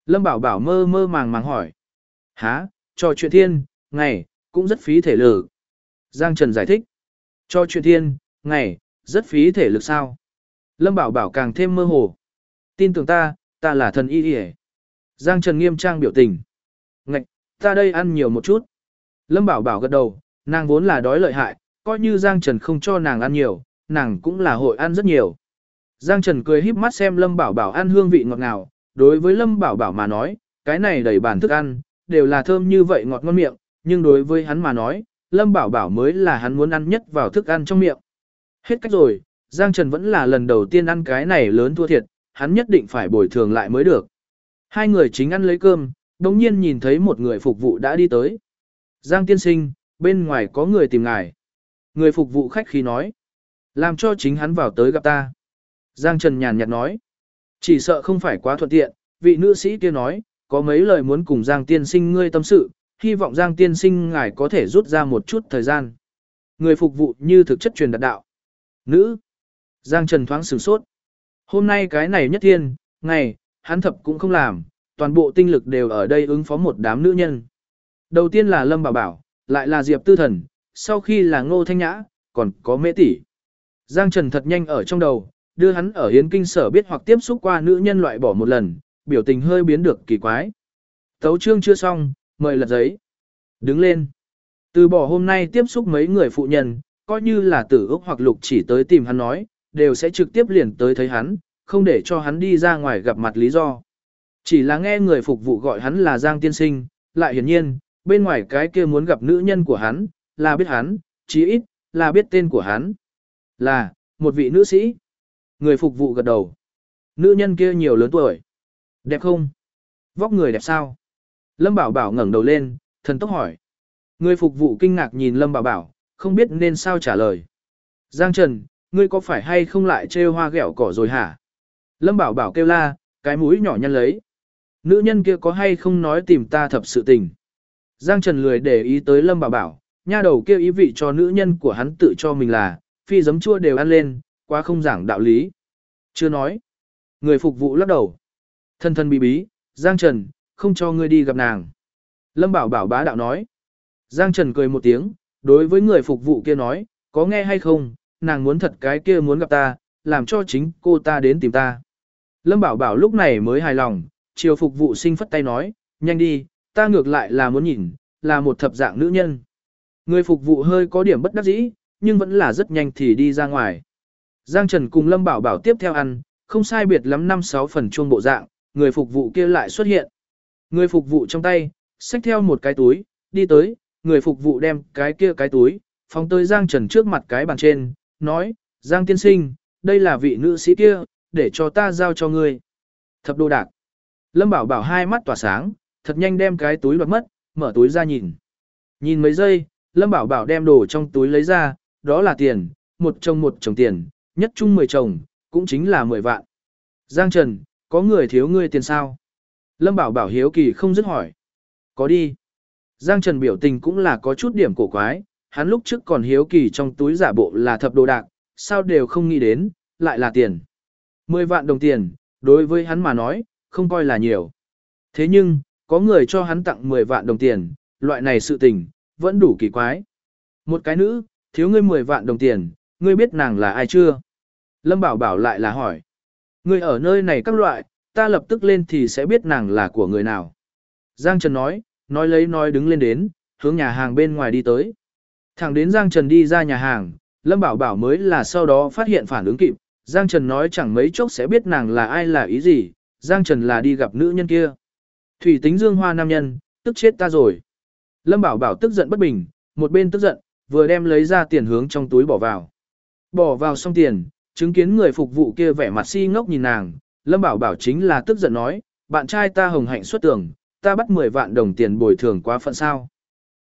Lâm Bảo Bảo mơ mơ màng màng hỏi. Hả, trò chuyện thiên, ngày, cũng rất phí thể lực. Giang Trần giải thích. Trò chuyện thiên, ngày, rất phí thể lực sao? Lâm Bảo Bảo càng thêm mơ hồ. Tin tưởng ta là thần y y. Giang Trần nghiêm trang biểu tình. Ngạch, ta đây ăn nhiều một chút. Lâm Bảo Bảo gật đầu, nàng vốn là đói lợi hại, coi như Giang Trần không cho nàng ăn nhiều, nàng cũng là hội ăn rất nhiều. Giang Trần cười híp mắt xem Lâm Bảo Bảo ăn hương vị ngọt ngào, đối với Lâm Bảo Bảo mà nói, cái này đầy bàn thức ăn, đều là thơm như vậy ngọt ngon miệng, nhưng đối với hắn mà nói, Lâm Bảo Bảo mới là hắn muốn ăn nhất vào thức ăn trong miệng. Hết cách rồi, Giang Trần vẫn là lần đầu tiên ăn cái này lớn thua thiệt, hắn nhất định phải bồi thường lại mới được. Hai người chính ăn lấy cơm, đồng nhiên nhìn thấy một người phục vụ đã đi tới. Giang tiên sinh, bên ngoài có người tìm ngài. Người phục vụ khách khí nói. Làm cho chính hắn vào tới gặp ta. Giang Trần nhàn nhạt nói. Chỉ sợ không phải quá thuận tiện, vị nữ sĩ kia nói, có mấy lời muốn cùng Giang tiên sinh ngươi tâm sự, hy vọng Giang tiên sinh ngài có thể rút ra một chút thời gian. Người phục vụ như thực chất truyền đạt đạo. Nữ. Giang Trần thoáng sửng sốt. Hôm nay cái này nhất thiên, ngày, hắn thập cũng không làm, toàn bộ tinh lực đều ở đây ứng phó một đám nữ nhân. Đầu tiên là Lâm Bảo Bảo, lại là Diệp Tư Thần, sau khi là Ngô Thanh Nhã, còn có Mễ Tỷ. Giang Trần thật nhanh ở trong đầu, đưa hắn ở Hiến Kinh Sở biết hoặc tiếp xúc qua nữ nhân loại bỏ một lần, biểu tình hơi biến được kỳ quái. Tấu chương chưa xong, mời lật giấy. Đứng lên. Từ bỏ hôm nay tiếp xúc mấy người phụ nhân, coi như là Tử Úc hoặc Lục chỉ tới tìm hắn nói, đều sẽ trực tiếp liền tới thấy hắn, không để cho hắn đi ra ngoài gặp mặt lý do. Chỉ là nghe người phục vụ gọi hắn là Giang tiên sinh, lại hiển nhiên, bên ngoài cái kia muốn gặp nữ nhân của hắn, là biết hắn, chí ít, là biết tên của hắn. Là, một vị nữ sĩ. Người phục vụ gật đầu. Nữ nhân kia nhiều lớn tuổi. Đẹp không? Vóc người đẹp sao? Lâm Bảo Bảo ngẩng đầu lên, thần tốc hỏi. Người phục vụ kinh ngạc nhìn Lâm Bảo Bảo, không biết nên sao trả lời. Giang Trần, ngươi có phải hay không lại trêu hoa ghẹo cỏ rồi hả? Lâm Bảo Bảo kêu la, cái mũi nhỏ nhăn lấy. Nữ nhân kia có hay không nói tìm ta thập sự tình? Giang Trần lười để ý tới Lâm Bảo Bảo, nha đầu kia ý vị cho nữ nhân của hắn tự cho mình là, phi giấm chua đều ăn lên, quá không giảng đạo lý. Chưa nói. Người phục vụ lắc đầu. Thân thân bí bí, Giang Trần, không cho ngươi đi gặp nàng. Lâm Bảo Bảo bá đạo nói. Giang Trần cười một tiếng, đối với người phục vụ kia nói, có nghe hay không, nàng muốn thật cái kia muốn gặp ta, làm cho chính cô ta đến tìm ta. Lâm Bảo Bảo lúc này mới hài lòng, chiều phục vụ sinh phất tay nói, nhanh đi, ta ngược lại là muốn nhìn, là một thập dạng nữ nhân. Người phục vụ hơi có điểm bất đắc dĩ, nhưng vẫn là rất nhanh thì đi ra ngoài. Giang Trần cùng Lâm Bảo Bảo tiếp theo ăn, không sai biệt lắm 5-6 phần chuông bộ dạng, người phục vụ kia lại xuất hiện. Người phục vụ trong tay, xách theo một cái túi, đi tới, người phục vụ đem cái kia cái túi, phóng tới Giang Trần trước mặt cái bàn trên, nói, Giang tiên sinh, đây là vị nữ sĩ kia, để cho ta giao cho ngươi. Thập đồ đạc. Lâm Bảo Bảo hai mắt tỏa sáng, thật nhanh đem cái túi đoạt mất, mở túi ra nhìn. Nhìn mấy giây, Lâm Bảo Bảo đem đồ trong túi lấy ra, đó là tiền, một chồng tiền, nhất chung 10 chồng, cũng chính là 10 vạn. Giang Trần, có người thiếu ngươi tiền sao? Lâm Bảo Bảo hiếu kỳ không dứt hỏi. Có đi. Giang Trần biểu tình cũng là có chút điểm cổ quái, hắn lúc trước còn hiếu kỳ trong túi giả bộ là thập đồ đạc, sao đều không nghĩ đến, lại là tiền. 10 vạn đồng tiền, đối với hắn mà nói, không coi là nhiều. Thế nhưng, có người cho hắn tặng 10 vạn đồng tiền, loại này sự tình, vẫn đủ kỳ quái. Một cái nữ, thiếu ngươi 10 vạn đồng tiền, ngươi biết nàng là ai chưa? Lâm Bảo Bảo lại là hỏi. Ngươi ở nơi này các loại, ta lập tức lên thì sẽ biết nàng là của người nào. Giang Trần nói lấy đứng lên đến, hướng nhà hàng bên ngoài đi tới. Thẳng đến Giang Trần đi ra nhà hàng, Lâm Bảo Bảo mới là sau đó phát hiện phản ứng kịp. Giang Trần nói chẳng mấy chốc sẽ biết nàng là ai là ý gì, Giang Trần là đi gặp nữ nhân kia. Thủy tính dương hoa nam nhân, tức chết ta rồi. Lâm Bảo Bảo tức giận bất bình, một bên tức giận, vừa đem lấy ra tiền hướng trong túi bỏ vào. Bỏ vào xong tiền, chứng kiến người phục vụ kia vẻ mặt si ngốc nhìn nàng, Lâm Bảo Bảo chính là tức giận nói, bạn trai ta hồng hạnh xuất tưởng, ta bắt 10 vạn đồng tiền bồi thường quá phận sao?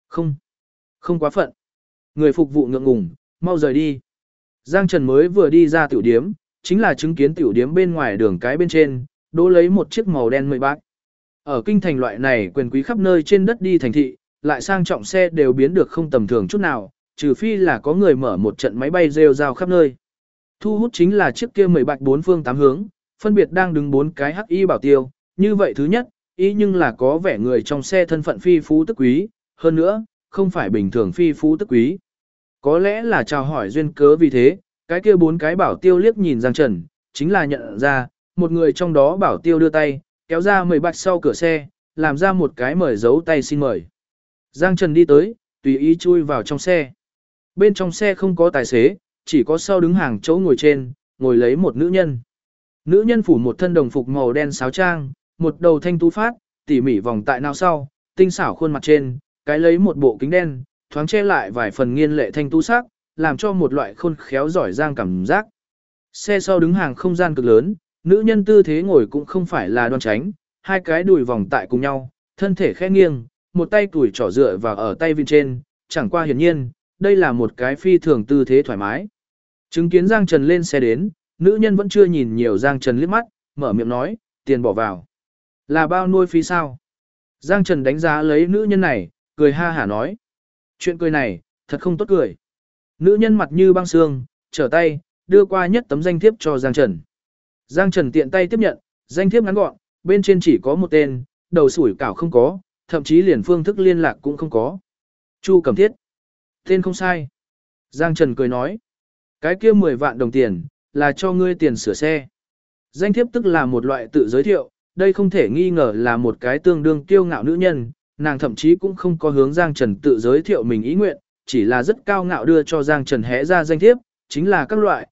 Không quá phận. Người phục vụ ngượng ngùng, mau rời đi. Giang Trần mới vừa đi ra tiểu điếm, chính là chứng kiến tiểu điếm bên ngoài đường cái bên trên, đỗ lấy một chiếc màu đen mười bác. Ở kinh thành loại này quyền quý khắp nơi trên đất đi thành thị, lại sang trọng xe đều biến được không tầm thường chút nào, trừ phi là có người mở một trận máy bay rêu rao khắp nơi. Thu hút chính là chiếc kia mười bạch bốn phương tám hướng, phân biệt đang đứng bốn cái hắc y bảo tiêu, như vậy thứ nhất, ý nhưng là có vẻ người trong xe thân phận phi phú tức quý, hơn nữa, không phải bình thường phi phú tức quý. Có lẽ là chào hỏi duyên cớ vì thế, cái kia 4 cái bảo tiêu liếc nhìn Giang Trần, chính là nhận ra, một người trong đó bảo tiêu đưa tay, kéo ra 10 bạch sau cửa xe, làm ra một cái mời dấu tay xin mời. Giang Trần đi tới, tùy ý chui vào trong xe. Bên trong xe không có tài xế, chỉ có sau đứng hàng chỗ ngồi trên, ngồi lấy một nữ nhân. Nữ nhân phủ một thân đồng phục màu đen sáo trang, một đầu thanh tú phát, tỉ mỉ vòng tại nào sau, tinh xảo khuôn mặt trên, cái lấy một bộ kính đen, thoáng che lại vài phần nghiên lệ thanh tú sắc, làm cho một loại khôn khéo giỏi giang cảm giác. Xe sau đứng hàng không gian cực lớn, nữ nhân tư thế ngồi cũng không phải là đoan tránh, hai cái đùi vòng tại cùng nhau, thân thể khẽ nghiêng, một tay tuổi trỏ dựa vào ở tay vịn trên, chẳng qua hiển nhiên, đây là một cái phi thường tư thế thoải mái. Chứng kiến Giang Trần lên xe đến, nữ nhân vẫn chưa nhìn nhiều Giang Trần liếc mắt, mở miệng nói, tiền bỏ vào. Là bao nuôi phí sao? Giang Trần đánh giá lấy nữ nhân này, cười ha hả nói. Chuyện cười này, thật không tốt cười. Nữ nhân mặt như băng xương, trở tay, đưa qua nhất tấm danh thiếp cho Giang Trần. Giang Trần tiện tay tiếp nhận, danh thiếp ngắn gọn, bên trên chỉ có một tên, đầu sủi cảo không có, thậm chí liền phương thức liên lạc cũng không có. Chu Cẩm Thiết. Tên không sai. Giang Trần cười nói. Cái kia 10 vạn đồng tiền, là cho ngươi tiền sửa xe. Danh thiếp tức là một loại tự giới thiệu, đây không thể nghi ngờ là một cái tương đương kiêu ngạo nữ nhân, nàng thậm chí cũng không có hướng Giang Trần tự giới thiệu mình ý nguyện, chỉ là rất cao ngạo đưa cho Giang Trần hé ra danh thiếp, chính là các loại,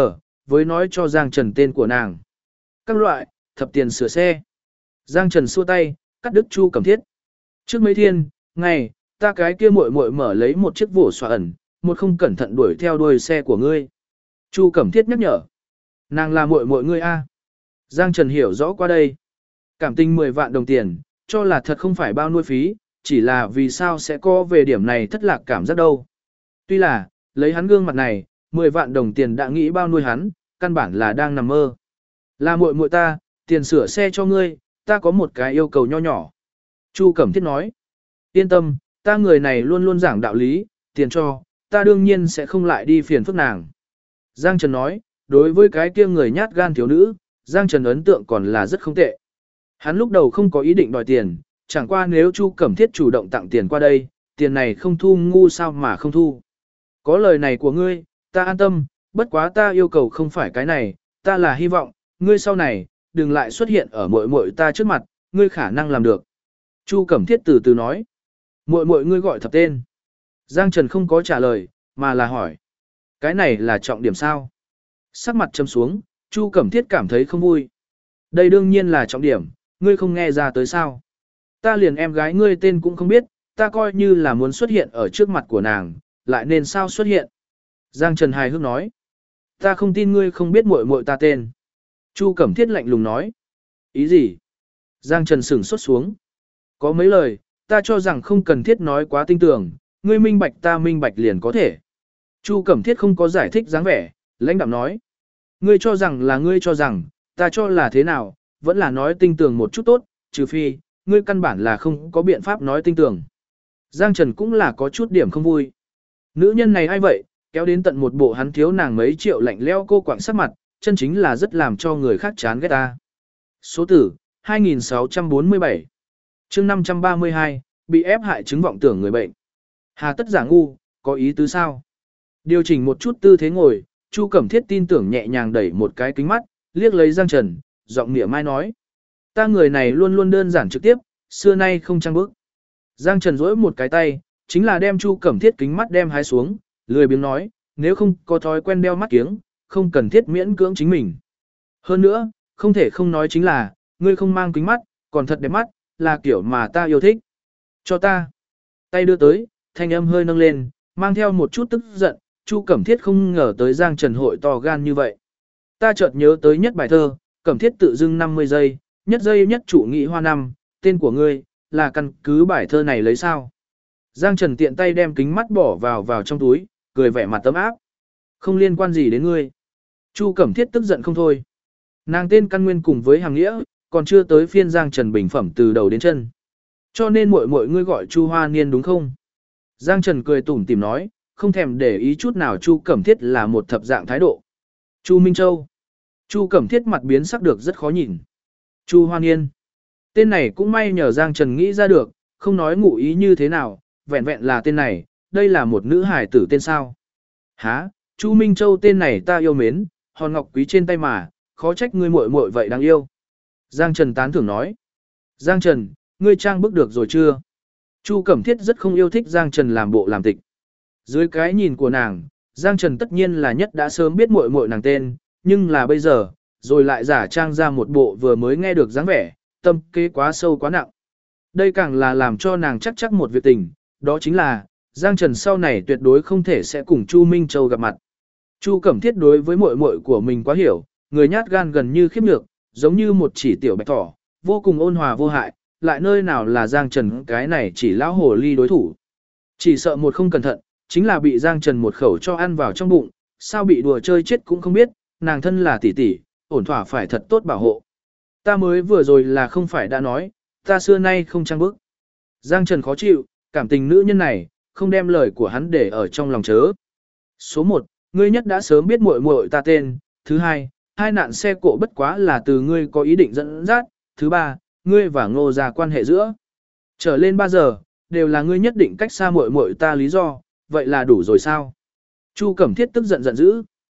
với nói cho Giang Trần tên của nàng. Các loại, thập tiền sửa xe. Giang Trần xua tay, cắt đứt Chu Cẩm Thiết. Trước mấy thiên, ngày, ta cái kia muội muội mở lấy một chiếc vổ xòa ẩn, một không cẩn thận đuổi theo đuôi xe của ngươi. Chu Cẩm Thiết nhắc nhở. Nàng là muội muội ngươi a. Giang Trần hiểu rõ qua đây. Cảm tình 10 vạn đồng tiền, cho là thật không phải bao nuôi phí, chỉ là vì sao sẽ có về điểm này thất lạc cảm giác đâu. Tuy là, lấy hắn gương mặt này, 10 vạn đồng tiền đã nghĩ bao nuôi hắn, căn bản là đang nằm mơ. Là muội muội ta, tiền sửa xe cho ngươi, ta có một cái yêu cầu nho nhỏ. Chu Cẩm Thiết nói. Yên tâm, ta người này luôn luôn giảng đạo lý, tiền cho, ta đương nhiên sẽ không lại đi phiền phức nàng. Giang Trần nói, đối với cái kia người nhát gan thiếu nữ, Giang Trần ấn tượng còn là rất không tệ. Hắn lúc đầu không có ý định đòi tiền, chẳng qua nếu Chu Cẩm Thiết chủ động tặng tiền qua đây, tiền này không thu ngu sao mà không thu. Có lời này của ngươi, ta an tâm, bất quá ta yêu cầu không phải cái này, ta là hy vọng, ngươi sau này, đừng lại xuất hiện ở muội muội ta trước mặt, ngươi khả năng làm được. Chu Cẩm Thiết từ từ nói, muội muội ngươi gọi thập tên. Giang Trần không có trả lời, mà là hỏi, cái này là trọng điểm sao? Sắc mặt trầm xuống, Chu Cẩm Thiết cảm thấy không vui. Đây đương nhiên là trọng điểm, ngươi không nghe ra tới sao? Ta liền em gái ngươi tên cũng không biết, ta coi như là muốn xuất hiện ở trước mặt của nàng, lại nên sao xuất hiện? Giang Trần hài hước nói, ta không tin ngươi không biết muội muội ta tên. Chu Cẩm Thiết lạnh lùng nói, ý gì? Giang Trần sửng sốt xuống. Có mấy lời, ta cho rằng không cần thiết nói quá tinh tường, ngươi minh bạch ta minh bạch liền có thể. Chu Cẩm Thiết không có giải thích dáng vẻ, lãnh đạm nói, ngươi cho rằng là ngươi cho rằng, ta cho là thế nào, vẫn là nói tinh tường một chút tốt, trừ phi, ngươi căn bản là không có biện pháp nói tinh tường. Giang Trần cũng là có chút điểm không vui. Nữ nhân này ai vậy, kéo đến tận một bộ hắn thiếu nàng mấy triệu lạnh leo cô quạng sắc mặt, chân chính là rất làm cho người khác chán ghét ta. Số tử, 2647. chương 532, bị ép hại chứng vọng tưởng người bệnh. Hà tất giả ngu, có ý tứ sao? Điều chỉnh một chút tư thế ngồi, Chu Cẩm Thiết tin tưởng nhẹ nhàng đẩy một cái kính mắt, liếc lấy Giang Trần, giọng nghĩa mai nói. Ta người này luôn luôn đơn giản trực tiếp, xưa nay không trang bức. Giang Trần rỗi một cái tay, chính là đem Chu Cẩm Thiết kính mắt đem hái xuống, lười biếng nói, nếu không có thói quen đeo mắt kiếng, không cần thiết miễn cưỡng chính mình. Hơn nữa, không thể không nói chính là, ngươi không mang kính mắt, còn thật đẹp mắt, là kiểu mà ta yêu thích. Cho ta. Tay đưa tới, thanh âm hơi nâng lên, mang theo một chút tức giận, Chu Cẩm Thiết không ngờ tới Giang Trần hội to gan như vậy. Ta chợt nhớ tới nhất bài thơ, Cẩm Thiết tự dưng 50 giây, nhất giây nhất chủ nghị hoa năm, tên của ngươi, là căn cứ bài thơ này lấy sao. Giang Trần tiện tay đem kính mắt bỏ vào trong túi, cười vẻ mặt tấm áp. Không liên quan gì đến ngươi. Chu Cẩm Thiết tức giận không thôi. Nàng tên căn nguyên cùng với hàng nghĩa, còn chưa tới phiên Giang Trần bình phẩm từ đầu đến chân. Cho nên muội muội ngươi gọi Chu Hoa Niên đúng không? Giang Trần cười tủm tỉm nói, không thèm để ý chút nào Chu Cẩm Thiết là một thập dạng thái độ. Chu Minh Châu. Chu Cẩm Thiết mặt biến sắc được rất khó nhìn. Chu Hoa Niên. Tên này cũng may nhờ Giang Trần nghĩ ra được, không nói ngụ ý như thế nào, vẹn vẹn là tên này, đây là một nữ hài tử tên sao. Hả, Chu Minh Châu tên này ta yêu mến, hòn ngọc quý trên tay mà, khó trách ngươi muội muội vậy đáng yêu. Giang Trần tán thưởng nói. Giang Trần, ngươi trang bức được rồi chưa? Chu Cẩm Thiết rất không yêu thích Giang Trần làm bộ làm tịch. Dưới cái nhìn của nàng, Giang Trần tất nhiên là nhất đã sớm biết muội muội nàng tên, nhưng là bây giờ, rồi lại giả trang ra một bộ vừa mới nghe được dáng vẻ, tâm kế quá sâu quá nặng. Đây càng là làm cho nàng chắc một việc tình, đó chính là, Giang Trần sau này tuyệt đối không thể sẽ cùng Chu Minh Châu gặp mặt. Chu Cẩm Thiết đối với muội muội của mình quá hiểu, người nhát gan gần như khiếp nhược, giống như một chỉ tiểu bạch thỏ, vô cùng ôn hòa vô hại, lại nơi nào là Giang Trần cái này chỉ lão hồ ly đối thủ. Chỉ sợ một không cẩn thận, chính là bị Giang Trần một khẩu cho ăn vào trong bụng, sao bị đùa chơi chết cũng không biết, nàng thân là tỷ tỷ, ổn thỏa phải thật tốt bảo hộ. Ta mới vừa rồi là không phải đã nói, ta xưa nay không trang bức. Giang Trần khó chịu, cảm tình nữ nhân này, không đem lời của hắn để ở trong lòng chớ. Số 1, ngươi nhất đã sớm biết muội muội ta tên. Thứ 2, hai nạn xe cộ bất quá là từ ngươi có ý định dẫn dắt. Thứ 3, ngươi và Ngô gia quan hệ giữa. Trở lên 3 giờ, đều là ngươi nhất định cách xa muội muội ta lý do, vậy là đủ rồi sao? Chu Cẩm Thiết tức giận giận dữ.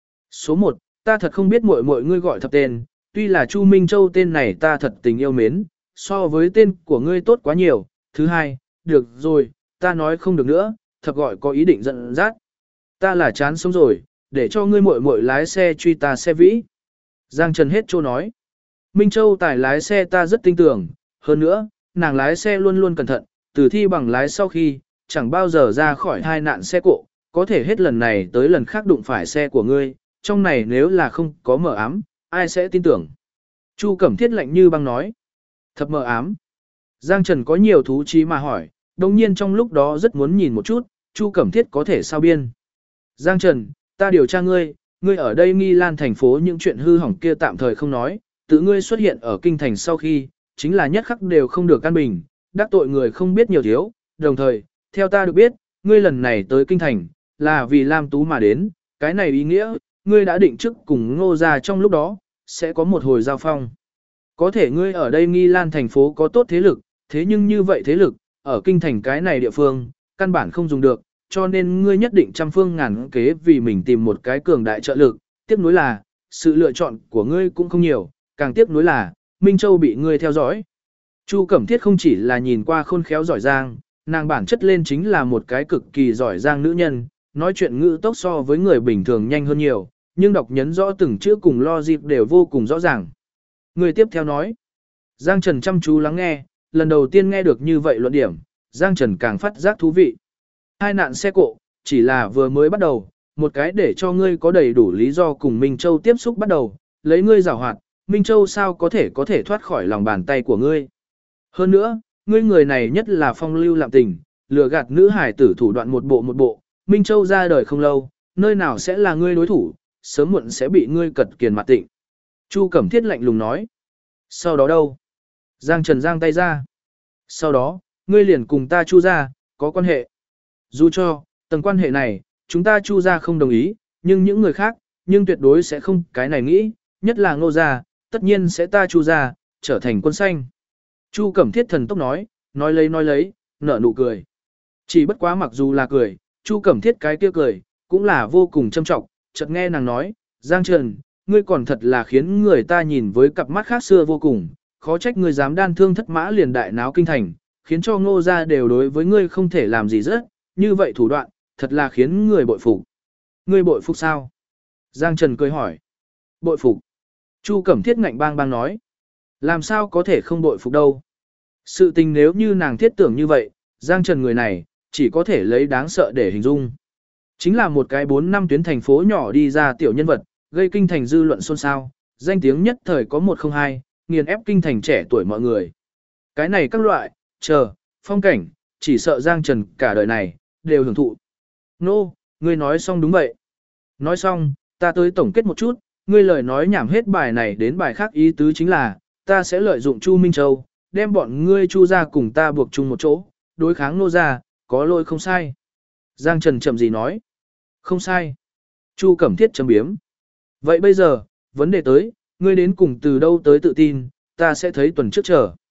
Số 1, ta thật không biết muội muội ngươi gọi thập tên, tuy là Chu Minh Châu tên này ta thật tình yêu mến, so với tên của ngươi tốt quá nhiều. Thứ 2, được rồi, ta nói không được nữa, thập gọi có ý định giận dắt. Ta là chán sống rồi, để cho ngươi muội muội lái xe truy ta xe vĩ. Giang Trần hết trô nói. Minh Châu tài lái xe ta rất tin tưởng, hơn nữa, nàng lái xe luôn luôn cẩn thận, từ thi bằng lái sau khi, chẳng bao giờ ra khỏi hai nạn xe cộ, có thể hết lần này tới lần khác đụng phải xe của ngươi, trong này nếu là không có mờ ám, ai sẽ tin tưởng. Chu Cẩm Thiết lạnh như băng nói. Thập mờ ám. Giang Trần có nhiều thú chí mà hỏi, đồng nhiên trong lúc đó rất muốn nhìn một chút, Chu Cẩm Thiết có thể sao biên. Giang Trần, ta điều tra ngươi, ngươi ở đây Nghi Lan thành phố những chuyện hư hỏng kia tạm thời không nói, tự ngươi xuất hiện ở kinh thành sau khi, chính là nhất khắc đều không được căn bình, đắc tội người không biết nhiều thiếu, đồng thời, theo ta được biết, ngươi lần này tới kinh thành, là vì Lam Tú mà đến, cái này ý nghĩa, ngươi đã định trước cùng Ngô gia trong lúc đó, sẽ có một hồi giao phong. Có thể ngươi ở đây Nghi Lan thành phố có tốt thế lực, thế nhưng như vậy thế lực, ở kinh thành cái này địa phương, căn bản không dùng được, cho nên ngươi nhất định trăm phương ngàn kế vì mình tìm một cái cường đại trợ lực. Tiếc nuối là, sự lựa chọn của ngươi cũng không nhiều, càng tiếc nuối là, Minh Châu bị ngươi theo dõi. Chu Cẩm Thiết không chỉ là nhìn qua khôn khéo giỏi giang, nàng bản chất lên chính là một cái cực kỳ giỏi giang nữ nhân, nói chuyện ngữ tốc so với người bình thường nhanh hơn nhiều, nhưng đọc nhấn rõ từng chữ cùng logic đều vô cùng rõ ràng. Người tiếp theo nói, Giang Trần chăm chú lắng nghe, lần đầu tiên nghe được như vậy luận điểm, Giang Trần càng phát giác thú vị. Hai nạn xe cộ, chỉ là vừa mới bắt đầu, một cái để cho ngươi có đầy đủ lý do cùng Minh Châu tiếp xúc bắt đầu, lấy ngươi giảo hoạt, Minh Châu sao có thể thoát khỏi lòng bàn tay của ngươi. Hơn nữa, ngươi người này nhất là phong lưu lạm tình, lừa gạt nữ hải tử thủ đoạn một bộ, Minh Châu ra đời không lâu, nơi nào sẽ là ngươi đối thủ, sớm muộn sẽ bị ngươi cật kiền mặt tịnh. Chu Cẩm Thiết lạnh lùng nói. Sau đó đâu? Giang Trần giang tay ra. Sau đó, ngươi liền cùng ta Chu ra, có quan hệ. Dù cho, tầng quan hệ này, chúng ta Chu ra không đồng ý, nhưng những người khác, nhưng tuyệt đối sẽ không cái này nghĩ, nhất là Ngô gia, tất nhiên sẽ ta Chu ra, trở thành quân xanh. Chu Cẩm Thiết thần tốc nói lấy, nở nụ cười. Chỉ bất quá mặc dù là cười, Chu Cẩm Thiết cái kia cười, cũng là vô cùng châm trọng, chợt nghe nàng nói, Giang Trần, ngươi còn thật là khiến người ta nhìn với cặp mắt khác xưa vô cùng, khó trách ngươi dám đan thương thất mã liền đại náo kinh thành, khiến cho Ngô gia đều đối với ngươi không thể làm gì rất, như vậy thủ đoạn, thật là khiến người bội phục. Ngươi bội phục sao? Giang Trần cười hỏi. Bội phục. Chu Cẩm Thiết ngạnh bang bang nói. Làm sao có thể không bội phục đâu? Sự tình nếu như nàng thiết tưởng như vậy, Giang Trần người này, chỉ có thể lấy đáng sợ để hình dung. Chính là một cái 4 năm tuyến thành phố nhỏ đi ra tiểu nhân vật, gây kinh thành dư luận xôn xao, danh tiếng nhất thời có 102, nghiền ép kinh thành trẻ tuổi mọi người. Cái này các loại, phong cảnh, chỉ sợ Giang Trần cả đời này, đều hưởng thụ. Nô, ngươi nói xong đúng vậy. Nói xong, ta tới tổng kết một chút, ngươi lời nói nhảm hết bài này đến bài khác ý tứ chính là, ta sẽ lợi dụng Chu Minh Châu, đem bọn ngươi Chu ra cùng ta buộc chung một chỗ, đối kháng Nô ra, có lỗi không sai. Giang Trần chậm gì nói. Không sai. Chu Cẩm Thiết châm biếm. Vậy bây giờ, vấn đề tới, ngươi đến cùng từ đâu tới tự tin, ta sẽ thấy tuần trước chờ.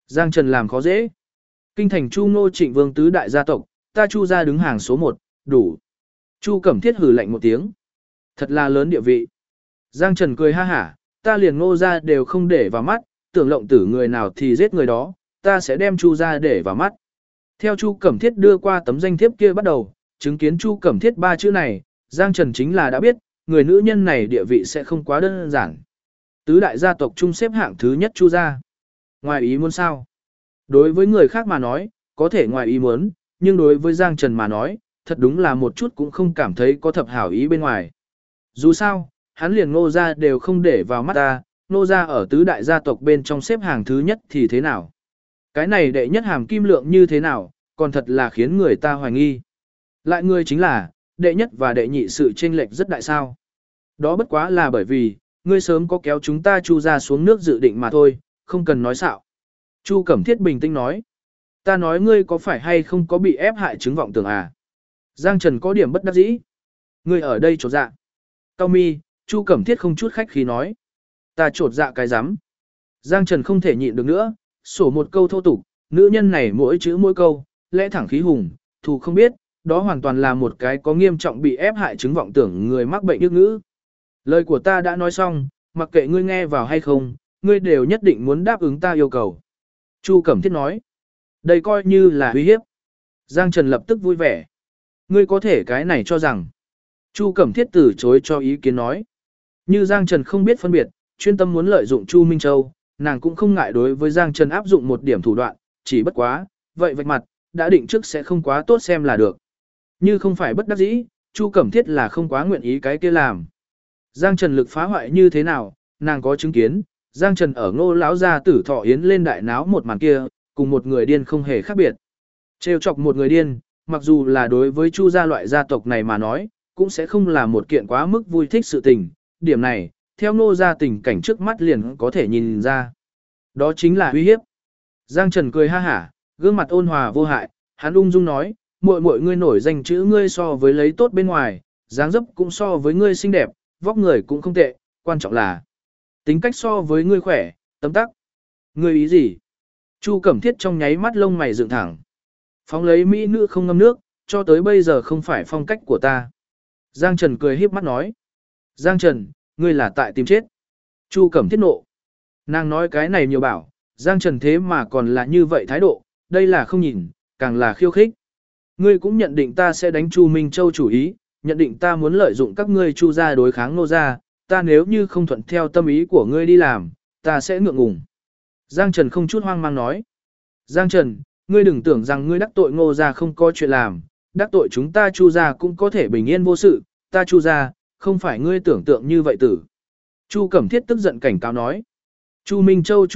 Giang Trần làm khó dễ. Kinh thành Chu Ngô Trịnh Vương tứ đại gia tộc, ta Chu gia đứng hàng số 1, đủ. Chu Cẩm Thiết hừ lạnh một tiếng. Thật là lớn địa vị. Giang Trần cười ha hả, ta liền Ngô gia đều không để vào mắt, tưởng lộng tử người nào thì giết người đó, ta sẽ đem Chu gia để vào mắt. Theo Chu Cẩm Thiết đưa qua tấm danh thiếp kia bắt đầu, chứng kiến Chu Cẩm Thiết 3 chữ này, Giang Trần chính là đã biết, người nữ nhân này địa vị sẽ không quá đơn giản. Tứ đại gia tộc chung xếp hạng thứ nhất Chu gia. Ngoài ý muốn sao? Đối với người khác mà nói, có thể ngoài ý muốn, nhưng đối với Giang Trần mà nói, thật đúng là một chút cũng không cảm thấy có thập hảo ý bên ngoài. Dù sao, hắn liền Ngô gia đều không để vào mắt ta, Ngô gia ở tứ đại gia tộc bên trong xếp hàng thứ nhất thì thế nào? Cái này đệ nhất hàm kim lượng như thế nào, còn thật là khiến người ta hoài nghi. Lại người chính là, đệ nhất và đệ nhị sự chênh lệch rất đại sao. Đó bất quá là bởi vì, ngươi sớm có kéo chúng ta Chu gia xuống nước dự định mà thôi, không cần nói xạo. Chu Cẩm Thiết bình tĩnh nói. Ta nói ngươi có phải hay không có bị ép hại chứng vọng tưởng à? Giang Trần có điểm bất đắc dĩ. Ngươi ở đây trột dạ. Cao mi, Chu Cẩm Thiết không chút khách khí nói. Ta trột dạ cái rắm. Giang Trần không thể nhịn được nữa, sổ một câu thô tục, nữ nhân này mỗi chữ mỗi câu, lẽ thẳng khí hùng, thù không biết, đó hoàn toàn là một cái có nghiêm trọng bị ép hại chứng vọng tưởng người mắc bệnh nhức ngữ. Lời của ta đã nói xong, mặc kệ ngươi nghe vào hay không, ngươi đều nhất định muốn đáp ứng ta yêu cầu. Chu Cẩm Thiết nói. Đây coi như là uy hiếp. Giang Trần lập tức vui vẻ. Ngươi có thể cái này cho rằng. Chu Cẩm Thiết từ chối cho ý kiến nói. Như Giang Trần không biết phân biệt, chuyên tâm muốn lợi dụng Chu Minh Châu, nàng cũng không ngại đối với Giang Trần áp dụng một điểm thủ đoạn, chỉ bất quá, vậy vạch mặt, đã định trước sẽ không quá tốt xem là được. Như không phải bất đắc dĩ, Chu Cẩm Thiết là không quá nguyện ý cái kia làm. Giang Trần lực phá hoại như thế nào, nàng có chứng kiến, Giang Trần ở Ngô lão gia tử thọ yến lên đại náo một màn kia, cùng một người điên không hề khác biệt. Trêu chọc một người điên, mặc dù là đối với Chu gia loại gia tộc này mà nói, cũng sẽ không là một kiện quá mức vui thích sự tình, điểm này, theo Ngô gia tình cảnh trước mắt liền có thể nhìn ra. Đó chính là uy hiếp. Giang Trần cười ha hả, gương mặt ôn hòa vô hại, hắn ung dung nói, muội muội ngươi nổi danh chữ ngươi so với lấy tốt bên ngoài, dáng dấp cũng so với ngươi xinh đẹp, vóc người cũng không tệ, quan trọng là tính cách so với ngươi khỏe, tấm tắc. Ngươi ý gì? Chu Cẩm Thiết trong nháy mắt lông mày dựng thẳng. Phóng lấy mỹ nữ không ngâm nước, cho tới bây giờ không phải phong cách của ta. Giang Trần cười híp mắt nói. Giang Trần, ngươi là tại tìm chết. Chu Cẩm Thiết nộ. Nàng nói cái này nhiều bảo, Giang Trần thế mà còn là như vậy thái độ, đây là không nhìn, càng là khiêu khích. Ngươi cũng nhận định ta sẽ đánh Chu Minh Châu chủ ý, nhận định ta muốn lợi dụng các ngươi Chu gia đối kháng Ngô gia, ta nếu như không thuận theo tâm ý của ngươi đi làm, ta sẽ ngượng ngùng. Giang Trần không chút hoang mang nói. Giang Trần, ngươi đừng tưởng rằng ngươi đắc tội Ngô gia không có chuyện làm, đắc tội chúng ta Chu gia cũng có thể bình yên vô sự, ta Chu gia, không phải ngươi tưởng tượng như vậy tử. Chu Cẩm Thiết tức giận cảnh cáo nói. Chu Minh Châu,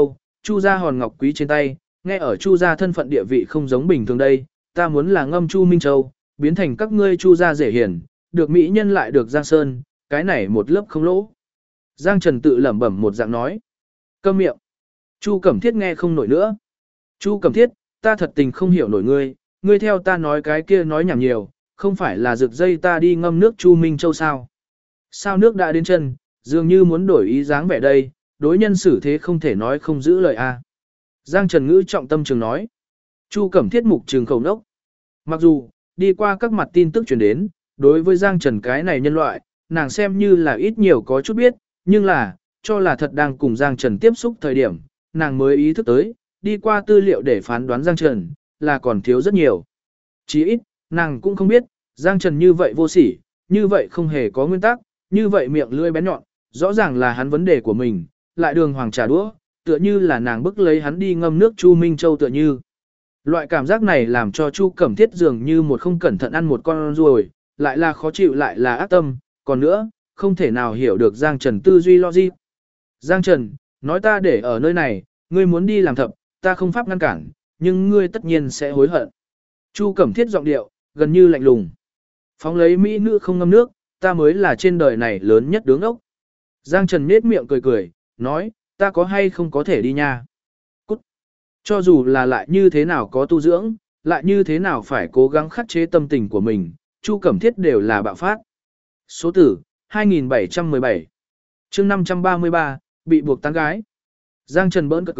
Chu gia hòn ngọc quý trên tay, nghe ở Chu gia thân phận địa vị không giống bình thường đây, ta muốn là ngâm Chu Minh Châu, biến thành các ngươi Chu gia dễ hiền, được mỹ nhân lại được Giang Sơn, cái này một lớp không lỗ. Giang Trần tự lẩm bẩm một dạng nói. Câm miệng. Chu Cẩm Thiết nghe không nổi nữa. Chu Cẩm Thiết, ta thật tình không hiểu nổi ngươi, ngươi theo ta nói cái kia nói nhảm nhiều, không phải là rực dây ta đi ngâm nước Chu Minh Châu sao? Sao nước đã đến chân, dường như muốn đổi ý dáng vẻ đây, đối nhân xử thế không thể nói không giữ lời a. Giang Trần ngữ trọng tâm trường nói. Chu Cẩm Thiết mục trường khẩu nốc. Mặc dù, đi qua các mặt tin tức truyền đến, đối với Giang Trần cái này nhân loại, nàng xem như là ít nhiều có chút biết, nhưng là, cho là thật đang cùng Giang Trần tiếp xúc thời điểm, nàng mới ý thức tới, đi qua tư liệu để phán đoán Giang Trần, là còn thiếu rất nhiều. Chỉ ít, nàng cũng không biết, Giang Trần như vậy vô sỉ, như vậy không hề có nguyên tắc, như vậy miệng lưỡi bén nhọn, rõ ràng là hắn vấn đề của mình, lại đường hoàng trà đũa, tựa như là nàng bức lấy hắn đi ngâm nước Chu Minh Châu tựa như. Loại cảm giác này làm cho Chu Cẩm Thiết dường như một không cẩn thận ăn một con ruồi, lại là khó chịu lại là ác tâm, còn nữa, không thể nào hiểu được Giang Trần tư duy logic. Giang Trần, nói ta để ở nơi này, ngươi muốn đi làm thập, ta không pháp ngăn cản, nhưng ngươi tất nhiên sẽ hối hận. Chu Cẩm Thiết giọng điệu, gần như lạnh lùng. Phóng lấy mỹ nữ không ngâm nước, ta mới là trên đời này lớn nhất đứng ốc. Giang Trần nhếch miệng cười cười, nói, ta có hay không có thể đi nha. Cút. Cho dù là lại như thế nào có tu dưỡng, lại như thế nào phải cố gắng khắc chế tâm tình của mình, Chu Cẩm Thiết đều là bạo phát. Số tử, 2717. chương 533, bị buộc tán gái. Giang Trần bỡn cợt cười,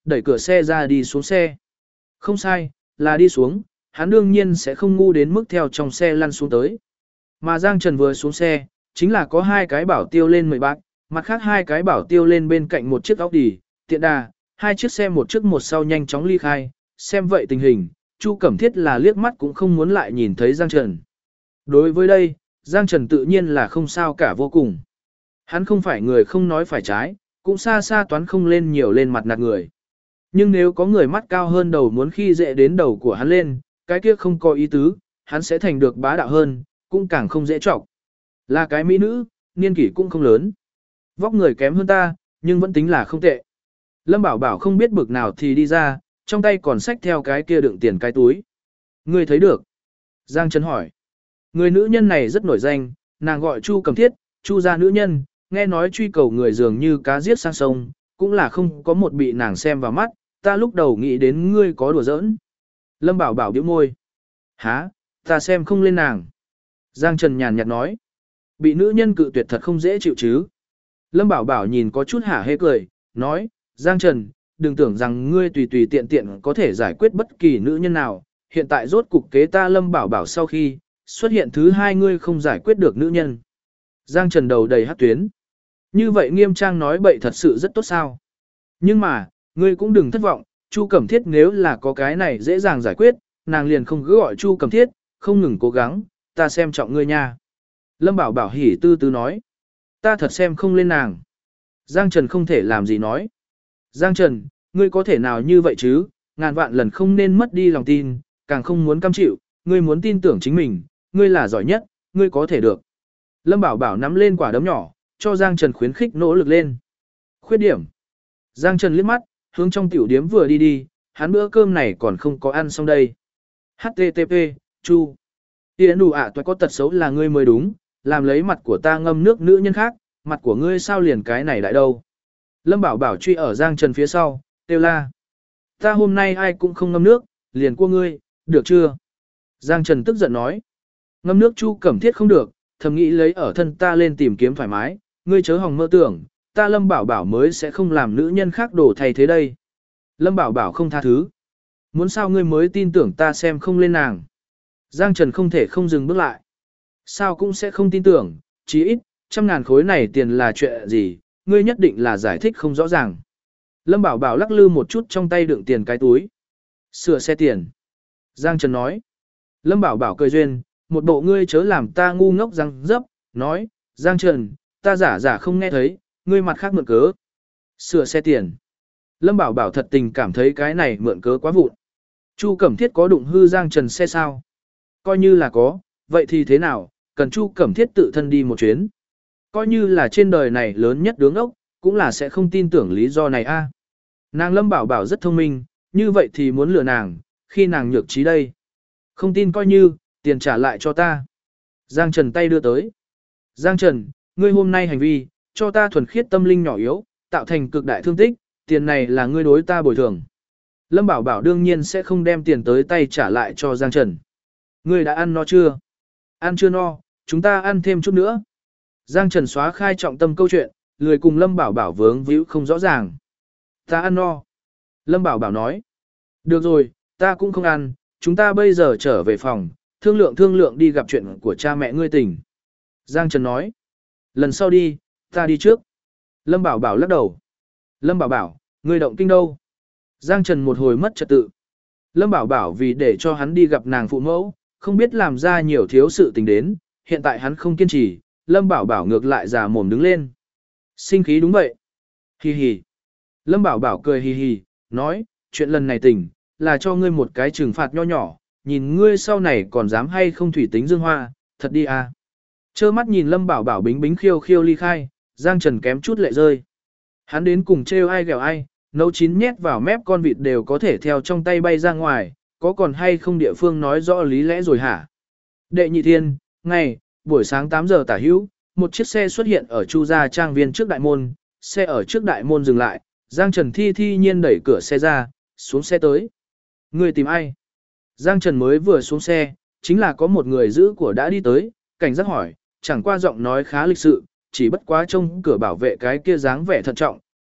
đẩy cửa xe ra đi xuống xe. Không sai, là đi xuống, hắn đương nhiên sẽ không ngu đến mức theo trong xe lăn xuống tới. Mà Giang Trần vừa xuống xe, chính là có hai cái bảo tiêu lên 10 bạc, mặt khác hai cái bảo tiêu lên bên cạnh một chiếc Audi, tiện đà, hai chiếc xe một trước một sau nhanh chóng ly khai, xem vậy tình hình, Chu Cẩm Thiết là liếc mắt cũng không muốn lại nhìn thấy Giang Trần. Đối với đây, Giang Trần tự nhiên là không sao cả vô cùng. Hắn không phải người không nói phải trái, cũng xa xa toán không lên nhiều lên mặt nạt người. Nhưng nếu có người mắt cao hơn đầu muốn khi dễ đến đầu của hắn lên, cái kia không có ý tứ, hắn sẽ thành được bá đạo hơn, cũng càng không dễ trọng. Là cái mỹ nữ, niên kỷ cũng không lớn. Vóc người kém hơn ta, nhưng vẫn tính là không tệ. Lâm Bảo Bảo không biết bực nào thì đi ra, trong tay còn xách theo cái kia đựng tiền cái túi. Ngươi thấy được? Giang Trần hỏi. Người nữ nhân này rất nổi danh, nàng gọi Chu Cẩm Thiết, Chu gia nữ nhân, nghe nói truy cầu người dường như cá giết sang sông, cũng là không có một bị nàng xem vào mắt, ta lúc đầu nghĩ đến ngươi có đùa giỡn. Lâm Bảo Bảo bĩu môi. Hả, ta xem không lên nàng. Giang Trần nhàn nhạt nói. Bị nữ nhân cự tuyệt thật không dễ chịu chứ. Lâm Bảo Bảo nhìn có chút hả hê cười, nói, Giang Trần, đừng tưởng rằng ngươi tùy tùy tiện tiện có thể giải quyết bất kỳ nữ nhân nào, hiện tại rốt cục kế ta Lâm Bảo Bảo sau khi, xuất hiện thứ hai ngươi không giải quyết được nữ nhân. Giang Trần đầu đầy hát tuyến. Như vậy Nghiêm Trang nói bậy thật sự rất tốt sao. Nhưng mà, ngươi cũng đừng thất vọng, Chu Cẩm Thiết nếu là có cái này dễ dàng giải quyết, nàng liền không cứ gọi Chu Cẩm Thiết, không ngừng cố gắng, ta xem trọng ngươi nha. Lâm Bảo Bảo hỉ tư tư nói. Ta thật xem không lên nàng. Giang Trần không thể làm gì nói. Giang Trần, ngươi có thể nào như vậy chứ, ngàn vạn lần không nên mất đi lòng tin, càng không muốn cam chịu, ngươi muốn tin tưởng chính mình, ngươi là giỏi nhất, ngươi có thể được. Lâm Bảo Bảo nắm lên quả đấm nhỏ, cho Giang Trần khuyến khích nỗ lực lên. Khuyết điểm. Giang Trần liếc mắt, hướng trong tiểu điếm vừa đi đi, hắn bữa cơm này còn không có ăn xong đây. HTTP, Chu. Tiễn đủ ạ tôi có tật xấu là ngươi mới đúng, làm lấy mặt của ta ngâm nước nữ nhân khác, mặt của ngươi sao liền cái này đại đâu. Lâm Bảo Bảo truy ở Giang Trần phía sau, kêu la. Ta hôm nay ai cũng không ngâm nước, liền cua ngươi, được chưa? Giang Trần tức giận nói. Ngâm nước Chu Cẩm Thiết không được, thầm nghĩ lấy ở thân ta lên tìm kiếm thoải mái, ngươi chớ hòng mơ tưởng, ta Lâm Bảo Bảo mới sẽ không làm nữ nhân khác đổ thay thế đây. Lâm Bảo Bảo không tha thứ. Muốn sao ngươi mới tin tưởng ta xem không lên nàng. Giang Trần không thể không dừng bước lại. Sao cũng sẽ không tin tưởng, chí ít, 100.000 khối này tiền là chuyện gì, ngươi nhất định là giải thích không rõ ràng. Lâm Bảo Bảo lắc lư một chút trong tay đựng tiền cái túi. Sửa xe tiền. Giang Trần nói. Lâm Bảo Bảo cười duyên, một bộ ngươi chớ làm ta ngu ngốc răng dấp, nói, Giang Trần, ta giả không nghe thấy, ngươi mặt khác mượn cớ. Sửa xe tiền. Lâm Bảo Bảo thật tình cảm thấy cái này mượn cớ quá vụn. Chu Cẩm Thiết có đụng hư Giang Trần xe sao? Coi như là có, vậy thì thế nào, cần Chu Cẩm Thiết tự thân đi một chuyến. Coi như là trên đời này lớn nhất đứng ốc, cũng là sẽ không tin tưởng lý do này a. Nàng Lâm Bảo Bảo rất thông minh, như vậy thì muốn lừa nàng, khi nàng nhược trí đây. Không tin coi như, tiền trả lại cho ta. Giang Trần tay đưa tới. Giang Trần, ngươi hôm nay hành vi, cho ta thuần khiết tâm linh nhỏ yếu, tạo thành cực đại thương tích, tiền này là ngươi đối ta bồi thường. Lâm Bảo Bảo đương nhiên sẽ không đem tiền tới tay trả lại cho Giang Trần. Ngươi đã ăn no chưa? Ăn chưa no, chúng ta ăn thêm chút nữa. Giang Trần xóa khai trọng tâm câu chuyện, lười cùng Lâm Bảo Bảo vướng víu không rõ ràng. Ta ăn no. Lâm Bảo Bảo nói. Được rồi, ta cũng không ăn, chúng ta bây giờ trở về phòng, thương lượng đi gặp chuyện của cha mẹ ngươi tỉnh. Giang Trần nói. Lần sau đi, ta đi trước. Lâm Bảo Bảo lắc đầu. Lâm Bảo Bảo, ngươi động kinh đâu? Giang Trần một hồi mất trật tự. Lâm Bảo Bảo vì để cho hắn đi gặp nàng phụ mẫu, không biết làm ra nhiều thiếu sự tình đến, hiện tại hắn không kiên trì, Lâm Bảo Bảo ngược lại già mồm đứng lên. Sinh khí đúng vậy. Hi hi. Lâm Bảo Bảo cười hi hi, nói, chuyện lần này tỉnh, là cho ngươi một cái trừng phạt nho nhỏ, nhìn ngươi sau này còn dám hay không thủy tính dương hoa, thật đi à. Chơ mắt nhìn Lâm Bảo Bảo bính bính khiêu khiêu ly khai, Giang Trần kém chút lệ rơi. Hắn đến cùng trêu ai ghẹo ai, nấu chín nhét vào mép con vịt đều có thể theo trong tay bay ra ngoài, có còn hay không địa phương nói rõ lý lẽ rồi hả? Đệ nhị thiên, ngày, buổi sáng 8 giờ tả hữu, một chiếc xe xuất hiện ở Chu gia trang viên trước đại môn, xe ở trước đại môn dừng lại, Giang Trần thi nhiên đẩy cửa xe ra, xuống xe tới. Người tìm ai? Giang Trần mới vừa xuống xe, chính là có một người giữ của đã đi tới, cảnh giác hỏi, chẳng qua giọng nói khá lịch sự, chỉ bất quá trông cửa bảo vệ cái kia dáng vẻ thận trọng,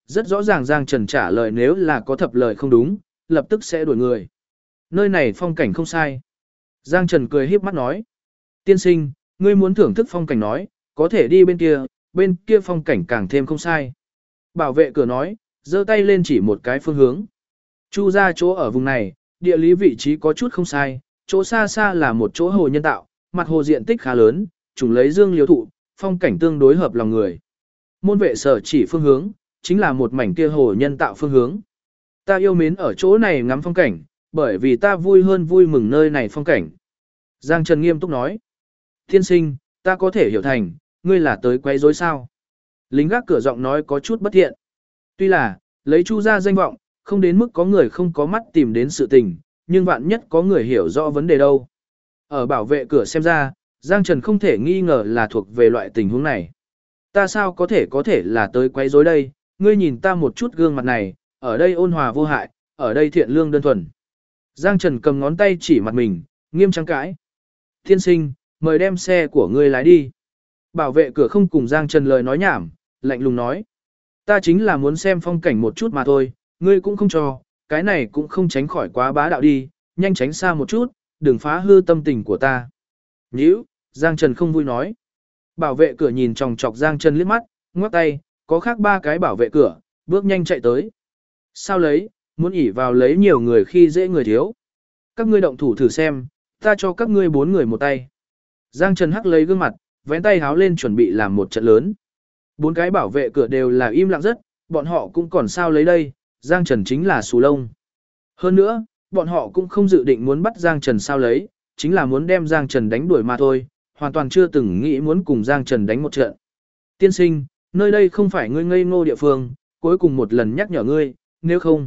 rất rõ ràng Giang Trần trả lời nếu là có thập lời không đúng, lập tức sẽ đuổi người. Nơi này phong cảnh không sai. Giang Trần cười híp mắt nói. Tiên sinh, ngươi muốn thưởng thức phong cảnh nói, có thể đi bên kia phong cảnh càng thêm không sai. Bảo vệ cửa nói, giơ tay lên chỉ một cái phương hướng. Chu ra chỗ ở vùng này, địa lý vị trí có chút không sai, chỗ xa xa là một chỗ hồ nhân tạo, mặt hồ diện tích khá lớn, trùng lấy dương liễu thụ, phong cảnh tương đối hợp lòng người. Môn vệ sở chỉ phương hướng, chính là một mảnh kia hồ nhân tạo phương hướng. Ta yêu mến ở chỗ này ngắm phong cảnh, bởi vì ta vui hơn vui mừng nơi này phong cảnh. Giang Trần nghiêm túc nói. Tiên sinh, ta có thể hiểu thành, ngươi là tới quấy rối sao? Lính gác cửa giọng nói có chút bất thiện. Tuy là, lấy Chu ra danh vọng, không đến mức có người không có mắt tìm đến sự tình, nhưng vạn nhất có người hiểu rõ vấn đề đâu. Ở bảo vệ cửa xem ra, Giang Trần không thể nghi ngờ là thuộc về loại tình huống này. Ta sao có thể là tới quấy rối đây, ngươi nhìn ta một chút gương mặt này, ở đây ôn hòa vô hại, ở đây thiện lương đơn thuần. Giang Trần cầm ngón tay chỉ mặt mình, nghiêm trang cãi. Tiên sinh, mời đem xe của ngươi lái đi. Bảo vệ cửa không cùng Giang Trần lời nói nhảm, lạnh lùng nói. Ta chính là muốn xem phong cảnh một chút mà thôi, ngươi cũng không cho, cái này cũng không tránh khỏi quá bá đạo đi, nhanh tránh xa một chút, đừng phá hư tâm tình của ta. Nhíu, Giang Trần không vui nói. Bảo vệ cửa nhìn chòng chọc Giang Trần liếc mắt, ngoắc tay, có khác ba cái bảo vệ cửa, bước nhanh chạy tới. Sao lấy, muốn ỉ vào lấy nhiều người khi dễ người thiếu. Các ngươi động thủ thử xem, ta cho các ngươi 4 người một tay. Giang Trần hắc lấy gương mặt, vén tay háo lên chuẩn bị làm một trận lớn. 4 cái bảo vệ cửa đều là im lặng rất, bọn họ cũng còn sao lấy đây, Giang Trần chính là xù lông. Hơn nữa, bọn họ cũng không dự định muốn bắt Giang Trần sao lấy, chính là muốn đem Giang Trần đánh đuổi mà thôi, hoàn toàn chưa từng nghĩ muốn cùng Giang Trần đánh một trận. Tiên sinh, nơi đây không phải ngươi ngây ngô địa phương, cuối cùng một lần nhắc nhở ngươi, nếu không,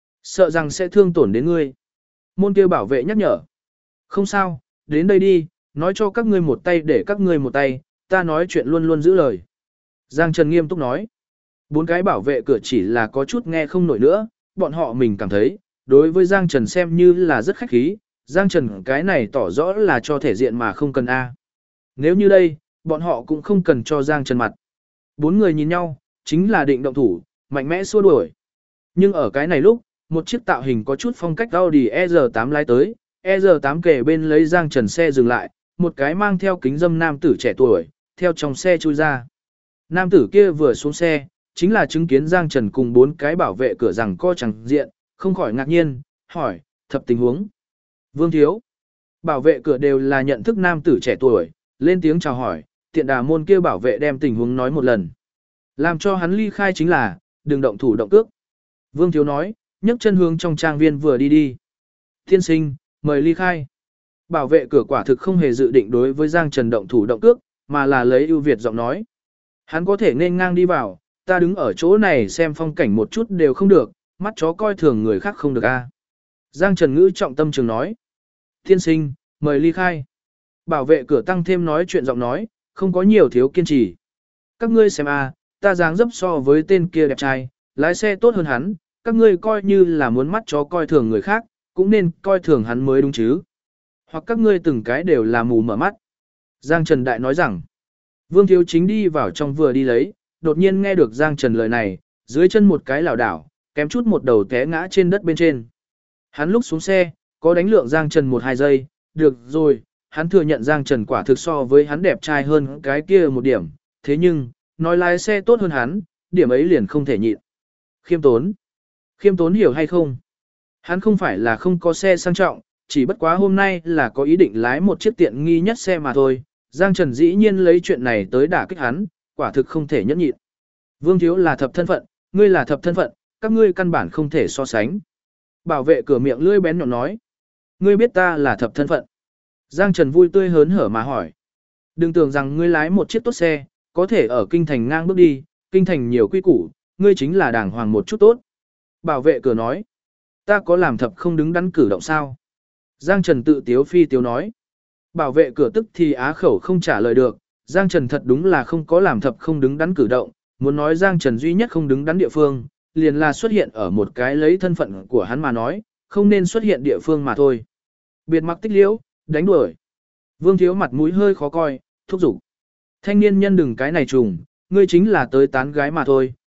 sợ rằng sẽ thương tổn đến ngươi. Môn kia bảo vệ nhắc nhở. Không sao, đến đây đi, nói cho các ngươi một tay để các ngươi một tay, ta nói chuyện luôn luôn giữ lời. Giang Trần nghiêm túc nói. 4 cái bảo vệ cửa chỉ là có chút nghe không nổi nữa, bọn họ mình cảm thấy, đối với Giang Trần xem như là rất khách khí, Giang Trần cái này tỏ rõ là cho thể diện mà không cần A. Nếu như đây, bọn họ cũng không cần cho Giang Trần mặt. 4 người nhìn nhau, chính là định động thủ, mạnh mẽ xua đuổi. Nhưng ở cái này lúc, một chiếc tạo hình có chút phong cách Audi ER8 lái tới, ER8 kề bên lấy Giang Trần xe dừng lại, một cái mang theo kính dâm nam tử trẻ tuổi, theo trong xe chui ra. Nam tử kia vừa xuống xe, chính là chứng kiến Giang Trần cùng 4 cái bảo vệ cửa rằng co chẳng diện, không khỏi ngạc nhiên, hỏi, thập tình huống. Vương thiếu. Bảo vệ cửa đều là nhận thức nam tử trẻ tuổi, lên tiếng chào hỏi, tiện đà môn kia bảo vệ đem tình huống nói một lần. Làm cho hắn ly khai chính là, đừng động thủ động cước. Vương thiếu nói, nhấc chân hướng trong trang viên vừa đi đi. Tiên sinh, mời ly khai. Bảo vệ cửa quả thực không hề dự định đối với Giang Trần động thủ động cước, mà là lấy ưu việt giọng nói. Hắn có thể nên ngang đi vào, ta đứng ở chỗ này xem phong cảnh một chút đều không được, mắt chó coi thường người khác không được a. Giang Trần ngữ trọng tâm trường nói. Tiên sinh, mời ly khai. Bảo vệ cửa tăng thêm nói chuyện giọng nói, không có nhiều thiếu kiên trì. Các ngươi xem a, ta dáng dấp so với tên kia đẹp trai, lái xe tốt hơn hắn, các ngươi coi như là muốn mắt chó coi thường người khác, cũng nên coi thường hắn mới đúng chứ. Hoặc các ngươi từng cái đều là mù mở mắt. Giang Trần Đại nói rằng, Vương Thiếu Chính đi vào trong vừa đi lấy, đột nhiên nghe được Giang Trần lời này, dưới chân một cái lảo đảo, kém chút một đầu té ngã trên đất bên trên. Hắn lúc xuống xe, có đánh lượng Giang Trần 1-2 giây, được rồi, hắn thừa nhận Giang Trần quả thực so với hắn đẹp trai hơn cái kia một điểm, thế nhưng, nói lái xe tốt hơn hắn, điểm ấy liền không thể nhịn. Khiêm tốn. Khiêm tốn hiểu hay không? Hắn không phải là không có xe sang trọng, chỉ bất quá hôm nay là có ý định lái một chiếc tiện nghi nhất xe mà thôi. Giang Trần dĩ nhiên lấy chuyện này tới đả kích hắn, quả thực không thể nhẫn nhịn. Vương Thiếu là thập thân phận, ngươi là thập thân phận, các ngươi căn bản không thể so sánh. Bảo vệ cửa miệng lưỡi bén nhọn nói. Ngươi biết ta là thập thân phận. Giang Trần vui tươi hớn hở mà hỏi. Đừng tưởng rằng ngươi lái một chiếc tốt xe, có thể ở kinh thành ngang bước đi, kinh thành nhiều quy củ, ngươi chính là đàng hoàng một chút tốt. Bảo vệ cửa nói. Ta có làm thập không đứng đắn cử động sao? Giang Trần tự tiếu phi tiếu nói. Bảo vệ cửa tức thì á khẩu không trả lời được, Giang Trần thật đúng là không có làm thập không đứng đắn cử động, muốn nói Giang Trần duy nhất không đứng đắn địa phương, liền là xuất hiện ở một cái lấy thân phận của hắn mà nói, không nên xuất hiện địa phương mà thôi. Biệt mặc tích liễu, đánh đuổi. Vương Thiếu mặt mũi hơi khó coi, thúc giục. Thanh niên nhân đừng cái này trùng, ngươi chính là tới tán gái mà thôi,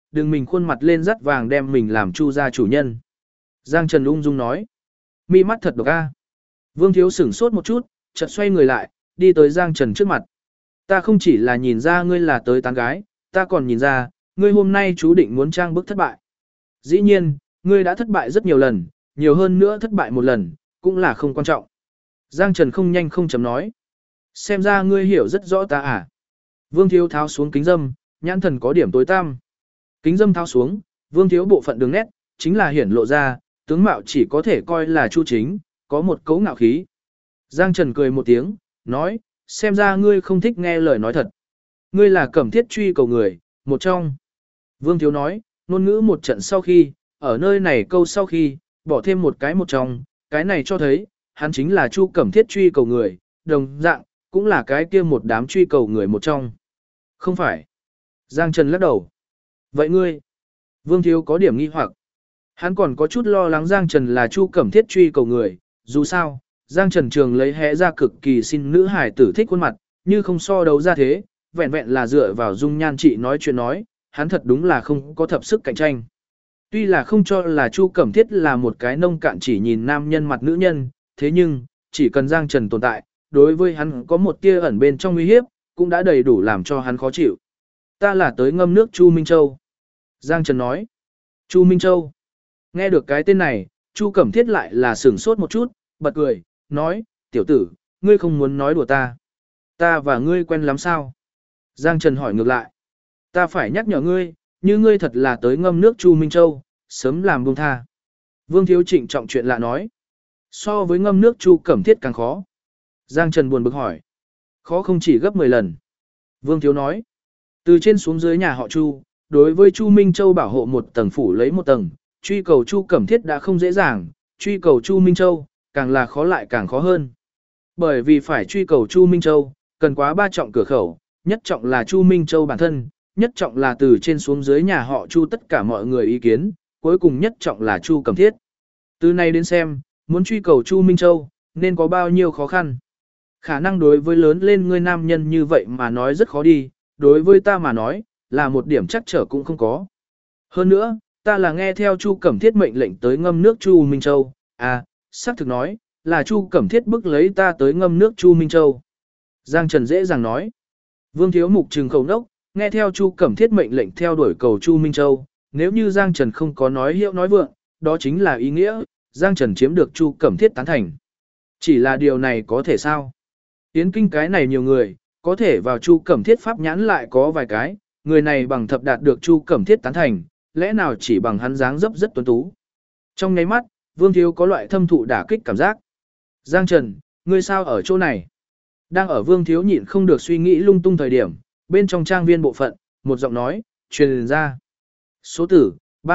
đừng mình khuôn mặt lên dắt vàng đem mình làm Chu gia chủ nhân. Giang Trần ung dung nói. Mi mắt thật độc a. Vương Thiếu sửng sốt một chút, chợt xoay người lại, đi tới Giang Trần trước mặt. Ta không chỉ là nhìn ra ngươi là tới tán gái, ta còn nhìn ra, ngươi hôm nay chú định muốn trang bức thất bại. Dĩ nhiên, ngươi đã thất bại rất nhiều lần, nhiều hơn nữa thất bại một lần, cũng là không quan trọng. Giang Trần không nhanh không chậm nói. Xem ra ngươi hiểu rất rõ ta à. Vương Thiếu tháo xuống kính dâm, nhãn thần có điểm tối tăm. Kính dâm tháo xuống, Vương Thiếu bộ phận đường nét, chính là hiển lộ ra, tướng mạo chỉ có thể coi là Chu Chính, có một cấu ngạo khí. Giang Trần cười một tiếng, nói, xem ra ngươi không thích nghe lời nói thật. Ngươi là Cẩm Thiết truy cầu người, một trong. Vương Thiếu nói, ngôn ngữ một trận sau khi, ở nơi này câu sau khi, bỏ thêm một cái một trong, cái này cho thấy, hắn chính là Chu Cẩm Thiết truy cầu người, đồng dạng, cũng là cái kia một đám truy cầu người một trong. Không phải. Giang Trần lắc đầu. Vậy ngươi? Vương Thiếu có điểm nghi hoặc. Hắn còn có chút lo lắng Giang Trần là Chu Cẩm Thiết truy cầu người, dù sao, Giang Trần Trường lấy hẽ ra cực kỳ xin nữ hải tử thích khuôn mặt, như không so đấu ra thế, vẹn vẹn là dựa vào dung nhan chị nói chuyện nói, hắn thật đúng là không có thập sức cạnh tranh. Tuy là không cho là Chu Cẩm Thiết là một cái nông cạn chỉ nhìn nam nhân mặt nữ nhân, thế nhưng, chỉ cần Giang Trần tồn tại, đối với hắn có một tia ẩn bên trong uy hiếp, cũng đã đầy đủ làm cho hắn khó chịu. Ta là tới ngâm nước Chu Minh Châu. Giang Trần nói. Chu Minh Châu. Nghe được cái tên này, Chu Cẩm Thiết lại là sửng sốt một chút, bật cười, nói, tiểu tử, ngươi không muốn nói đùa ta. Ta và ngươi quen lắm sao? Giang Trần hỏi ngược lại. Ta phải nhắc nhở ngươi, như ngươi thật là tới ngâm nước Chu Minh Châu, sớm làm buông tha. Vương Thiếu trịnh trọng chuyện lạ nói. So với ngâm nước Chu Cẩm Thiết càng khó. Giang Trần buồn bực hỏi. Khó không chỉ gấp 10 lần. Vương Thiếu nói. Từ trên xuống dưới nhà họ Chu, đối với Chu Minh Châu bảo hộ một tầng phủ lấy một tầng, truy cầu Chu Cẩm Thiết đã không dễ dàng, truy cầu Chu Minh Châu, càng là khó lại càng khó hơn. Bởi vì phải truy cầu Chu Minh Châu, cần quá ba trọng cửa khẩu, nhất trọng là Chu Minh Châu bản thân, nhất trọng là từ trên xuống dưới nhà họ Chu tất cả mọi người ý kiến, cuối cùng nhất trọng là Chu Cẩm Thiết. Từ này đến xem, muốn truy cầu Chu Minh Châu, nên có bao nhiêu khó khăn. Khả năng đối với lớn lên người nam nhân như vậy mà nói rất khó đi, đối với ta mà nói, là một điểm chắc trở cũng không có. Hơn nữa, ta là nghe theo Chu Cẩm Thiết mệnh lệnh tới ngâm nước Chu Minh Châu, à, xác thực nói, là Chu Cẩm Thiết bức lấy ta tới ngâm nước Chu Minh Châu. Giang Trần dễ dàng nói. Vương Thiếu Mục trừng khẩu nốc, nghe theo Chu Cẩm Thiết mệnh lệnh theo đuổi cầu Chu Minh Châu, nếu như Giang Trần không có nói hiệu nói vượng, đó chính là ý nghĩa, Giang Trần chiếm được Chu Cẩm Thiết tán thành. Chỉ là điều này có thể sao? Yến Kinh cái này nhiều người, có thể vào Chu Cẩm Thiết pháp nhãn lại có vài cái, người này bằng thập đạt được Chu Cẩm Thiết tán thành, lẽ nào chỉ bằng hắn dáng dấp rất tuấn tú. Trong nháy mắt, Vương Thiếu có loại thâm thụ đả kích cảm giác. Giang Trần, ngươi sao ở chỗ này? Đang ở Vương Thiếu nhịn không được suy nghĩ lung tung thời điểm, bên trong trang viên bộ phận, một giọng nói, truyền ra. Số tử,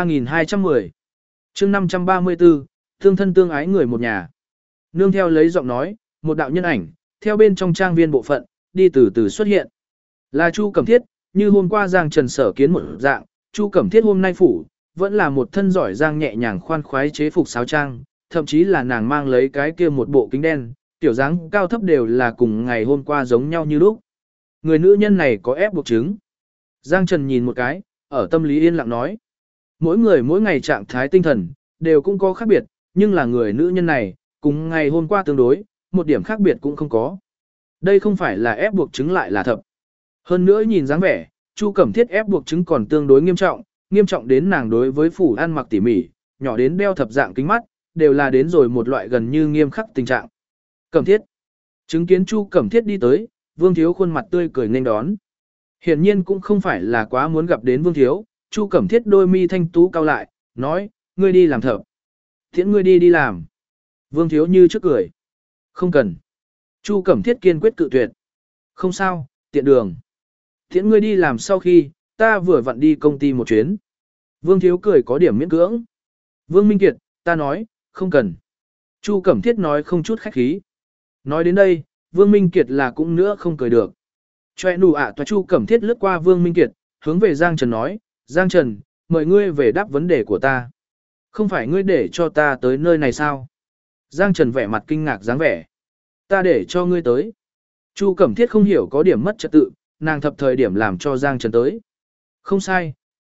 3210. chương 534, thương thân tương ái người một nhà. Nương theo lấy giọng nói, một đạo nhân ảnh, theo bên trong trang viên bộ phận, đi từ từ xuất hiện. Là Chu Cẩm Thiết, như hôm qua Giang Trần sở kiến một dạng, Chu Cẩm Thiết hôm nay phủ, vẫn là một thân giỏi giang nhẹ nhàng khoan khoái chế phục sáo trang, thậm chí là nàng mang lấy cái kia một bộ kính đen, tiểu dáng cao thấp đều là cùng ngày hôm qua giống nhau như lúc. Người nữ nhân này có ép buộc chứng. Giang Trần nhìn một cái, ở tâm lý yên lặng nói. Mỗi người mỗi ngày trạng thái tinh thần, đều cũng có khác biệt, nhưng là người nữ nhân này, cùng ngày hôm qua tương đối, một điểm khác biệt cũng không có. Đây không phải là ép buộc chứng lại là thập. Hơn nữa nhìn dáng vẻ, Chu Cẩm Thiết ép buộc chứng còn tương đối nghiêm trọng đến nàng đối với phủ ăn mặc tỉ mỉ, nhỏ đến đeo thập dạng kính mắt, đều là đến rồi một loại gần như nghiêm khắc tình trạng. Cẩm Thiết. Chứng kiến Chu Cẩm Thiết đi tới, Vương Thiếu khuôn mặt tươi cười nên đón. Hiển nhiên cũng không phải là quá muốn gặp đến Vương Thiếu, Chu Cẩm Thiết đôi mi thanh tú cao lại, nói, ngươi đi làm thợ. Thiện ngươi đi làm. Vương Thiếu như trước cười. Không cần. Chu Cẩm Thiết kiên quyết cự tuyệt. Không sao, tiện đường. Thiện ngươi đi làm sau khi, ta vừa vặn đi công ty một chuyến. Vương Thiếu cười có điểm miễn cưỡng. Vương Minh Kiệt, ta nói, không cần. Chu Cẩm Thiết nói không chút khách khí. Nói đến đây, Vương Minh Kiệt là cũng nữa không cười được. Choe nụ ạ toa Chu Cẩm Thiết lướt qua Vương Minh Kiệt, hướng về Giang Trần nói, Giang Trần, mời ngươi về đáp vấn đề của ta. Không phải ngươi để cho ta tới nơi này sao? Giang Trần vẻ mặt kinh ngạc dáng vẻ. Ta để cho ngươi tới. Chu Cẩm Thiết không hiểu có điểm mất trật tự, nàng thập thời điểm làm cho Giang Trần tới. Không sai,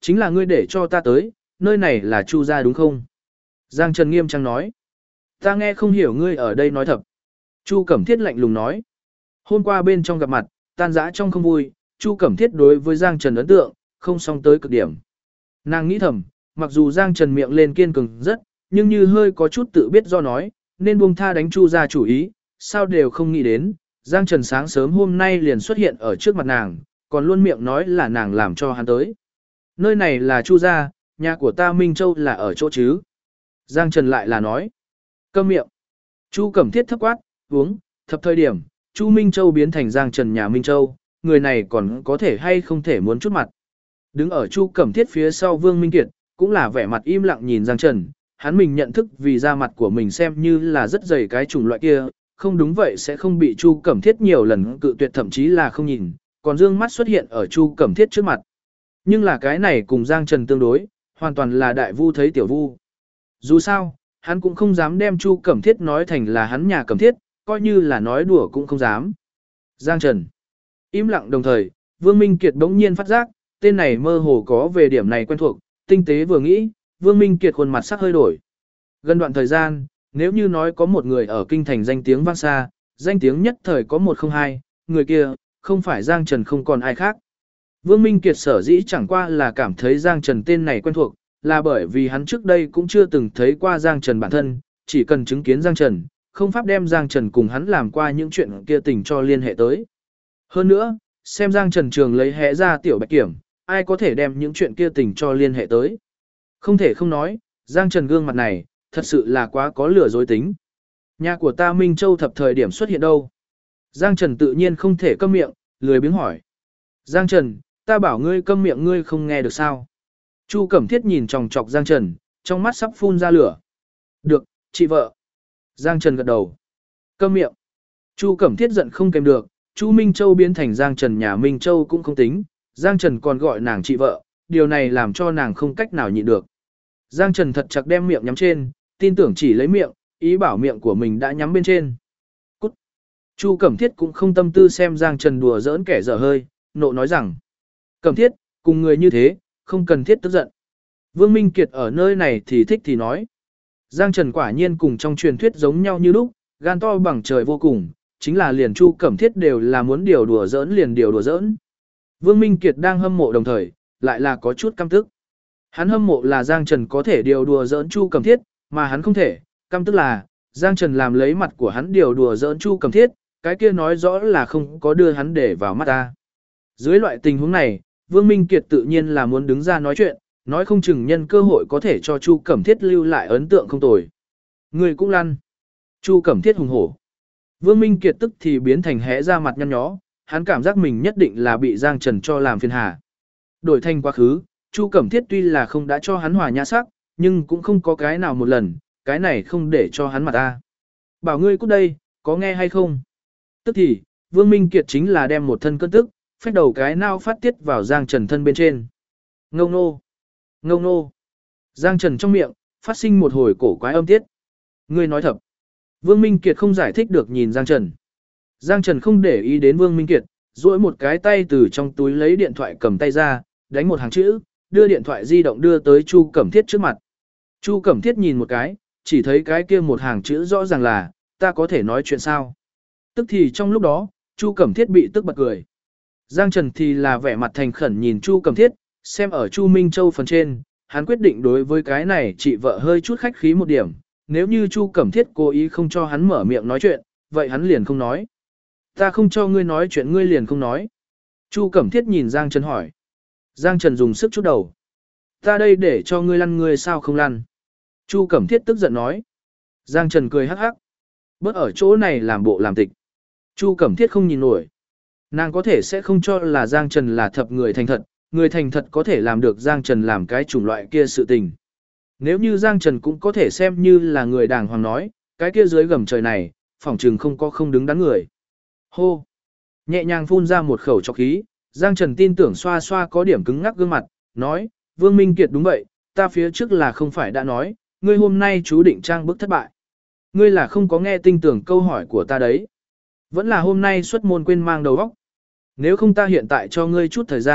chính là ngươi để cho ta tới, nơi này là Chu gia đúng không? Giang Trần nghiêm trang nói. Ta nghe không hiểu ngươi ở đây nói thật. Chu Cẩm Thiết lạnh lùng nói. Hôm qua bên trong gặp mặt, tan dã trong không vui, Chu Cẩm Thiết đối với Giang Trần ấn tượng, không song tới cực điểm. Nàng nghĩ thầm, mặc dù Giang Trần miệng lên kiên cường rất, nhưng như hơi có chút tự biết do nói, nên buông tha đánh Chu gia chủ ý, sao đều không nghĩ đến. Giang Trần sáng sớm hôm nay liền xuất hiện ở trước mặt nàng, còn luôn miệng nói là nàng làm cho hắn tới. Nơi này là Chu gia, nhà của ta Minh Châu là ở chỗ chứ. Giang Trần lại là nói. Câm miệng. Chu Cẩm Thiết thấp quát, uống, thập thời điểm, Chu Minh Châu biến thành Giang Trần nhà Minh Châu, người này còn có thể hay không thể muốn chút mặt. Đứng ở Chu Cẩm Thiết phía sau Vương Minh Kiệt, cũng là vẻ mặt im lặng nhìn Giang Trần, hắn mình nhận thức vì da mặt của mình xem như là rất dày cái chủng loại kia, không đúng vậy sẽ không bị Chu Cẩm Thiết nhiều lần cự tuyệt thậm chí là không nhìn, còn dương mắt xuất hiện ở Chu Cẩm Thiết trước mặt. Nhưng là cái này cùng Giang Trần tương đối, hoàn toàn là đại vu thấy tiểu vu. Dù sao, hắn cũng không dám đem Chu Cẩm Thiết nói thành là hắn nhà Cẩm Thiết, coi như là nói đùa cũng không dám. Giang Trần im lặng đồng thời, Vương Minh Kiệt bỗng nhiên phát giác, tên này mơ hồ có về điểm này quen thuộc, tinh tế vừa nghĩ, Vương Minh Kiệt khuôn mặt sắc hơi đổi. Gần đoạn thời gian, nếu như nói có một người ở kinh thành danh tiếng vang xa, danh tiếng nhất thời có 102, người kia, không phải Giang Trần không còn ai khác. Vương Minh Kiệt sở dĩ chẳng qua là cảm thấy Giang Trần tên này quen thuộc, là bởi vì hắn trước đây cũng chưa từng thấy qua Giang Trần bản thân, chỉ cần chứng kiến Giang Trần, không pháp đem Giang Trần cùng hắn làm qua những chuyện kia tình cho liên hệ tới. Hơn nữa, xem Giang Trần trường lấy hẽ ra tiểu bạch kiểm, ai có thể đem những chuyện kia tình cho liên hệ tới. Không thể không nói, Giang Trần gương mặt này, thật sự là quá có lửa dối tính. Nhà của ta Minh Châu thập thời điểm xuất hiện đâu? Giang Trần tự nhiên không thể câm miệng, lười biếng hỏi. Giang Trần, ta bảo ngươi câm miệng ngươi không nghe được sao? Chu Cẩm Thiết nhìn chòng chọc Giang Trần, trong mắt sắp phun ra lửa. Được, chị vợ. Giang Trần gật đầu. Câm miệng. Chu Cẩm Thiết giận không kèm được, Chu Minh Châu biến thành Giang Trần nhà Minh Châu cũng không tính, Giang Trần còn gọi nàng chị vợ, điều này làm cho nàng không cách nào nhịn được. Giang Trần thật chặt đem miệng nhắm trên, tin tưởng chỉ lấy miệng, ý bảo miệng của mình đã nhắm bên trên. Cút. Chu Cẩm Thiết cũng không tâm tư xem Giang Trần đùa giỡn kẻ dở hơi, nộ nói rằng. Cẩm Thiết, cùng người như thế, không cần thiết tức giận. Vương Minh Kiệt ở nơi này thì thích thì nói. Giang Trần quả nhiên cùng trong truyền thuyết giống nhau như lúc, gan to bằng trời vô cùng, chính là liền Chu Cẩm Thiết đều là muốn điều đùa giỡn liền điều đùa giỡn. Vương Minh Kiệt đang hâm mộ đồng thời, lại là có chút căm tức. Hắn hâm mộ là Giang Trần có thể điều đùa giỡn Chu Cẩm Thiết, mà hắn không thể, căm tức là Giang Trần làm lấy mặt của hắn điều đùa giỡn Chu Cẩm Thiết, cái kia nói rõ là không có đưa hắn để vào mắt ta. Dưới loại tình huống này, Vương Minh Kiệt tự nhiên là muốn đứng ra nói chuyện, nói không chừng nhân cơ hội có thể cho Chu Cẩm Thiết lưu lại ấn tượng không tồi. Người cũng lăn. Chu Cẩm Thiết hùng hổ. Vương Minh Kiệt tức thì biến thành hẽ ra mặt nhăn nhó, hắn cảm giác mình nhất định là bị Giang Trần cho làm phiền hà. Đổi thành quá khứ, Chu Cẩm Thiết tuy là không đã cho hắn hòa nhã sắc, nhưng cũng không có cái nào một lần, cái này không để cho hắn mặt ta. Bảo ngươi cút đây, có nghe hay không? Tức thì, Vương Minh Kiệt chính là đem một thân cơn tức, phách đầu cái nao phát tiết vào Giang Trần thân bên trên. Ngông nô! Ngông nô! Giang Trần trong miệng, phát sinh một hồi cổ quái âm tiết. Ngươi nói thật. Vương Minh Kiệt không giải thích được nhìn Giang Trần. Giang Trần không để ý đến Vương Minh Kiệt, duỗi một cái tay từ trong túi lấy điện thoại cầm tay ra, đánh một hàng chữ, đưa điện thoại di động đưa tới Chu Cẩm Thiết trước mặt. Chu Cẩm Thiết nhìn một cái, chỉ thấy cái kia một hàng chữ rõ ràng là, ta có thể nói chuyện sao. Tức thì trong lúc đó, Chu Cẩm Thiết bị tức bật cười. Giang Trần thì là vẻ mặt thành khẩn nhìn Chu Cẩm Thiết, xem ở Chu Minh Châu phần trên, hắn quyết định đối với cái này chị vợ hơi chút khách khí một điểm, nếu như Chu Cẩm Thiết cố ý không cho hắn mở miệng nói chuyện, vậy hắn liền không nói. Ta không cho ngươi nói chuyện ngươi liền không nói. Chu Cẩm Thiết nhìn Giang Trần hỏi. Giang Trần dùng sức chút đầu. Ta đây để cho ngươi lăn ngươi sao không lăn. Chu Cẩm Thiết tức giận nói. Giang Trần cười hắc hắc. Bớt ở chỗ này làm bộ làm tịch. Chu Cẩm Thiết không nhìn nổi. Nàng có thể sẽ không cho là Giang Trần là thập người thành thật có thể làm được Giang Trần làm cái chủng loại kia sự tình. Nếu như Giang Trần cũng có thể xem như là người đàng hoàng nói, cái kia dưới gầm trời này, phỏng trừng không có không đứng đắn người. Hô! Nhẹ nhàng phun ra một khẩu trọc khí, Giang Trần tin tưởng xoa xoa có điểm cứng ngắc gương mặt, nói, Vương Minh Kiệt đúng vậy, ta phía trước là không phải đã nói, ngươi hôm nay chú định trang bức thất bại. Ngươi là không có nghe tinh tưởng câu hỏi của ta đấy. Vẫn là hôm nay xuất môn quên mang đầu óc. Nếu không ta hiện tại cho ngươi chút thời gian,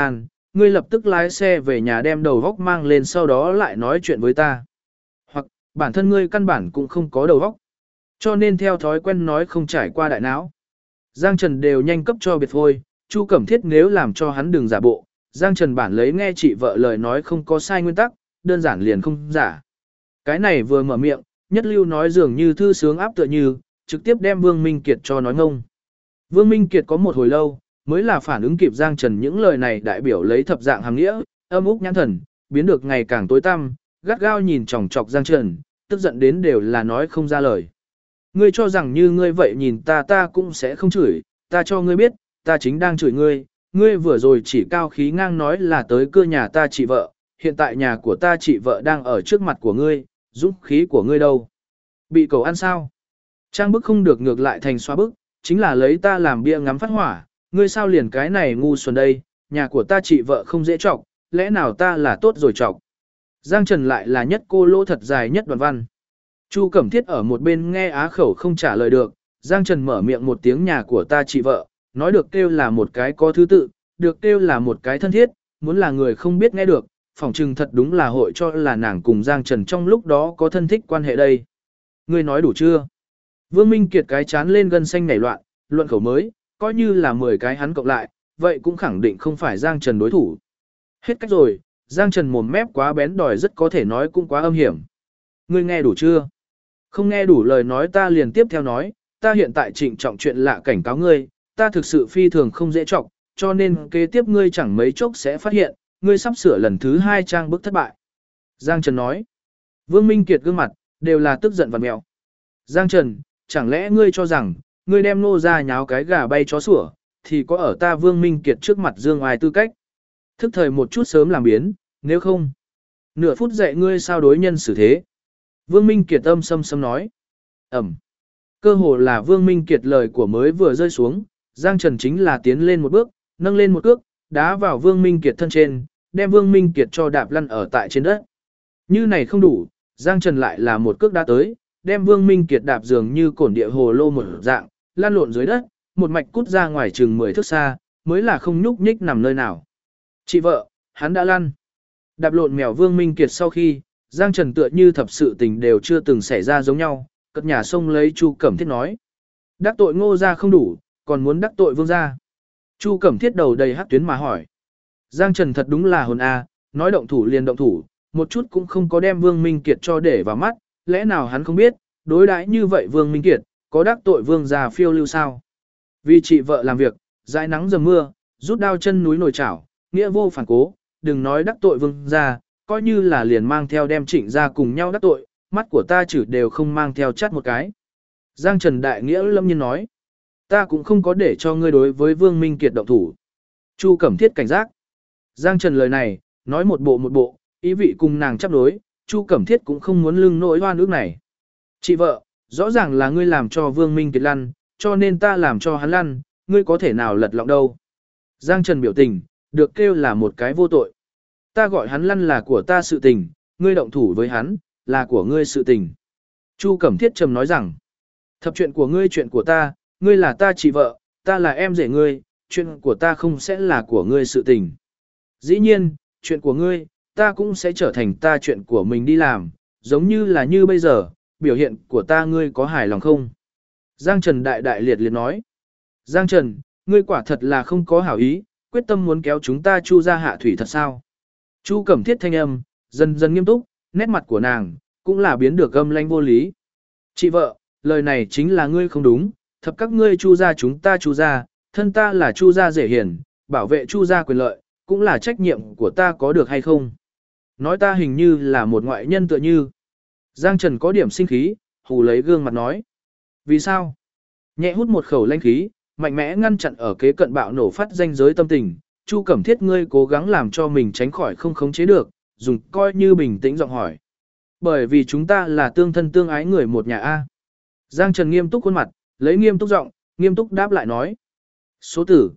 ngươi lập tức lái xe về nhà đem đầu vóc mang lên sau đó lại nói chuyện với ta. Hoặc, bản thân ngươi căn bản cũng không có đầu vóc. Cho nên theo thói quen nói không trải qua đại não. Giang Trần đều nhanh cấp cho biệt phôi, Chu Cẩm Thiết nếu làm cho hắn đừng giả bộ, Giang Trần bản lấy nghe chị vợ lời nói không có sai nguyên tắc, đơn giản liền không giả. Cái này vừa mở miệng, nhất lưu nói dường như thư sướng áp tựa như, trực tiếp đem Vương Minh Kiệt cho nói ngông. Vương Minh Kiệt có một hồi lâu, mới là phản ứng kịp Giang Trần những lời này đại biểu lấy thập dạng hàm nghĩa, âm úc nhãn thần, biến được ngày càng tối tăm, gắt gao nhìn chòng chọc Giang Trần, tức giận đến đều là nói không ra lời. Ngươi cho rằng như ngươi vậy nhìn ta cũng sẽ không chửi, ta cho ngươi biết, ta chính đang chửi ngươi, ngươi vừa rồi chỉ cao khí ngang nói là tới cưa nhà ta chị vợ, hiện tại nhà của ta chị vợ đang ở trước mặt của ngươi, dũng khí của ngươi đâu? Bị cầu ăn sao? Trang bức không được ngược lại thành xóa bức, chính là lấy ta làm bia ngắm phát hỏa, ngươi sao liền cái này ngu xuẩn đây, nhà của ta chị vợ không dễ trọc, lẽ nào ta là tốt rồi trọc. Giang Trần lại là nhất cô lỗ thật dài nhất đoạn văn. Chu Cẩm Thiết ở một bên nghe á khẩu không trả lời được, Giang Trần mở miệng một tiếng nhà của ta chị vợ, nói được kêu là một cái có thứ tự, được kêu là một cái thân thiết, muốn là người không biết nghe được, phỏng chừng thật đúng là hội cho là nàng cùng Giang Trần trong lúc đó có thân thích quan hệ đây. Ngươi nói đủ chưa? Vương Minh Kiệt cái chán lên gân xanh nảy loạn, luận khẩu mới, coi như là 10 cái hắn cộng lại, vậy cũng khẳng định không phải Giang Trần đối thủ. Hết cách rồi, Giang Trần mồm mép quá bén đòi rất có thể nói cũng quá âm hiểm. Ngươi nghe đủ chưa? Không nghe đủ lời nói ta liền tiếp theo nói, ta hiện tại trịnh trọng chuyện lạ cảnh cáo ngươi, ta thực sự phi thường không dễ trọng, cho nên kế tiếp ngươi chẳng mấy chốc sẽ phát hiện, ngươi sắp sửa lần thứ 2 trang bức thất bại. Giang Trần nói. Vương Minh Kiệt gương mặt, đều là tức giận và mẹo. Giang Trần, chẳng lẽ ngươi cho rằng, ngươi đem nô ra nháo cái gà bay chó sủa, thì có ở ta Vương Minh Kiệt trước mặt dương ai tư cách. Thức thời một chút sớm làm biến, nếu không. Nửa phút dạy ngươi sao đối nhân xử thế. Vương Minh Kiệt âm sâm sâm nói. Ẩm. Cơ hồ là Vương Minh Kiệt lời của mới vừa rơi xuống, Giang Trần chính là tiến lên một bước, nâng lên một cước, đá vào Vương Minh Kiệt thân trên, đem Vương Minh Kiệt cho đạp lăn ở tại trên đất. Như này không đủ, Giang Trần lại là một cước đá tới, đem Vương Minh Kiệt đạp dường như cổn địa hồ lô một dạng, lăn lộn dưới đất, một mạch cút ra ngoài chừng 10 thước xa, mới là không nhúc nhích nằm nơi nào. Chị vợ, hắn đã lăn. Đạp lộn mèo Vương Minh Kiệt sau khi, Giang Trần tựa như thập sự tình đều chưa từng xảy ra giống nhau, cất nhà sông lấy Chu Cẩm Thiết nói. Đắc tội Ngô gia không đủ, còn muốn đắc tội Vương gia. Chu Cẩm Thiết đầu đầy hắc tuyến mà hỏi. Giang Trần thật đúng là hồn a, nói động thủ liền động thủ, một chút cũng không có đem Vương Minh Kiệt cho để vào mắt, lẽ nào hắn không biết, đối đãi như vậy Vương Minh Kiệt, có đắc tội Vương gia phiêu lưu sao? Vì chị vợ làm việc, dãi nắng dầm mưa, rút đao chân núi nồi chảo, nghĩa vô phản cố, đừng nói đắc tội Vương gia, coi như là liền mang theo đem Trịnh gia cùng nhau đắc tội, mắt của ta chử đều không mang theo chắt một cái. Giang Trần đại nghĩa lâm nhiên nói, ta cũng không có để cho ngươi đối với Vương Minh Kiệt động thủ. Chu Cẩm Thiết cảnh giác. Giang Trần lời này, nói một bộ, ý vị cùng nàng chấp đối, Chu Cẩm Thiết cũng không muốn lưng nỗi hoan ước này. Chị vợ, rõ ràng là ngươi làm cho Vương Minh Kiệt lăn, cho nên ta làm cho hắn lăn, ngươi có thể nào lật lọng đâu. Giang Trần biểu tình, được kêu là một cái vô tội. Ta gọi hắn lăn là của ta sự tình, ngươi động thủ với hắn, là của ngươi sự tình. Chu Cẩm Thiết trầm nói rằng, thập chuyện của ngươi chuyện của ta, ngươi là ta chị vợ, ta là em rể ngươi, chuyện của ta không sẽ là của ngươi sự tình. Dĩ nhiên, chuyện của ngươi, ta cũng sẽ trở thành ta chuyện của mình đi làm, giống như là như bây giờ, biểu hiện của ta ngươi có hài lòng không? Giang Trần đại đại liệt liệt nói. Giang Trần, ngươi quả thật là không có hảo ý, quyết tâm muốn kéo chúng ta Chu ra hạ thủy thật sao? Chu Cẩm Thiết thanh âm, dần dần nghiêm túc, nét mặt của nàng, cũng là biến được âm lanh vô lý. Chị vợ, lời này chính là ngươi không đúng, thập các ngươi Chu gia chúng ta Chu gia, thân ta là Chu gia rể hiền, bảo vệ Chu gia quyền lợi, cũng là trách nhiệm của ta có được hay không? Nói ta hình như là một ngoại nhân tựa như. Giang Trần có điểm sinh khí, hù lấy gương mặt nói. Vì sao? Nhẹ hút một khẩu lanh khí, mạnh mẽ ngăn chặn ở kế cận bạo nổ phát danh giới tâm tình. Chu Cẩm Thiết ngươi cố gắng làm cho mình tránh khỏi không khống chế được, dùng coi như bình tĩnh giọng hỏi. Bởi vì chúng ta là tương thân tương ái người một nhà A. Giang Trần nghiêm túc khuôn mặt, lấy nghiêm túc giọng, nghiêm túc đáp lại nói. Số tử,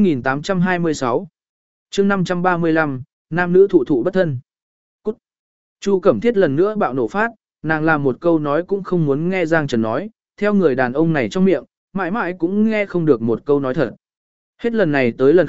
2826. chương 535, nam nữ thụ thụ bất thân. Cút. Chu Cẩm Thiết lần nữa bạo nổ phát, nàng làm một câu nói cũng không muốn nghe Giang Trần nói, theo người đàn ông này trong miệng, mãi mãi cũng nghe không được một câu nói thật. Hết lần này tới lần khác,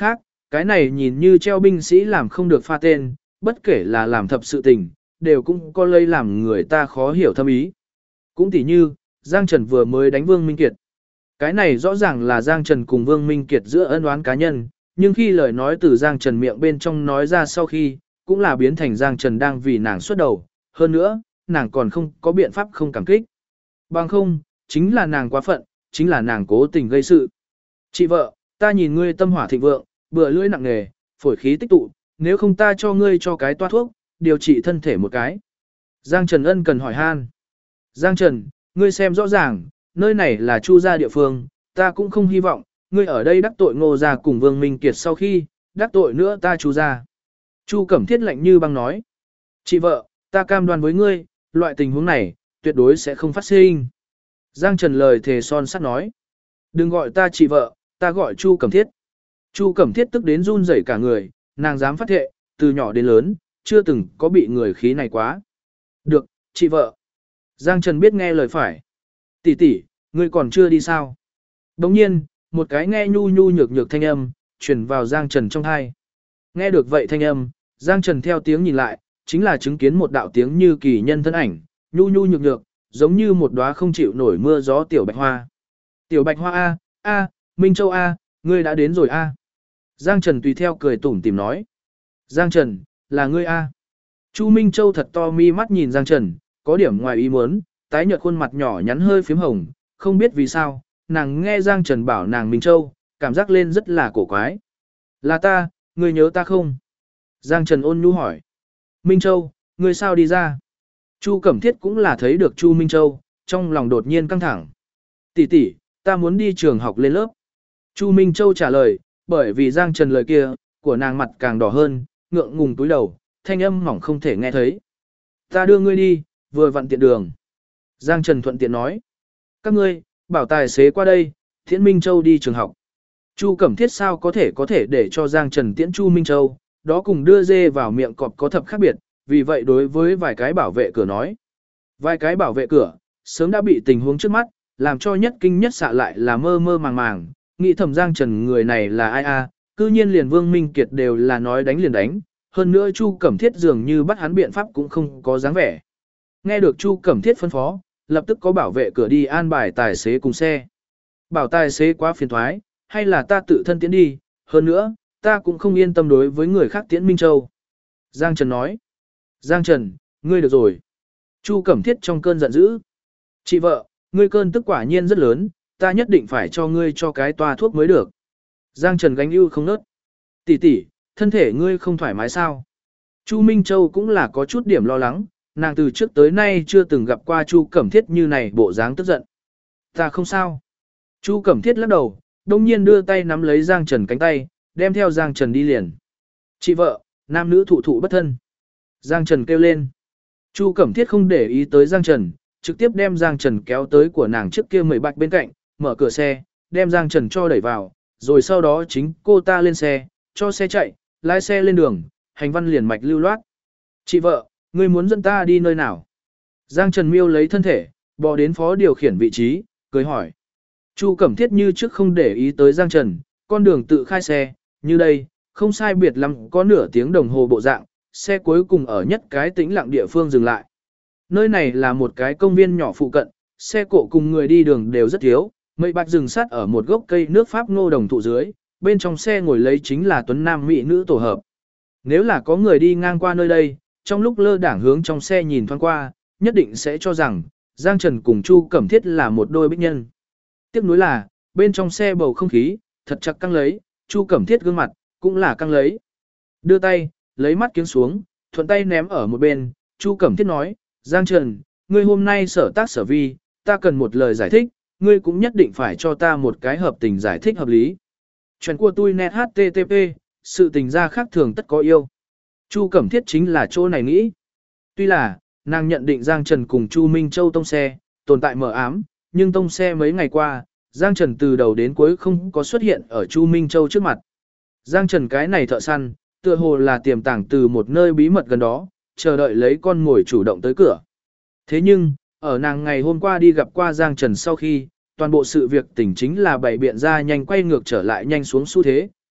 Cái này nhìn như treo binh sĩ làm không được pha tên, bất kể là làm thập sự tình, đều cũng có lây làm người ta khó hiểu thâm ý. Cũng tỉ như, Giang Trần vừa mới đánh Vương Minh Kiệt. Cái này rõ ràng là Giang Trần cùng Vương Minh Kiệt giữa ân oán cá nhân, nhưng khi lời nói từ Giang Trần miệng bên trong nói ra sau khi, cũng là biến thành Giang Trần đang vì nàng xuất đầu, hơn nữa, nàng còn không có biện pháp không cảm kích. Bằng không, chính là nàng quá phận, chính là nàng cố tình gây sự. Chị vợ, ta nhìn ngươi tâm hỏa thịnh vượng, bừa lưỡi nặng nề, phổi khí tích tụ, nếu không ta cho ngươi cho cái toa thuốc, điều trị thân thể một cái. Giang Trần ân cần hỏi han. Giang Trần, ngươi xem rõ ràng, nơi này là Chu gia địa phương, ta cũng không hy vọng, ngươi ở đây đắc tội Ngô gia cùng Vương Minh Kiệt sau khi, đắc tội nữa ta Chu gia. Chu Cẩm Thiết lạnh như băng nói. Chị vợ, ta cam đoan với ngươi, loại tình huống này, tuyệt đối sẽ không phát sinh. Giang Trần lời thề son sắt nói. Đừng gọi ta chị vợ, ta gọi Chu Cẩm Thiết. Chu Cẩm Thiết tức đến run rẩy cả người, nàng dám phát thệ, từ nhỏ đến lớn, chưa từng có bị người khí này quá. Được, chị vợ. Giang Trần biết nghe lời phải. Tỷ tỷ, ngươi còn chưa đi sao? Đồng nhiên, một cái nghe nhu nhu nhược nhược thanh âm, truyền vào Giang Trần trong tai. Nghe được vậy thanh âm, Giang Trần theo tiếng nhìn lại, chính là chứng kiến một đạo tiếng như kỳ nhân thân ảnh, nhu nhu nhược nhược, giống như một đóa không chịu nổi mưa gió tiểu bạch hoa. Tiểu bạch hoa A, A, Minh Châu A, ngươi đã đến rồi A. Giang Trần tùy theo cười tủm tỉm nói. Giang Trần, là ngươi A. Chu Minh Châu thật to mi mắt nhìn Giang Trần, có điểm ngoài ý muốn, tái nhợt khuôn mặt nhỏ nhắn hơi phím hồng, không biết vì sao, nàng nghe Giang Trần bảo nàng Minh Châu, cảm giác lên rất là cổ quái. Là ta, ngươi nhớ ta không? Giang Trần ôn nhu hỏi. Minh Châu, ngươi sao đi ra? Chu Cẩm Thiết cũng là thấy được Chu Minh Châu, trong lòng đột nhiên căng thẳng. Tỷ tỷ, ta muốn đi trường học lên lớp. Chu Minh Châu trả lời, bởi vì Giang Trần lời kia, của nàng mặt càng đỏ hơn, ngượng ngùng túi đầu, thanh âm mỏng không thể nghe thấy. Ta đưa ngươi đi, vừa vặn tiện đường. Giang Trần thuận tiện nói. Các ngươi, bảo tài xế qua đây, Thiễn Minh Châu đi trường học. Chu Cẩm Thiết sao có thể để cho Giang Trần tiễn Chu Minh Châu, đó cùng đưa dê vào miệng cọp có thập khác biệt, vì vậy đối với vài cái bảo vệ cửa nói. Vài cái bảo vệ cửa, sớm đã bị tình huống trước mắt, làm cho nhất kinh nhất xạ lại là mơ mơ màng màng, nghĩ thầm Giang Trần người này là ai a, cư nhiên liền Vương Minh Kiệt đều là nói đánh liền đánh, hơn nữa Chu Cẩm Thiết dường như bắt hắn biện pháp cũng không có dáng vẻ. Nghe được Chu Cẩm Thiết phân phó, lập tức có bảo vệ cửa đi an bài tài xế cùng xe. Bảo tài xế quá phiền thoái, hay là ta tự thân tiễn đi, hơn nữa, ta cũng không yên tâm đối với người khác tiễn Minh Châu. Giang Trần nói. Giang Trần, ngươi được rồi. Chu Cẩm Thiết trong cơn giận dữ. Chị vợ, ngươi cơn tức quả nhiên rất lớn, ta nhất định phải cho ngươi cho cái toa thuốc mới được. Giang Trần gánh ưu không nớt. Tỷ tỷ, thân thể ngươi không thoải mái sao? Chu Minh Châu cũng là có chút điểm lo lắng, nàng từ trước tới nay chưa từng gặp qua Chu Cẩm Thiết như này bộ dáng tức giận. Ta không sao. Chu Cẩm Thiết lắc đầu, đông nhiên đưa tay nắm lấy Giang Trần cánh tay, đem theo Giang Trần đi liền. Chị vợ, nam nữ thụ thụ bất thân. Giang Trần kêu lên. Chu Cẩm Thiết không để ý tới Giang Trần, trực tiếp đem Giang Trần kéo tới của nàng trước kia mười bạch bên cạnh, mở cửa xe, đem Giang Trần cho đẩy vào, rồi sau đó chính cô ta lên xe, cho xe chạy, lái xe lên đường, hành văn liền mạch lưu loát. Chị vợ, ngươi muốn dẫn ta đi nơi nào? Giang Trần miêu lấy thân thể, bò đến phó điều khiển vị trí, cười hỏi. Chu Cẩm Thiết như trước không để ý tới Giang Trần, con đường tự khai xe, như đây, không sai biệt lắm có nửa tiếng đồng hồ bộ dạng, xe cuối cùng ở nhất cái tĩnh lặng địa phương dừng lại. Nơi này là một cái công viên nhỏ phụ cận, xe cộ cùng người đi đường đều rất thiếu, mây bạch dừng sát ở một gốc cây nước Pháp ngô đồng thụ dưới, bên trong xe ngồi lấy chính là tuấn nam mỹ nữ tổ hợp. Nếu là có người đi ngang qua nơi đây, trong lúc lơ đảng hướng trong xe nhìn thoáng qua, nhất định sẽ cho rằng, Giang Trần cùng Chu Cẩm Thiết là một đôi bích nhân. Tiếc nuối là, bên trong xe bầu không khí, thật chặt căng lấy, Chu Cẩm Thiết gương mặt, cũng là căng lấy. Đưa tay, lấy mắt kiếng xuống, thuận tay ném ở một bên, Chu Cẩm Thiết nói, Giang Trần, ngươi hôm nay sở tác sở vi, ta cần một lời giải thích, ngươi cũng nhất định phải cho ta một cái hợp tình giải thích hợp lý. Chuyện của tôi net http, sự tình ra khác thường tất có yêu. Chu Cẩm Thiết chính là chỗ này nghĩ. Tuy là, nàng nhận định Giang Trần cùng Chu Minh Châu tông xe, tồn tại mờ ám, nhưng tông xe mấy ngày qua, Giang Trần từ đầu đến cuối không có xuất hiện ở Chu Minh Châu trước mặt. Giang Trần cái này thợ săn, tựa hồ là tiềm tàng từ một nơi bí mật gần đó, chờ đợi lấy con ngồi chủ động tới cửa. Thế nhưng, ở nàng ngày hôm qua đi gặp qua Giang Trần sau khi, toàn bộ sự việc tỉnh chính là bày biện ra nhanh quay ngược trở lại nhanh xuống xu thế,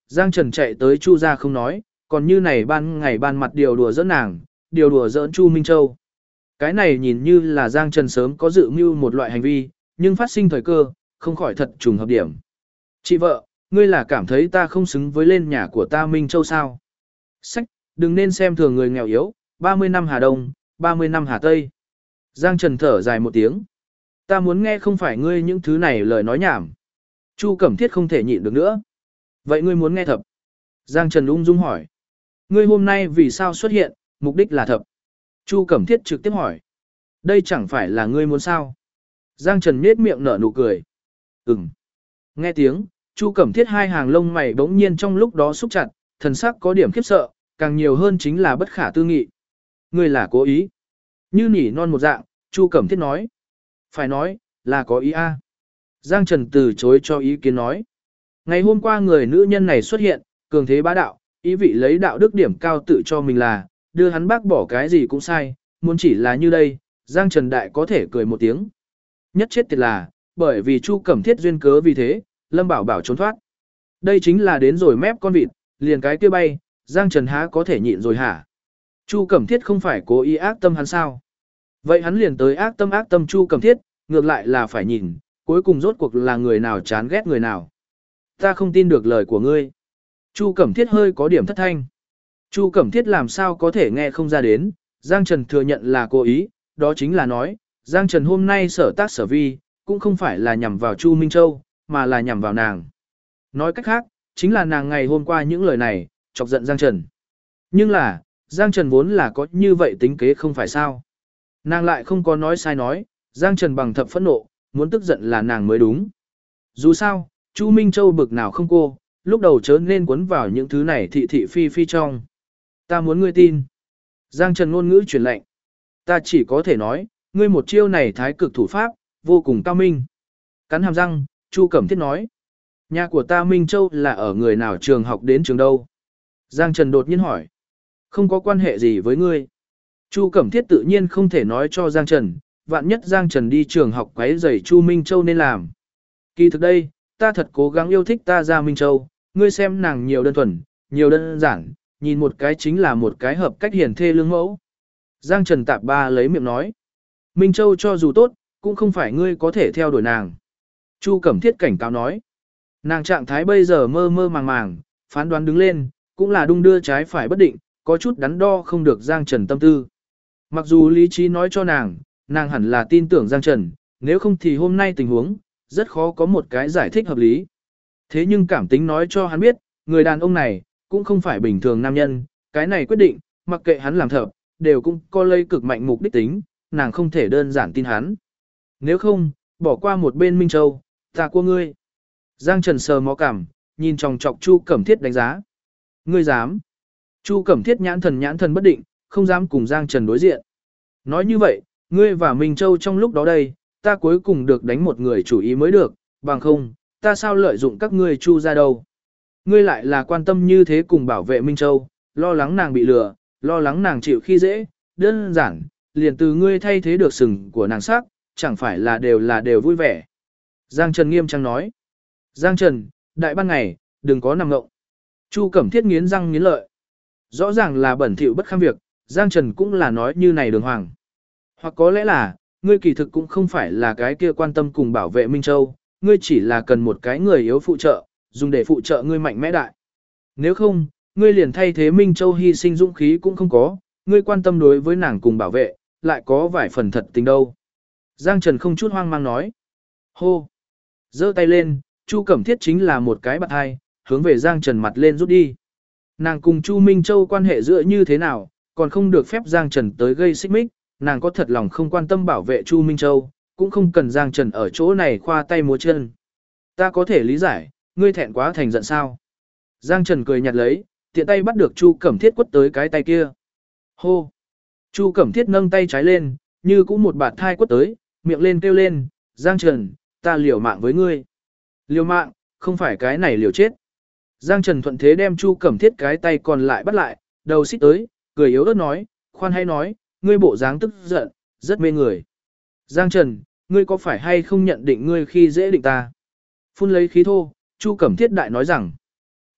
Giang Trần chạy tới Chu gia không nói, còn như này ban ngày ban mặt điều đùa giỡn nàng, điều đùa giỡn Chu Minh Châu. Cái này nhìn như là Giang Trần sớm có dự mưu một loại hành vi, nhưng phát sinh thời cơ, không khỏi thật trùng hợp điểm. Chị vợ, ngươi là cảm thấy ta không xứng với lên nhà của ta Minh Châu sao? Sách, đừng nên xem thường người nghèo yếu, 30 năm Hà Đông, 30 năm Hà Tây. Giang Trần thở dài một tiếng. Ta muốn nghe không phải ngươi những thứ này lời nói nhảm. Chu Cẩm Thiết không thể nhịn được nữa. Vậy ngươi muốn nghe thập? Giang Trần ung dung hỏi. Ngươi hôm nay vì sao xuất hiện, mục đích là thập? Chu Cẩm Thiết trực tiếp hỏi. Đây chẳng phải là ngươi muốn sao? Giang Trần nhếch miệng nở nụ cười. Ừm. Nghe tiếng, Chu Cẩm Thiết hai hàng lông mày bỗng nhiên trong lúc đó xúc chặt, thần sắc có điểm khiếp sợ, càng nhiều hơn chính là bất khả tư nghị. Ngươi là cố ý. Như nỉ non một dạng, Chu Cẩm Thiết nói. Phải nói, là có ý a. Giang Trần từ chối cho ý kiến nói. Ngày hôm qua người nữ nhân này xuất hiện, cường thế bá đạo, ý vị lấy đạo đức điểm cao tự cho mình là, đưa hắn bác bỏ cái gì cũng sai, muốn chỉ là như đây, Giang Trần Đại có thể cười một tiếng. Nhất chết tiệt là, bởi vì Chu Cẩm Thiết duyên cớ vì thế, Lâm Bảo Bảo trốn thoát. Đây chính là đến rồi mép con vịt, liền cái kia bay, Giang Trần há có thể nhịn rồi hả? Chu Cẩm Thiết không phải cố ý ác tâm hắn sao? Vậy hắn liền tới ác tâm Chu Cẩm Thiết, ngược lại là phải nhìn, cuối cùng rốt cuộc là người nào chán ghét người nào. Ta không tin được lời của ngươi. Chu Cẩm Thiết hơi có điểm thất thanh. Chu Cẩm Thiết làm sao có thể nghe không ra đến, Giang Trần thừa nhận là cố ý, đó chính là nói, Giang Trần hôm nay sở tác sở vi, cũng không phải là nhằm vào Chu Minh Châu, mà là nhằm vào nàng. Nói cách khác, chính là nàng ngày hôm qua những lời này, chọc giận Giang Trần. Nhưng là, Giang Trần vốn là có như vậy tính kế không phải sao. Nàng lại không có nói sai nói, Giang Trần bằng thập phẫn nộ, muốn tức giận là nàng mới đúng. Dù sao, Chu Minh Châu bực nào không cô, lúc đầu chớ nên cuốn vào những thứ này thị thị phi phi trong. Ta muốn ngươi tin. Giang Trần ngôn ngữ truyền lệnh. Ta chỉ có thể nói, ngươi một chiêu này thái cực thủ pháp, vô cùng cao minh. Cắn hàm răng, Chu Cẩm Thiết nói. Nhà của ta Minh Châu là ở người nào trường học đến trường đâu? Giang Trần đột nhiên hỏi. Không có quan hệ gì với ngươi. Chu Cẩm Thiết tự nhiên không thể nói cho Giang Trần, vạn nhất Giang Trần đi trường học quấy rầy Chu Minh Châu nên làm. Kỳ thực đây, ta thật cố gắng yêu thích ta ra Minh Châu, ngươi xem nàng nhiều đơn thuần, nhiều đơn giản, nhìn một cái chính là một cái hợp cách hiền thê lương mẫu. Giang Trần tạp ba lấy miệng nói. Minh Châu cho dù tốt, cũng không phải ngươi có thể theo đuổi nàng. Chu Cẩm Thiết cảnh cáo nói. Nàng trạng thái bây giờ mơ mơ màng màng, phán đoán đứng lên, cũng là đung đưa trái phải bất định, có chút đắn đo không được Giang Trần tâm tư. Mặc dù lý trí nói cho nàng hẳn là tin tưởng Giang Trần, nếu không thì hôm nay tình huống, rất khó có một cái giải thích hợp lý. Thế nhưng cảm tính nói cho hắn biết, người đàn ông này, cũng không phải bình thường nam nhân, cái này quyết định, mặc kệ hắn làm thợ, đều cũng có lây cực mạnh mục đích tính, nàng không thể đơn giản tin hắn. Nếu không, bỏ qua một bên Minh Châu, ta của ngươi. Giang Trần sờ mó cảm, nhìn tròng trọc Chu Cẩm Thiết đánh giá. Ngươi dám. Chu Cẩm Thiết nhãn thần bất định, không dám cùng Giang Trần đối diện. Nói như vậy, ngươi và Minh Châu trong lúc đó đây, ta cuối cùng được đánh một người chủ ý mới được, bằng không, ta sao lợi dụng các ngươi Chu ra đâu. Ngươi lại là quan tâm như thế cùng bảo vệ Minh Châu, lo lắng nàng bị lừa, lo lắng nàng chịu khi dễ, đơn giản, liền từ ngươi thay thế được sừng của nàng sắc, chẳng phải là đều vui vẻ. Giang Trần nghiêm trang nói. Giang Trần, đại ban ngày, đừng có nằm ngộng. Chu Cẩm Thiết nghiến răng nghiến lợi. Rõ ràng là bẩn thỉu bất kham việc, Giang Trần cũng là nói như này đường hoàng. Hoặc có lẽ là, ngươi kỳ thực cũng không phải là cái kia quan tâm cùng bảo vệ Minh Châu, ngươi chỉ là cần một cái người yếu phụ trợ, dùng để phụ trợ ngươi mạnh mẽ đại. Nếu không, ngươi liền thay thế Minh Châu hy sinh dũng khí cũng không có, ngươi quan tâm đối với nàng cùng bảo vệ, lại có vài phần thật tình đâu. Giang Trần không chút hoang mang nói. Hô! Giơ tay lên, Chu Cẩm Thiết chính là một cái bạt hai, hướng về Giang Trần mặt lên rút đi. Nàng cùng Chu Minh Châu quan hệ giữa như thế nào, còn không được phép Giang Trần tới gây xích mích, nàng có thật lòng không quan tâm bảo vệ Chu Minh Châu, cũng không cần Giang Trần ở chỗ này khoa tay múa chân. Ta có thể lý giải, ngươi thẹn quá thành giận sao. Giang Trần cười nhạt lấy, tiện tay bắt được Chu Cẩm Thiết quất tới cái tay kia. Hô! Chu Cẩm Thiết nâng tay trái lên, như cũng một bạt thai quất tới, miệng lên kêu lên, Giang Trần, ta liều mạng với ngươi. Liều mạng, không phải cái này liều chết. Giang Trần thuận thế đem Chu Cẩm Thiết cái tay còn lại bắt lại, đầu xích tới, cười yếu ớt nói, khoan hay nói, ngươi bộ dáng tức giận, rất mê người. Giang Trần, ngươi có phải hay không nhận định ngươi khi dễ định ta? Phun lấy khí thô, Chu Cẩm Thiết đại nói rằng,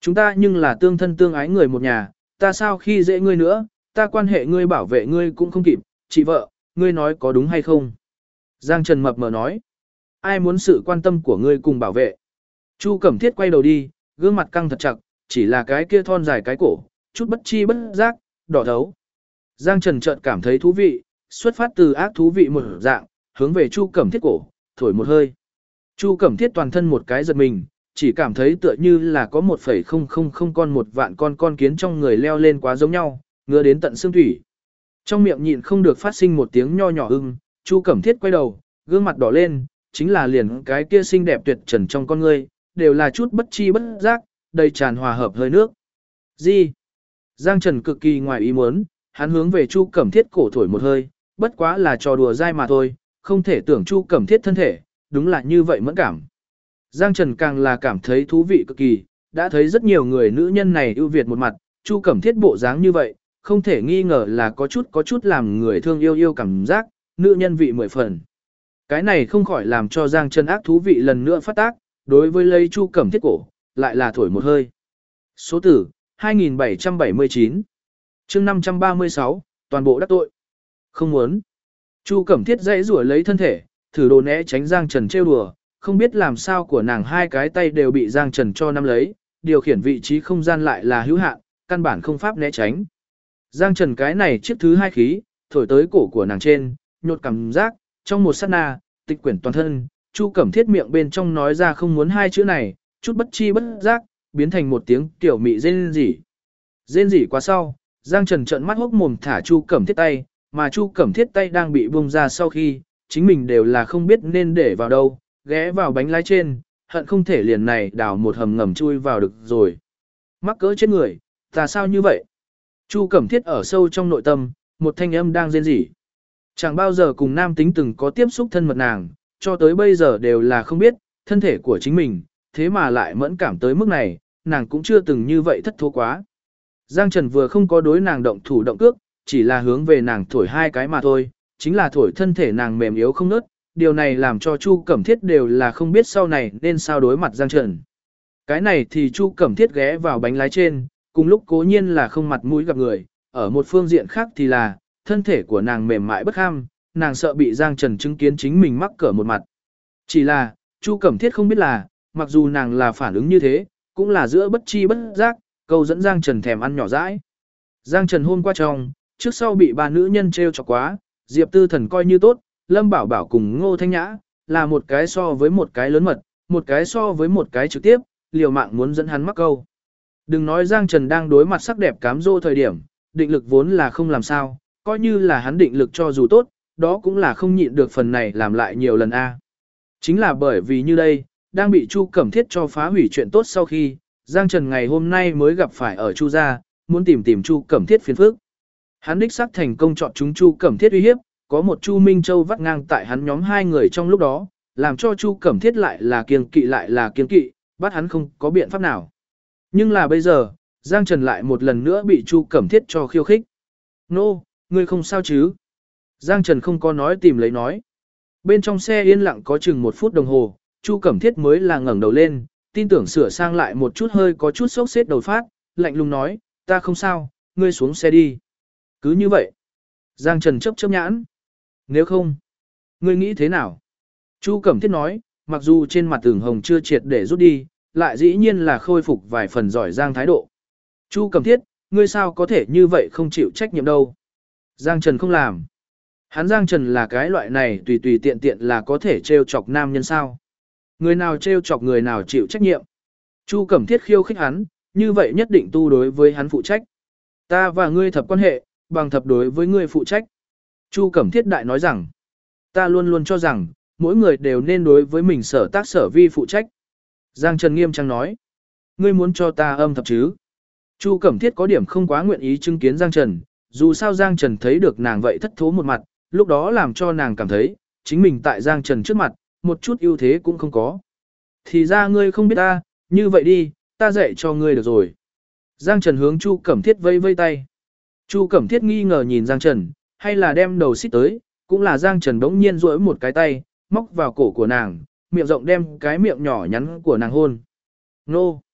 Chúng ta nhưng là tương thân tương ái người một nhà, ta sao khi dễ ngươi nữa, ta quan hệ ngươi bảo vệ ngươi cũng không kịp, chị vợ, ngươi nói có đúng hay không? Giang Trần mập mờ nói, ai muốn sự quan tâm của ngươi cùng bảo vệ? Chu Cẩm Thiết quay đầu đi, gương mặt căng thật chặt, chỉ là cái kia thon dài cái cổ, chút bất chi bất giác, đỏ thấu. Giang Trần chợt cảm thấy thú vị, xuất phát từ ác thú vị một dạng, hướng về Chu Cẩm Thiết cổ, thổi một hơi. Chu Cẩm Thiết toàn thân một cái giật mình, chỉ cảm thấy tựa như là có 1,000 con một vạn con kiến trong người leo lên quá giống nhau, ngứa đến tận xương thủy. Trong miệng nhịn không được phát sinh một tiếng nho nhỏ Chu Cẩm Thiết quay đầu, gương mặt đỏ lên, chính là liền cái kia xinh đẹp tuyệt trần trong con ngươi, đều là chút bất chi bất giác, đầy tràn hòa hợp hơi nước. Gì? Giang Trần cực kỳ ngoài ý muốn, hắn hướng về Chu Cẩm Thiết cổ thổi một hơi, bất quá là trò đùa dai mà thôi, không thể tưởng Chu Cẩm Thiết thân thể, đúng là như vậy mẫn cảm. Giang Trần càng là cảm thấy thú vị cực kỳ, đã thấy rất nhiều người nữ nhân này ưu việt một mặt, Chu Cẩm Thiết bộ dáng như vậy, không thể nghi ngờ là có chút làm người thương yêu cảm giác, nữ nhân vị 10 phần. Cái này không khỏi làm cho Giang Trần ác thú vị lần nữa phát tác, đối với lấy Chu Cẩm Thiết cổ, lại là thổi một hơi. Số tử, 2779. chương 536, toàn bộ đắc tội. Không muốn. Chu Cẩm Thiết dãy rủa lấy thân thể, thử đồ né tránh Giang Trần trêu đùa, không biết làm sao của nàng hai cái tay đều bị Giang Trần cho nắm lấy, điều khiển vị trí không gian lại là hữu hạn, căn bản không pháp né tránh. Giang Trần cái này chiếc thứ hai khí, thổi tới cổ của nàng trên, nhột cảm giác, trong một sát na, tịch quyển toàn thân, Chu Cẩm Thiết miệng bên trong nói ra không muốn hai chữ này, chút bất chi bất giác, biến thành một tiếng tiểu mị rên rỉ. Rên rỉ qua sau, Giang Trần trợn mắt hốc mồm thả Chu Cẩm Thiết tay, mà Chu Cẩm Thiết tay đang bị buông ra sau khi, chính mình đều là không biết nên để vào đâu, ghé vào bánh lái trên, hận không thể liền này đào một hầm ngầm chui vào được rồi. Mắc cỡ chết người, ta sao như vậy? Chu Cẩm Thiết ở sâu trong nội tâm, một thanh âm đang rên rỉ. Chẳng bao giờ cùng nam tính từng có tiếp xúc thân mật nàng, cho tới bây giờ đều là không biết, thân thể của chính mình, thế mà lại mẫn cảm tới mức này, nàng cũng chưa từng như vậy thất thố quá. Giang Trần vừa không có đối nàng động thủ động cước, chỉ là hướng về nàng thổi hai cái mà thôi, chính là thổi thân thể nàng mềm yếu không nớt, điều này làm cho Chu Cẩm Thiết đều là không biết sau này nên sao đối mặt Giang Trần. Cái này thì Chu Cẩm Thiết ghé vào bánh lái trên, cùng lúc cố nhiên là không mặt mũi gặp người, ở một phương diện khác thì là, thân thể của nàng mềm mại bất ham, nàng sợ bị Giang Trần chứng kiến chính mình mắc cỡ một mặt. Chỉ là, Chu Cẩm Thiết không biết là, mặc dù nàng là phản ứng như thế, cũng là giữa bất chi bất giác, câu dẫn Giang Trần thèm ăn nhỏ dãi. Giang Trần hôm qua trong, trước sau bị ba nữ nhân trêu chọc quá, Diệp Tư Thần coi như tốt, Lâm Bảo Bảo cùng Ngô Thanh Nhã, là một cái so với một cái lớn mật, một cái so với một cái trực tiếp, liều mạng muốn dẫn hắn mắc câu. Đừng nói Giang Trần đang đối mặt sắc đẹp cám dỗ thời điểm, định lực vốn là không làm sao, coi như là hắn định lực cho dù tốt, đó cũng là không nhịn được phần này làm lại nhiều lần a. Chính là bởi vì như đây, đang bị Chu Cẩm Thiết cho phá hủy chuyện tốt sau khi, Giang Trần ngày hôm nay mới gặp phải ở Chu gia, muốn tìm Chu Cẩm Thiết phiền phức. Hắn đích xác thành công chọn chúng Chu Cẩm Thiết uy hiếp, có một Chu Minh Châu vắt ngang tại hắn nhóm hai người trong lúc đó, làm cho Chu Cẩm Thiết lại là kiêng kỵ, bắt hắn không có biện pháp nào. Nhưng là bây giờ, Giang Trần lại một lần nữa bị Chu Cẩm Thiết cho khiêu khích. Nô, ngươi không sao chứ? Giang Trần không có nói tìm lấy nói. Bên trong xe yên lặng có chừng 1 phút đồng hồ, Chu Cẩm Thiết mới là ngẩng đầu lên, tin tưởng sửa sang lại một chút hơi có chút sốc xếp đầu phát, lạnh lùng nói, ta không sao, ngươi xuống xe đi. Cứ như vậy. Giang Trần chớp nhãn. Nếu không, ngươi nghĩ thế nào? Chu Cẩm Thiết nói, mặc dù trên mặt ửng hồng chưa triệt để rút đi, lại dĩ nhiên là khôi phục vài phần giỏi giang thái độ. Chu Cẩm Thiết, ngươi sao có thể như vậy không chịu trách nhiệm đâu? Giang Trần không làm. Hắn Giang Trần là cái loại này tùy tùy tiện tiện là có thể trêu chọc nam nhân sao? Người nào trêu chọc người nào chịu trách nhiệm? Chu Cẩm Thiết khiêu khích hắn, như vậy nhất định tu đối với hắn phụ trách. Ta và ngươi thập quan hệ, bằng thập đối với ngươi phụ trách. Chu Cẩm Thiết đại nói rằng, ta luôn luôn cho rằng, mỗi người đều nên đối với mình sở tác sở vi phụ trách. Giang Trần nghiêm trang nói, ngươi muốn cho ta âm thập chứ? Chu Cẩm Thiết có điểm không quá nguyện ý chứng kiến Giang Trần, dù sao Giang Trần thấy được nàng vậy thất thố một mặt, lúc đó làm cho nàng cảm thấy, chính mình tại Giang Trần trước mặt, một chút ưu thế cũng không có. Thì ra ngươi không biết ta, như vậy đi, ta dạy cho ngươi được rồi. Giang Trần hướng Chu Cẩm Thiết vây vây tay. Chu Cẩm Thiết nghi ngờ nhìn Giang Trần, hay là đem đầu xích tới, cũng là Giang Trần đống nhiên duỗi một cái tay, móc vào cổ của nàng, miệng rộng đem cái miệng nhỏ nhắn của nàng hôn. Nô!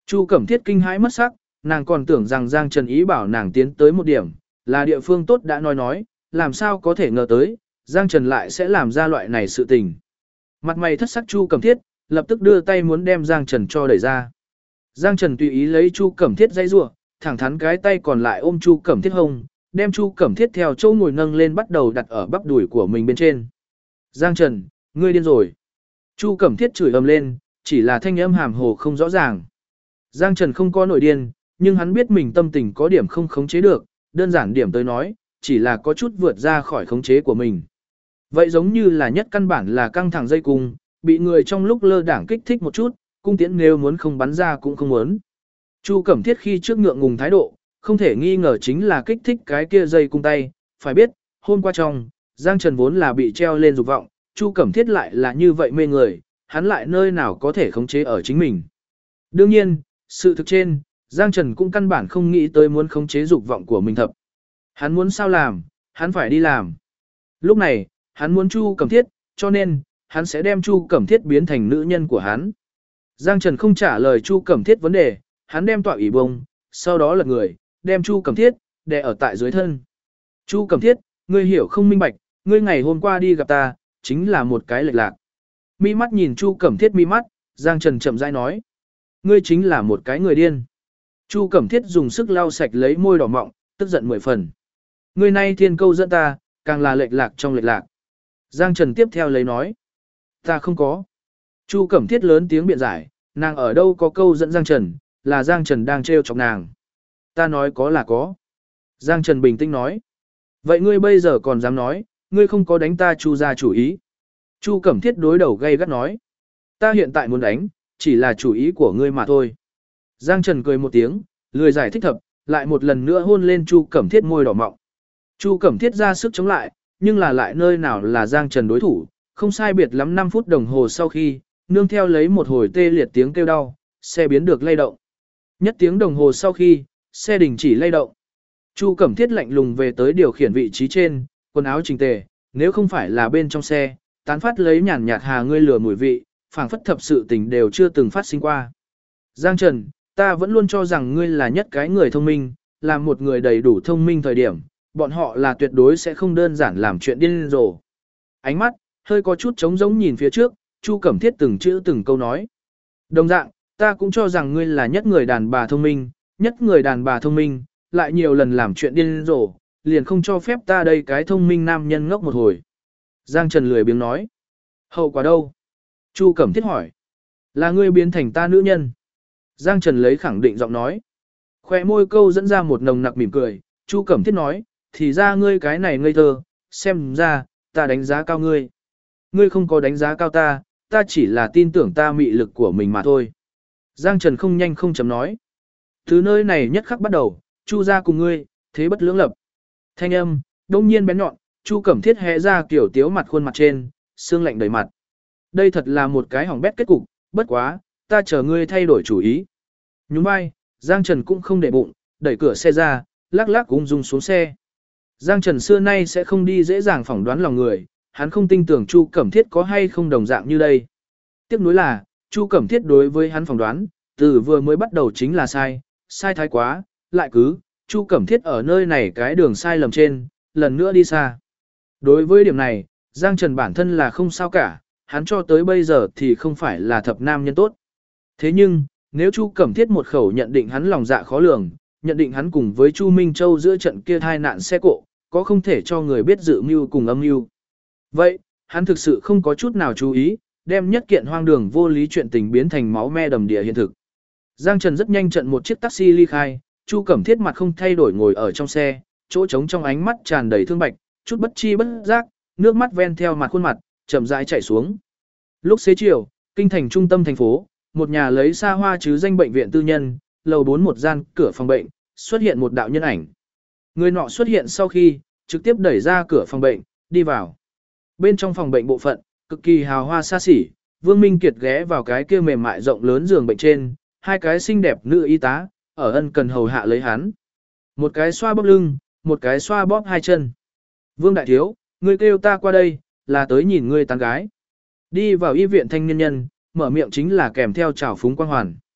Chu Cẩm Thiết kinh hãi mất sắc, nàng còn tưởng rằng Giang Trần ý bảo nàng tiến tới một điểm, là địa phương tốt đã nói, làm sao có thể ngờ tới, Giang Trần lại sẽ làm ra loại này sự tình. Mặt mày thất sắc Chu Cẩm Thiết, lập tức đưa tay muốn đem Giang Trần cho đẩy ra. Giang Trần tùy ý lấy Chu Cẩm Thiết dây rủa, thẳng thắn cái tay còn lại ôm Chu Cẩm Thiết hông, đem Chu Cẩm Thiết theo chỗ ngồi nâng lên bắt đầu đặt ở bắp đùi của mình bên trên. Giang Trần, ngươi điên rồi. Chu Cẩm Thiết chửi ầm lên, chỉ là thanh âm hàm hồ không rõ ràng. Giang Trần không có nổi điên, nhưng hắn biết mình tâm tình có điểm không khống chế được, đơn giản điểm tới nói, chỉ là có chút vượt ra khỏi khống chế của mình. Vậy giống như là nhất căn bản là căng thẳng dây cung, bị người trong lúc lơ đảng kích thích một chút, cung tiễn nếu muốn không bắn ra cũng không muốn. Chu Cẩm Thiết khi trước ngượng ngùng thái độ, không thể nghi ngờ chính là kích thích cái kia dây cung tay, phải biết, hôm qua trong, Giang Trần vốn là bị treo lên dục vọng, Chu Cẩm Thiết lại là như vậy mê người, hắn lại nơi nào có thể khống chế ở chính mình. Đương nhiên, sự thực trên, Giang Trần cũng căn bản không nghĩ tới muốn khống chế dục vọng của mình thập. Hắn muốn sao làm, hắn phải đi làm. Lúc này, hắn muốn Chu Cẩm Thiết, cho nên, hắn sẽ đem Chu Cẩm Thiết biến thành nữ nhân của hắn. Giang Trần không trả lời Chu Cẩm Thiết vấn đề, hắn đem tọa ủy bông, sau đó lật người, đem Chu Cẩm Thiết đè ở tại dưới thân. Chu Cẩm Thiết, ngươi hiểu không minh bạch, ngươi ngày hôm qua đi gặp ta, chính là một cái lệch lạc. Mi mắt nhìn Chu Cẩm Thiết mi mắt, Giang Trần chậm rãi nói, ngươi chính là một cái người điên. Chu Cẩm Thiết dùng sức lau sạch lấy môi đỏ mọng, tức giận 10 phần. Ngươi nay thiên câu dẫn ta, càng là lệch lạc trong lệch lạc. Giang Trần tiếp theo lấy nói, ta không có. Chu Cẩm Thiết lớn tiếng biện giải, nàng ở đâu có câu dẫn Giang Trần, là Giang Trần đang trêu chọc nàng. Ta nói có là có. Giang Trần bình tĩnh nói, vậy ngươi bây giờ còn dám nói, ngươi không có đánh ta Chu ra chủ ý. Chu Cẩm Thiết đối đầu gay gắt nói, ta hiện tại muốn đánh, chỉ là chủ ý của ngươi mà thôi. Giang Trần cười một tiếng, lười giải thích thập, lại một lần nữa hôn lên Chu Cẩm Thiết môi đỏ mọng. Chu Cẩm Thiết ra sức chống lại, nhưng là lại nơi nào là Giang Trần đối thủ, không sai biệt lắm 5 phút đồng hồ sau khi, nương theo lấy một hồi tê liệt tiếng kêu đau, xe biến được lay động. Nhất tiếng đồng hồ sau khi, xe đình chỉ lay động. Chu Cẩm Thiết lạnh lùng về tới điều khiển vị trí trên, quần áo chỉnh tề, nếu không phải là bên trong xe, tán phát lấy nhàn nhạt hà ngươi lừa mùi vị, phảng phất thập sự tình đều chưa từng phát sinh qua. Giang Trần, ta vẫn luôn cho rằng ngươi là nhất cái người thông minh, là một người đầy đủ thông minh thời điểm, bọn họ là tuyệt đối sẽ không đơn giản làm chuyện điên rồ. Ánh mắt, hơi có chút trống rỗng nhìn phía trước, Chu Cẩm Thiết từng chữ từng câu nói. Đồng dạng, ta cũng cho rằng ngươi là nhất người đàn bà thông minh, nhất người đàn bà thông minh, lại nhiều lần làm chuyện điên rồ, liền không cho phép ta đây cái thông minh nam nhân ngốc một hồi. Giang Trần lười biếng nói. Hậu quả đâu? Chu Cẩm Thiết hỏi. Là ngươi biến thành ta nữ nhân. Giang Trần lấy khẳng định giọng nói. Khoe môi câu dẫn ra một nồng nặc mỉm cười, Chu Cẩm Thiết nói, thì ra ngươi cái này ngây thơ, xem ra, ta đánh giá cao ngươi. Ngươi không có đánh giá cao ta, ta chỉ là tin tưởng ta mị lực của mình mà thôi. Giang Trần không nhanh không chấm nói. Từ nơi này nhất khắc bắt đầu, Chu ra cùng ngươi, thế bất lưỡng lập. Thanh âm, đông nhiên bén nhọn, Chu Cẩm Thiết hé ra kiểu tiếu mặt khuôn mặt trên, xương lạnh đầy mặt. Đây thật là một cái hỏng bét kết cục, bất quá, ta chờ ngươi thay đổi chủ ý. Nhún vai, Giang Trần cũng không để bụng, đẩy cửa xe ra, lắc lắc ung dung xuống xe. Giang Trần xưa nay sẽ không đi dễ dàng phỏng đoán lòng người, hắn không tin tưởng Chu Cẩm Thiết có hay không đồng dạng như đây. Tiếc nuối là, Chu Cẩm Thiết đối với hắn phỏng đoán, từ vừa mới bắt đầu chính là sai, sai thái quá, lại cứ, Chu Cẩm Thiết ở nơi này cái đường sai lầm trên, lần nữa đi xa. Đối với điểm này, Giang Trần bản thân là không sao cả, hắn cho tới bây giờ thì không phải là thập nam nhân tốt. Thế nhưng, nếu Chu Cẩm Thiết một khẩu nhận định hắn lòng dạ khó lường, nhận định hắn cùng với Chu Minh Châu giữa trận kia thai nạn xe cộ, có không thể cho người biết dự mưu cùng âm mưu. Vậy, hắn thực sự không có chút nào chú ý, đem nhất kiện hoang đường vô lý chuyện tình biến thành máu me đầm địa hiện thực. Giang Trần rất nhanh trận một chiếc taxi ly khai, Chu Cẩm Thiết mặt không thay đổi ngồi ở trong xe, chỗ trống trong ánh mắt tràn đầy thương bạch, chút bất chi bất giác, nước mắt ven theo mặt khuôn mặt, chậm rãi chảy xuống. Lúc xế chiều, kinh thành trung tâm thành phố, một nhà lấy xa hoa chứ danh bệnh viện tư nhân, lầu 4 một gian cửa phòng bệnh, xuất hiện một đạo nhân ảnh. Người nọ xuất hiện sau khi, trực tiếp đẩy ra cửa phòng bệnh, đi vào. Bên trong phòng bệnh bộ phận, cực kỳ hào hoa xa xỉ, Vương Minh Kiệt ghé vào cái kia mềm mại rộng lớn giường bệnh trên, hai cái xinh đẹp nữ y tá, ở ân cần hầu hạ lấy hắn. Một cái xoa bóp lưng, một cái xoa bóp hai chân. Vương Đại Thiếu, ngươi kêu ta qua đây, là tới nhìn ngươi tán gái. Đi vào y viện thanh niên nhân, mở miệng chính là kèm theo trào phúng quang hoàn.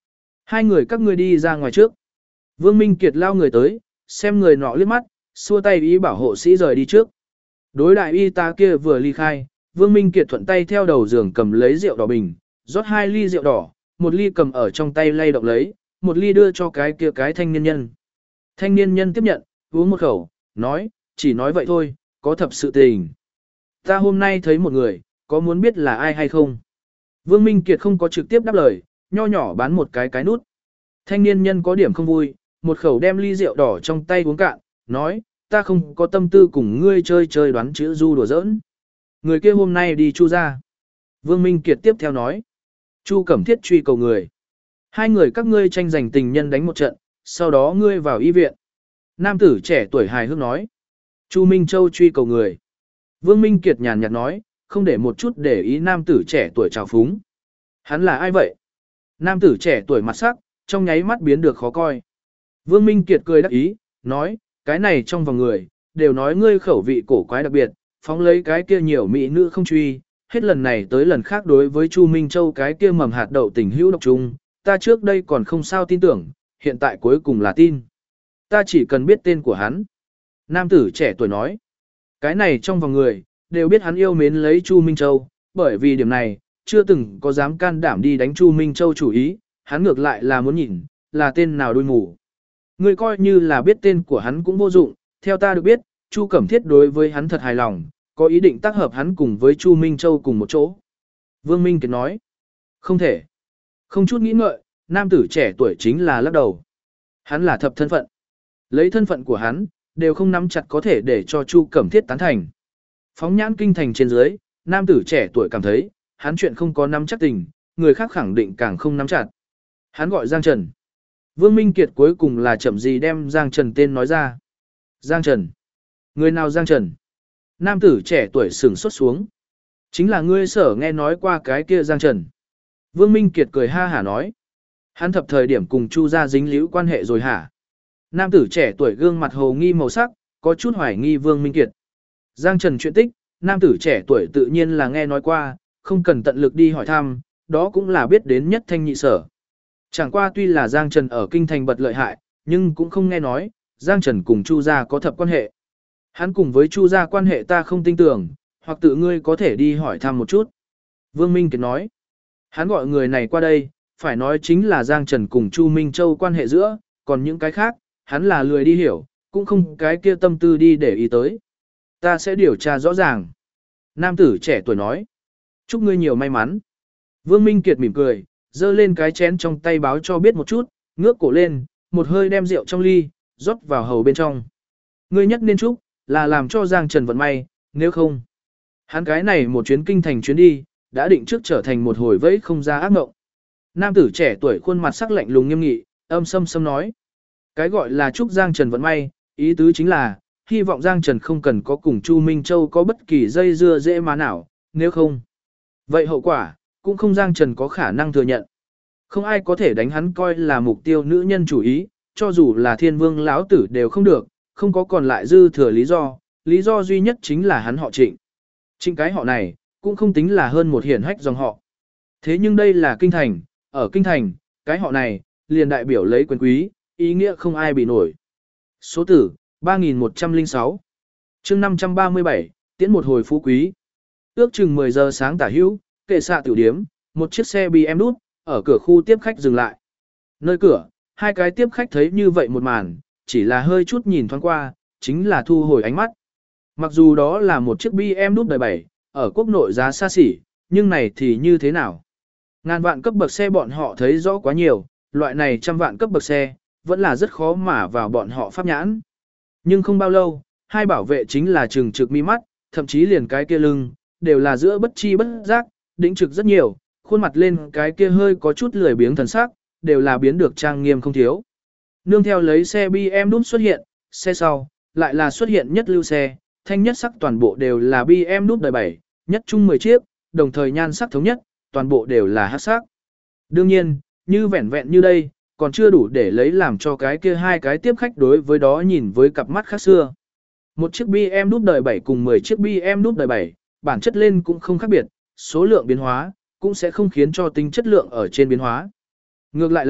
Hai người các ngươi đi ra ngoài trước. Vương Minh Kiệt lao người tới, xem người nọ liếc mắt, xua tay ý bảo hộ sĩ rời đi trước. Đối đại y tá kia vừa ly khai, Vương Minh Kiệt thuận tay theo đầu giường cầm lấy rượu đỏ bình, rót 2 ly rượu đỏ, một ly cầm ở trong tay lay động lấy, một ly đưa cho cái kia cái thanh niên nhân. Thanh niên nhân tiếp nhận, uống một khẩu, nói, chỉ nói vậy thôi, có thật sự tình. Ta hôm nay thấy một người, có muốn biết là ai hay không? Vương Minh Kiệt không có trực tiếp đáp lời, nho nhỏ bán một cái nút. Thanh niên nhân có điểm không vui, một khẩu đem ly rượu đỏ trong tay uống cạn, nói, ta không có tâm tư cùng ngươi chơi đoán chữ du đùa giỡn. Người kia hôm nay đi Chu ra. Vương Minh Kiệt tiếp theo nói, Chu Cẩm Thiết truy cầu người. Hai người các ngươi tranh giành tình nhân đánh một trận, sau đó ngươi vào y viện. Nam tử trẻ tuổi hài hước nói, Chu Minh Châu truy cầu người. Vương Minh Kiệt nhàn nhạt nói, không để một chút để ý nam tử trẻ tuổi trào phúng. Hắn là ai vậy? Nam tử trẻ tuổi mặt sắc, trong nháy mắt biến được khó coi. Vương Minh Kiệt cười đắc ý, nói, cái này trong vòng người, đều nói ngươi khẩu vị cổ quái đặc biệt, phóng lấy cái kia nhiều mỹ nữ không truy, hết lần này tới lần khác đối với Chu Minh Châu cái kia mầm hạt đậu tình hữu độc trung, ta trước đây còn không sao tin tưởng, hiện tại cuối cùng là tin. Ta chỉ cần biết tên của hắn. Nam tử trẻ tuổi nói, cái này trong vòng người, đều biết hắn yêu mến lấy Chu Minh Châu, bởi vì điểm này, chưa từng có dám can đảm đi đánh Chu Minh Châu chủ ý, hắn ngược lại là muốn nhìn, là tên nào đuôi mù. Người coi như là biết tên của hắn cũng vô dụng, theo ta được biết, Chu Cẩm Thiết đối với hắn thật hài lòng, có ý định tác hợp hắn cùng với Chu Minh Châu cùng một chỗ. Vương Minh Kiệt nói, không thể. Không chút nghĩ ngợi, nam tử trẻ tuổi chính là lắc đầu. Hắn là thập thân phận. Lấy thân phận của hắn, đều không nắm chặt có thể để cho Chu Cẩm Thiết tán thành. Phóng nhãn kinh thành trên dưới, nam tử trẻ tuổi cảm thấy, hắn chuyện không có nắm chắc tình, người khác khẳng định càng không nắm chặt. Hắn gọi Giang Trần. Vương Minh Kiệt cuối cùng là chậm gì đem Giang Trần tên nói ra. Giang Trần. Người nào Giang Trần? Nam tử trẻ tuổi sửng sốt xuống. Chính là ngươi sở nghe nói qua cái kia Giang Trần. Vương Minh Kiệt cười ha hả nói. Hắn thập thời điểm cùng Chu gia dính líu quan hệ rồi hả? Nam tử trẻ tuổi gương mặt hồ nghi màu sắc, có chút hoài nghi Vương Minh Kiệt. Giang Trần chuyện tích, nam tử trẻ tuổi tự nhiên là nghe nói qua, không cần tận lực đi hỏi thăm, đó cũng là biết đến nhất thanh nhị sở. Chẳng qua tuy là Giang Trần ở kinh thành bật lợi hại, nhưng cũng không nghe nói, Giang Trần cùng Chu gia có thập quan hệ. Hắn cùng với Chu gia quan hệ ta không tin tưởng, hoặc tự ngươi có thể đi hỏi thăm một chút. Vương Minh Kiệt nói, hắn gọi người này qua đây, phải nói chính là Giang Trần cùng Chu Minh Châu quan hệ giữa, còn những cái khác, hắn là lười đi hiểu, cũng không cái kia tâm tư đi để ý tới. Ta sẽ điều tra rõ ràng. Nam tử trẻ tuổi nói, chúc ngươi nhiều may mắn. Vương Minh Kiệt mỉm cười, giơ lên cái chén trong tay báo cho biết một chút, ngước cổ lên, một hơi đem rượu trong ly, rót vào hầu bên trong. Ngươi nhất nên chúc, là làm cho Giang Trần vận may, nếu không. Hắn cái này một chuyến kinh thành chuyến đi, đã định trước trở thành một hồi vẫy không ra ác mộng. Nam tử trẻ tuổi khuôn mặt sắc lạnh lùng nghiêm nghị, âm sâm sâm nói. Cái gọi là chúc Giang Trần vận may, ý tứ chính là, hy vọng Giang Trần không cần có cùng Chu Minh Châu có bất kỳ dây dưa dễ má nào, nếu không. Vậy hậu quả, cũng không Giang Trần có khả năng thừa nhận. Không ai có thể đánh hắn coi là mục tiêu nữ nhân chủ ý, cho dù là thiên vương lão tử đều không được, không có còn lại dư thừa lý do duy nhất chính là hắn họ Trịnh. Trịnh cái họ này, cũng không tính là hơn một hiển hách dòng họ. Thế nhưng đây là kinh thành, ở kinh thành, cái họ này, liền đại biểu lấy quyền quý, ý nghĩa không ai bị nổi. Số tử, 3106. chương 537, tiễn một hồi phú quý. Ước chừng 10 giờ sáng tả hữu, kệ xạ tiểu điếm, một chiếc xe BMW, ở cửa khu tiếp khách dừng lại. Nơi cửa, hai cái tiếp khách thấy như vậy một màn, chỉ là hơi chút nhìn thoáng qua, chính là thu hồi ánh mắt. Mặc dù đó là một chiếc BMW đời 7, ở quốc nội giá xa xỉ, nhưng này thì như thế nào? Ngàn vạn cấp bậc xe bọn họ thấy rõ quá nhiều, loại này trăm vạn cấp bậc xe, vẫn là rất khó mà vào bọn họ pháp nhãn. Nhưng không bao lâu, hai bảo vệ chính là trừng trực mi mắt, thậm chí liền cái kia lưng, đều là giữa bất chi bất giác, đĩnh trực rất nhiều, khuôn mặt lên cái kia hơi có chút lười biếng thần sắc, đều là biến được trang nghiêm không thiếu. Nương theo lấy xe BMW xuất hiện, xe sau, lại là xuất hiện nhất lưu xe, thanh nhất sắc toàn bộ đều là BMW đời 7, nhất chung 10 chiếc, đồng thời nhan sắc thống nhất, toàn bộ đều là hắc sắc. Đương nhiên, như vẹn vẹn như đây, còn chưa đủ để lấy làm cho cái kia hai cái tiếp khách đối với đó nhìn với cặp mắt khác xưa. Một chiếc BMW đời 7 cùng 10 chiếc BMW đời 7, bản chất lên cũng không khác biệt, số lượng biến hóa, cũng sẽ không khiến cho tính chất lượng ở trên biến hóa. Ngược lại là,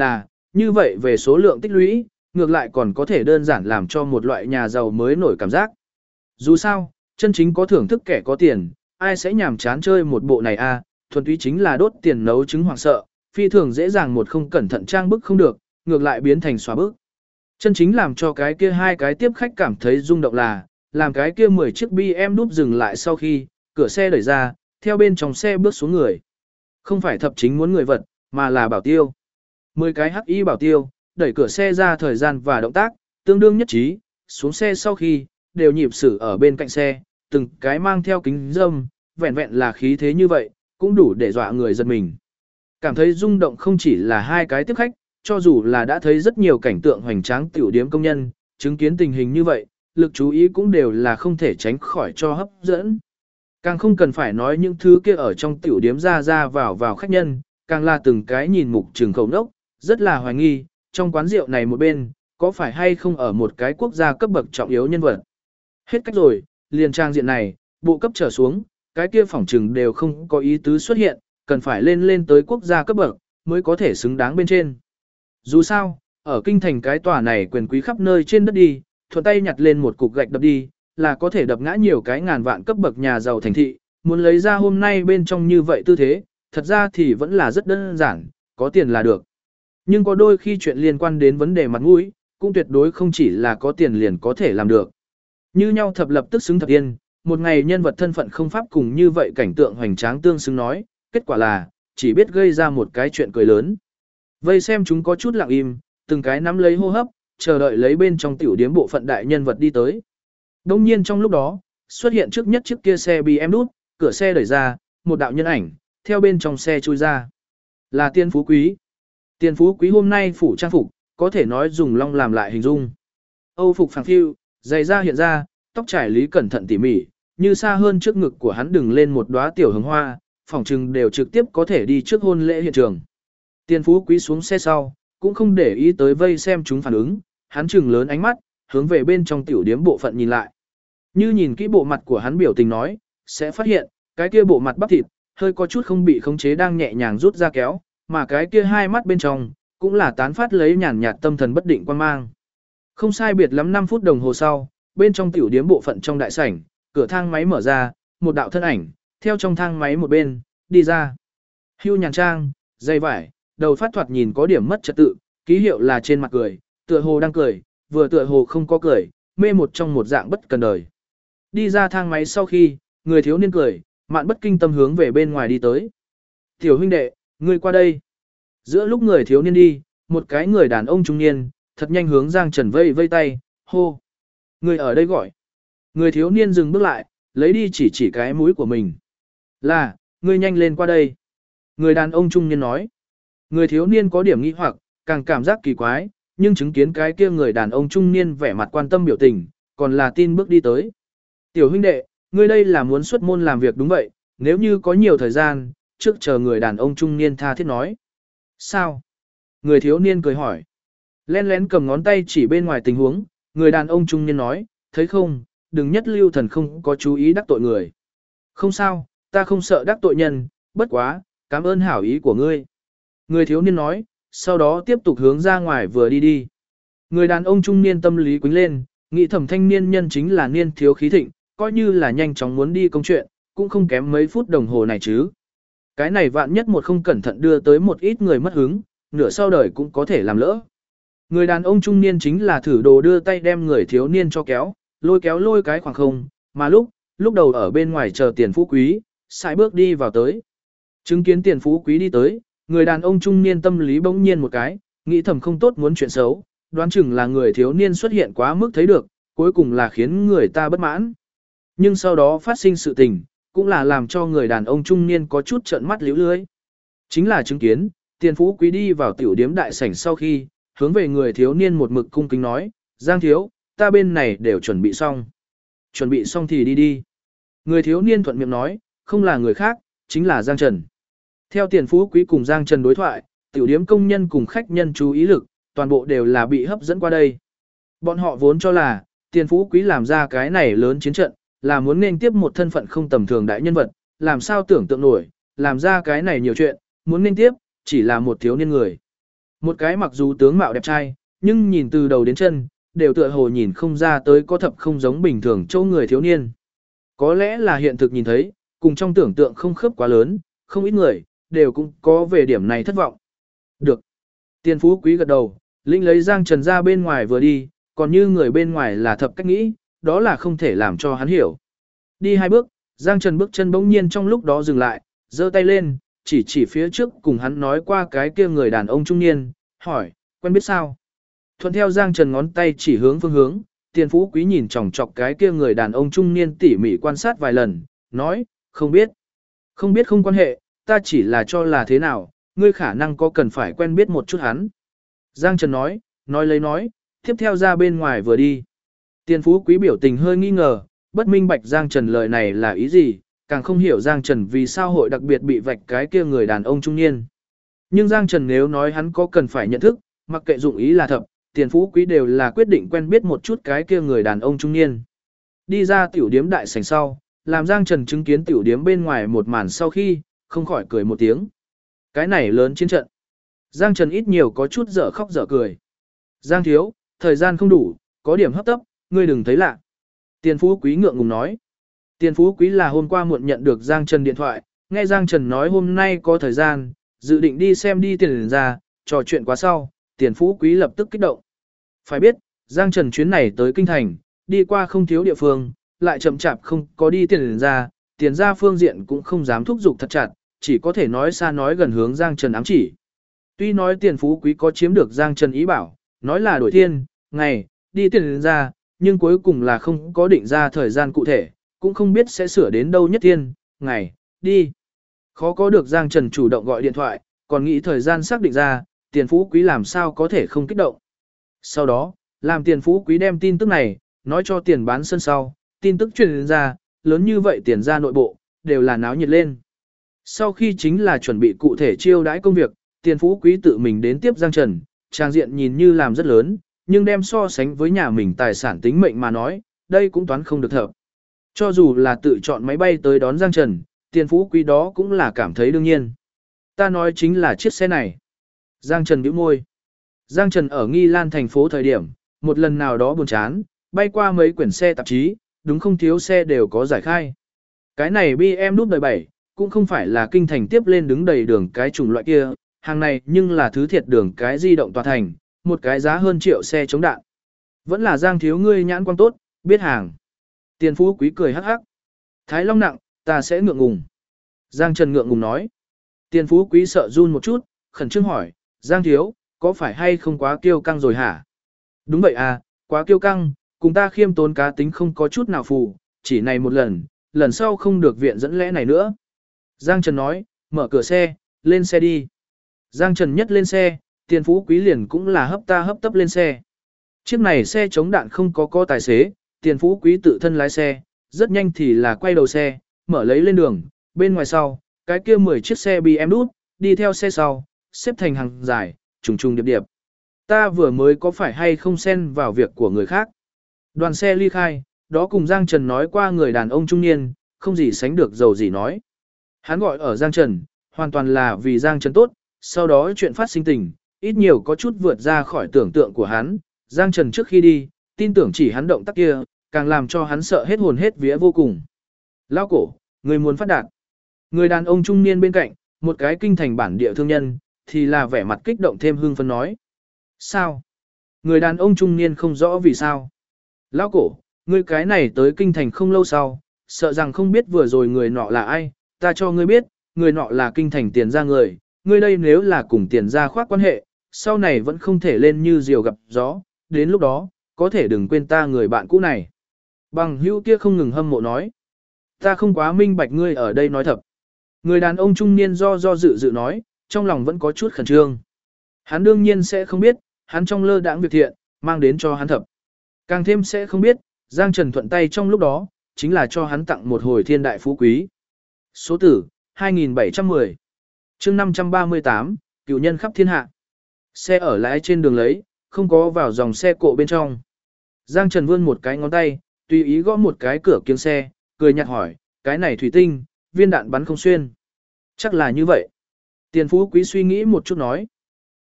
như vậy về số lượng tích lũy, ngược lại còn có thể đơn giản làm cho một loại nhà giàu mới nổi cảm giác. Dù sao, chân chính có thưởng thức kẻ có tiền, ai sẽ nhàm chán chơi một bộ này a, thuần túy chính là đốt tiền nấu trứng hoảng sợ, phi thường dễ dàng một không cẩn thận trang bức không được, ngược lại biến thành xóa bức. Chân chính làm cho cái kia hai cái tiếp khách cảm thấy rung động là, làm cái kia 10 chiếc BMW dừng lại sau khi, cửa xe đẩy ra, theo bên trong xe bước xuống người. Không phải thập chính muốn người vật, mà là bảo tiêu. 10 cái hắc y bảo tiêu, đẩy cửa xe ra thời gian và động tác, tương đương nhất trí, xuống xe sau khi, đều nhịp xử ở bên cạnh xe, từng cái mang theo kính râm, vẹn vẹn là khí thế như vậy, cũng đủ để dọa người giật mình. Cảm thấy rung động không chỉ là hai cái tiếp khách, cho dù là đã thấy rất nhiều cảnh tượng hoành tráng tiểu điếm công nhân, chứng kiến tình hình như vậy, lực chú ý cũng đều là không thể tránh khỏi cho hấp dẫn. Càng không cần phải nói những thứ kia ở trong tiểu điếm ra vào khách nhân, càng là từng cái nhìn mục trừng khẩu nốc, rất là hoài nghi, trong quán rượu này một bên, có phải hay không ở một cái quốc gia cấp bậc trọng yếu nhân vật. Hết cách rồi, liền trang diện này, bộ cấp trở xuống, cái kia phỏng trừng đều không có ý tứ xuất hiện, cần phải lên tới quốc gia cấp bậc, mới có thể xứng đáng bên trên. Dù sao, ở kinh thành cái tòa này quyền quý khắp nơi trên đất đi, thuận tay nhặt lên một cục gạch đập đi, là có thể đập ngã nhiều cái ngàn vạn cấp bậc nhà giàu thành thị, muốn lấy ra hôm nay bên trong như vậy tư thế, thật ra thì vẫn là rất đơn giản, có tiền là được. Nhưng có đôi khi chuyện liên quan đến vấn đề mặt mũi, cũng tuyệt đối không chỉ là có tiền liền có thể làm được. Như nhau thập lập tức xứng thập yên, một ngày nhân vật thân phận không pháp cùng như vậy cảnh tượng hoành tráng tương xứng nói, kết quả là, chỉ biết gây ra một cái chuyện cười lớn. Vây xem chúng có chút lặng im, từng cái nắm lấy hô hấp, chờ đợi lấy bên trong tiểu điếm bộ phận đại nhân vật đi tới. Đông nhiên trong lúc đó, xuất hiện trước nhất chiếc kia xe BMW, cửa xe đẩy ra, một đạo nhân ảnh, theo bên trong xe chui ra. Là Tiên Phú Quý. Tiên Phú Quý hôm nay phủ trang phục, có thể nói dùng long làm lại hình dung. Âu phục phẳng phiu, giày da hiện ra, tóc trải lý cẩn thận tỉ mỉ, như xa hơn trước ngực của hắn đừng lên một đóa tiểu hồng hoa, phỏng chừng đều trực tiếp có thể đi trước hôn lễ hiện trường. Tiên Phú Quý xuống xe sau, cũng không để ý tới vây xem chúng phản ứng, hắn trừng lớn ánh mắt, hướng về bên trong tiểu điếm bộ phận nhìn lại. Như nhìn kỹ bộ mặt của hắn biểu tình nói, sẽ phát hiện, cái kia bộ mặt bắp thịt, hơi có chút không bị khống chế đang nhẹ nhàng rút ra kéo, mà cái kia hai mắt bên trong, cũng là tán phát lấy nhàn nhạt tâm thần bất định quan mang. Không sai biệt lắm 5 phút đồng hồ sau, bên trong tiểu điếm bộ phận trong đại sảnh, cửa thang máy mở ra, một đạo thân ảnh, theo trong thang máy một bên, đi ra. Hưu nhàn trang, dây vải, đầu phát thoạt nhìn có điểm mất trật tự, ký hiệu là trên mặt cười, tựa hồ đang cười, vừa tựa hồ không có cười, mê một trong một dạng bất cần đời. Đi ra thang máy sau khi, người thiếu niên cười, mạn bất kinh tâm hướng về bên ngoài đi tới. Tiểu huynh đệ, ngươi qua đây. Giữa lúc người thiếu niên đi, một cái người đàn ông trung niên, thật nhanh hướng Giang Trần vây vây tay, hô. Người ở đây gọi. Người thiếu niên dừng bước lại, lấy đi chỉ cái mũi của mình. Là, ngươi nhanh lên qua đây. Người đàn ông trung niên nói. Người thiếu niên có điểm nghi hoặc, càng cảm giác kỳ quái, nhưng chứng kiến cái kia người đàn ông trung niên vẻ mặt quan tâm biểu tình, còn là tin bước đi tới. Tiểu huynh đệ, ngươi đây là muốn xuất môn làm việc đúng vậy, nếu như có nhiều thời gian, trước chờ người đàn ông trung niên tha thiết nói. Sao? Người thiếu niên cười hỏi. Lén lén cầm ngón tay chỉ bên ngoài tình huống, người đàn ông trung niên nói, thấy không, đừng nhất lưu thần không có chú ý đắc tội người. Không sao, ta không sợ đắc tội nhân, bất quá, cảm ơn hảo ý của ngươi. Người thiếu niên nói, sau đó tiếp tục hướng ra ngoài vừa đi đi. Người đàn ông trung niên tâm lý quính lên, nghĩ thẩm thanh niên nhân chính là niên thiếu khí thịnh, coi như là nhanh chóng muốn đi công chuyện, cũng không kém mấy phút đồng hồ này chứ. Cái này vạn nhất một không cẩn thận đưa tới một ít người mất hứng, nửa sau đời cũng có thể làm lỡ. Người đàn ông trung niên chính là thử đồ đưa tay đem người thiếu niên cho kéo lôi cái khoảng không, mà lúc đầu ở bên ngoài chờ Tiền Phú Quý, sải bước đi vào tới. Chứng kiến Tiền Phú Quý đi tới, người đàn ông trung niên tâm lý bỗng nhiên một cái, nghĩ thầm không tốt muốn chuyện xấu, đoán chừng là người thiếu niên xuất hiện quá mức thấy được, cuối cùng là khiến người ta bất mãn. Nhưng sau đó phát sinh sự tình, cũng là làm cho người đàn ông trung niên có chút trợn mắt liễu lưới. Chính là chứng kiến, Tiền Phú Quý đi vào tiểu điếm đại sảnh sau khi, hướng về người thiếu niên một mực cung kính nói, Giang thiếu, ta bên này đều chuẩn bị xong. Chuẩn bị xong thì đi đi. Người thiếu niên thuận miệng nói, không là người khác, chính là Giang Trần. Theo Tiền Phú Quý cùng Giang Trần đối thoại, tiểu điếm công nhân cùng khách nhân chú ý lực, toàn bộ đều là bị hấp dẫn qua đây. Bọn họ vốn cho là, Tiền Phú Quý làm ra cái này lớn chiến trận, là muốn nên tiếp một thân phận không tầm thường đại nhân vật, làm sao tưởng tượng nổi, làm ra cái này nhiều chuyện, muốn nên tiếp, chỉ là một thiếu niên người. Một cái mặc dù tướng mạo đẹp trai, nhưng nhìn từ đầu đến chân, đều tựa hồ nhìn không ra tới có thập không giống bình thường châu người thiếu niên. Có lẽ là hiện thực nhìn thấy, cùng trong tưởng tượng không khớp quá lớn, không ít người, đều cũng có về điểm này thất vọng. Được. Tiền phú quý gật đầu, Linh lấy Giang Trần ra bên ngoài vừa đi, còn như người bên ngoài là thập cách nghĩ, đó là không thể làm cho hắn hiểu. Đi 2 bước, Giang Trần bước chân bỗng nhiên trong lúc đó dừng lại, giơ tay lên, chỉ phía trước cùng hắn nói qua cái kia người đàn ông trung niên, hỏi, quen biết sao? Thuận theo Giang Trần ngón tay chỉ hướng phương hướng, Tiền phú quý nhìn chòng chọc cái kia người đàn ông trung niên tỉ mỉ quan sát vài lần, nói, không biết. Không biết không quan hệ, ta chỉ là cho là thế nào, ngươi khả năng có cần phải quen biết một chút hắn. Giang Trần nói lấy nói, tiếp theo ra bên ngoài vừa đi. Tiền phú quý biểu tình hơi nghi ngờ, bất minh bạch Giang Trần lời này là ý gì, càng không hiểu Giang Trần vì sao hội đặc biệt bị vạch cái kia người đàn ông trung niên. Nhưng Giang Trần nếu nói hắn có cần phải nhận thức, mặc kệ dụng ý là thập, Tiền phú quý đều là quyết định quen biết một chút cái kia người đàn ông trung niên. Đi ra tiểu điếm đại sảnh sau, làm Giang Trần chứng kiến tiểu điếm bên ngoài một màn sau khi, không khỏi cười một tiếng. Cái này lớn chiến trận. Giang Trần ít nhiều có chút dở khóc dở cười. Giang thiếu, thời gian không đủ, có điểm hấp tấp, ngươi đừng thấy lạ. Tiền phú quý ngượng ngùng nói. Tiền phú quý là hôm qua muộn nhận được Giang Trần điện thoại, nghe Giang Trần nói hôm nay có thời gian, dự định đi xem đi tiền ra, trò chuyện quá sau, tiền phú quý lập tức kích động. Phải biết, Giang Trần chuyến này tới Kinh Thành, đi qua không thiếu địa phương, lại chậm chạp không có đi tiền ra phương diện cũng không dám thúc giục thật chặt, chỉ có thể nói xa nói gần hướng Giang Trần ám chỉ. Tuy nói tiền phú quý có chiếm được Giang Trần ý bảo, nói là đổi thiên, ngày, đi tiền ra, nhưng cuối cùng là không có định ra thời gian cụ thể, cũng không biết sẽ sửa đến đâu nhất thiên, ngày, đi. Khó có được Giang Trần chủ động gọi điện thoại, còn nghĩ thời gian xác định ra, tiền phú quý làm sao có thể không kích động. Sau đó, làm tiền phú quý đem tin tức này, nói cho tiền bán sân sau, tin tức truyền ra, lớn như vậy tiền ra nội bộ, đều là náo nhiệt lên. Sau khi chính là chuẩn bị cụ thể chiêu đãi công việc, tiền phú quý tự mình đến tiếp Giang Trần, trang diện nhìn như làm rất lớn, nhưng đem so sánh với nhà mình tài sản tính mệnh mà nói, đây cũng toán không được thợ. Cho dù là tự chọn máy bay tới đón Giang Trần, tiền phú quý đó cũng là cảm thấy đương nhiên. Ta nói chính là chiếc xe này. Giang Trần bĩu môi. Giang Trần ở Nghi Lan thành phố thời điểm, một lần nào đó buồn chán, bay qua mấy quyển xe tạp chí, đúng không thiếu xe đều có giải khai. Cái này BMW đời 7, cũng không phải là kinh thành tiếp lên đứng đầy đường cái chủng loại kia, hàng này nhưng là thứ thiệt đường cái di động tòa thành, một cái giá hơn triệu xe chống đạn. Vẫn là Giang thiếu ngươi nhãn quang tốt, biết hàng. Tiền phú quý cười hắc hắc. Thái Long nặng, ta sẽ ngượng ngùng. Giang Trần ngượng ngùng nói. Tiền phú quý sợ run một chút, khẩn trương hỏi, Giang thiếu, có phải hay không quá kiêu căng rồi hả? Đúng vậy à, quá kiêu căng, cùng ta khiêm tốn cá tính không có chút nào phù, chỉ này một lần, lần sau không được viện dẫn lẽ này nữa. Giang Trần nói, mở cửa xe, lên xe đi. Giang Trần nhất lên xe, tiền phú quý liền cũng là hấp tấp lên xe. Chiếc này xe chống đạn không có tài xế, tiền phú quý tự thân lái xe, rất nhanh thì là quay đầu xe, mở lấy lên đường, bên ngoài sau, cái kia 10 chiếc xe BMW, đi theo xe sau, xếp thành hàng dài, trùng trùng điệp điệp. Ta vừa mới có phải hay không xen vào việc của người khác. Đoàn xe ly khai, đó cùng Giang Trần nói qua người đàn ông trung niên, không gì sánh được giàu gì nói. Hắn gọi ở Giang Trần, hoàn toàn là vì Giang Trần tốt, sau đó chuyện phát sinh tình, ít nhiều có chút vượt ra khỏi tưởng tượng của hắn. Giang Trần trước khi đi, tin tưởng chỉ hắn động tác kia, càng làm cho hắn sợ hết hồn hết vía vô cùng. Lao cổ, người muốn phát đạt. Người đàn ông trung niên bên cạnh, một cái kinh thành bản địa thương nhân, thì là vẻ mặt kích động thêm hưng phấn nói. Sao? Người đàn ông trung niên không rõ vì sao. Lão cổ, ngươi cái này tới kinh thành không lâu sau, sợ rằng không biết vừa rồi người nọ là ai, ta cho ngươi biết, người nọ là kinh thành tiền ra người, ngươi đây nếu là cùng tiền ra khoác quan hệ, sau này vẫn không thể lên như diều gặp gió, đến lúc đó, có thể đừng quên ta người bạn cũ này. Bằng hữu kia không ngừng hâm mộ nói. Ta không quá minh bạch ngươi ở đây nói thật. Người đàn ông trung niên do dự nói, trong lòng vẫn có chút khẩn trương. Hắn đương nhiên sẽ không biết, hắn trong lơ đãng việc thiện, mang đến cho hắn thập. Càng thêm sẽ không biết, Giang Trần thuận tay trong lúc đó, chính là cho hắn tặng một hồi thiên đại phú quý. Số tử, 2710. chương 538, cựu nhân khắp thiên hạ. Xe ở lái trên đường lấy, không có vào dòng xe cộ bên trong. Giang Trần vươn một cái ngón tay, tùy ý gõ một cái cửa kiếng xe, cười nhạt hỏi, cái này thủy tinh, viên đạn bắn không xuyên. Chắc là như vậy. Tiền phú quý suy nghĩ một chút nói.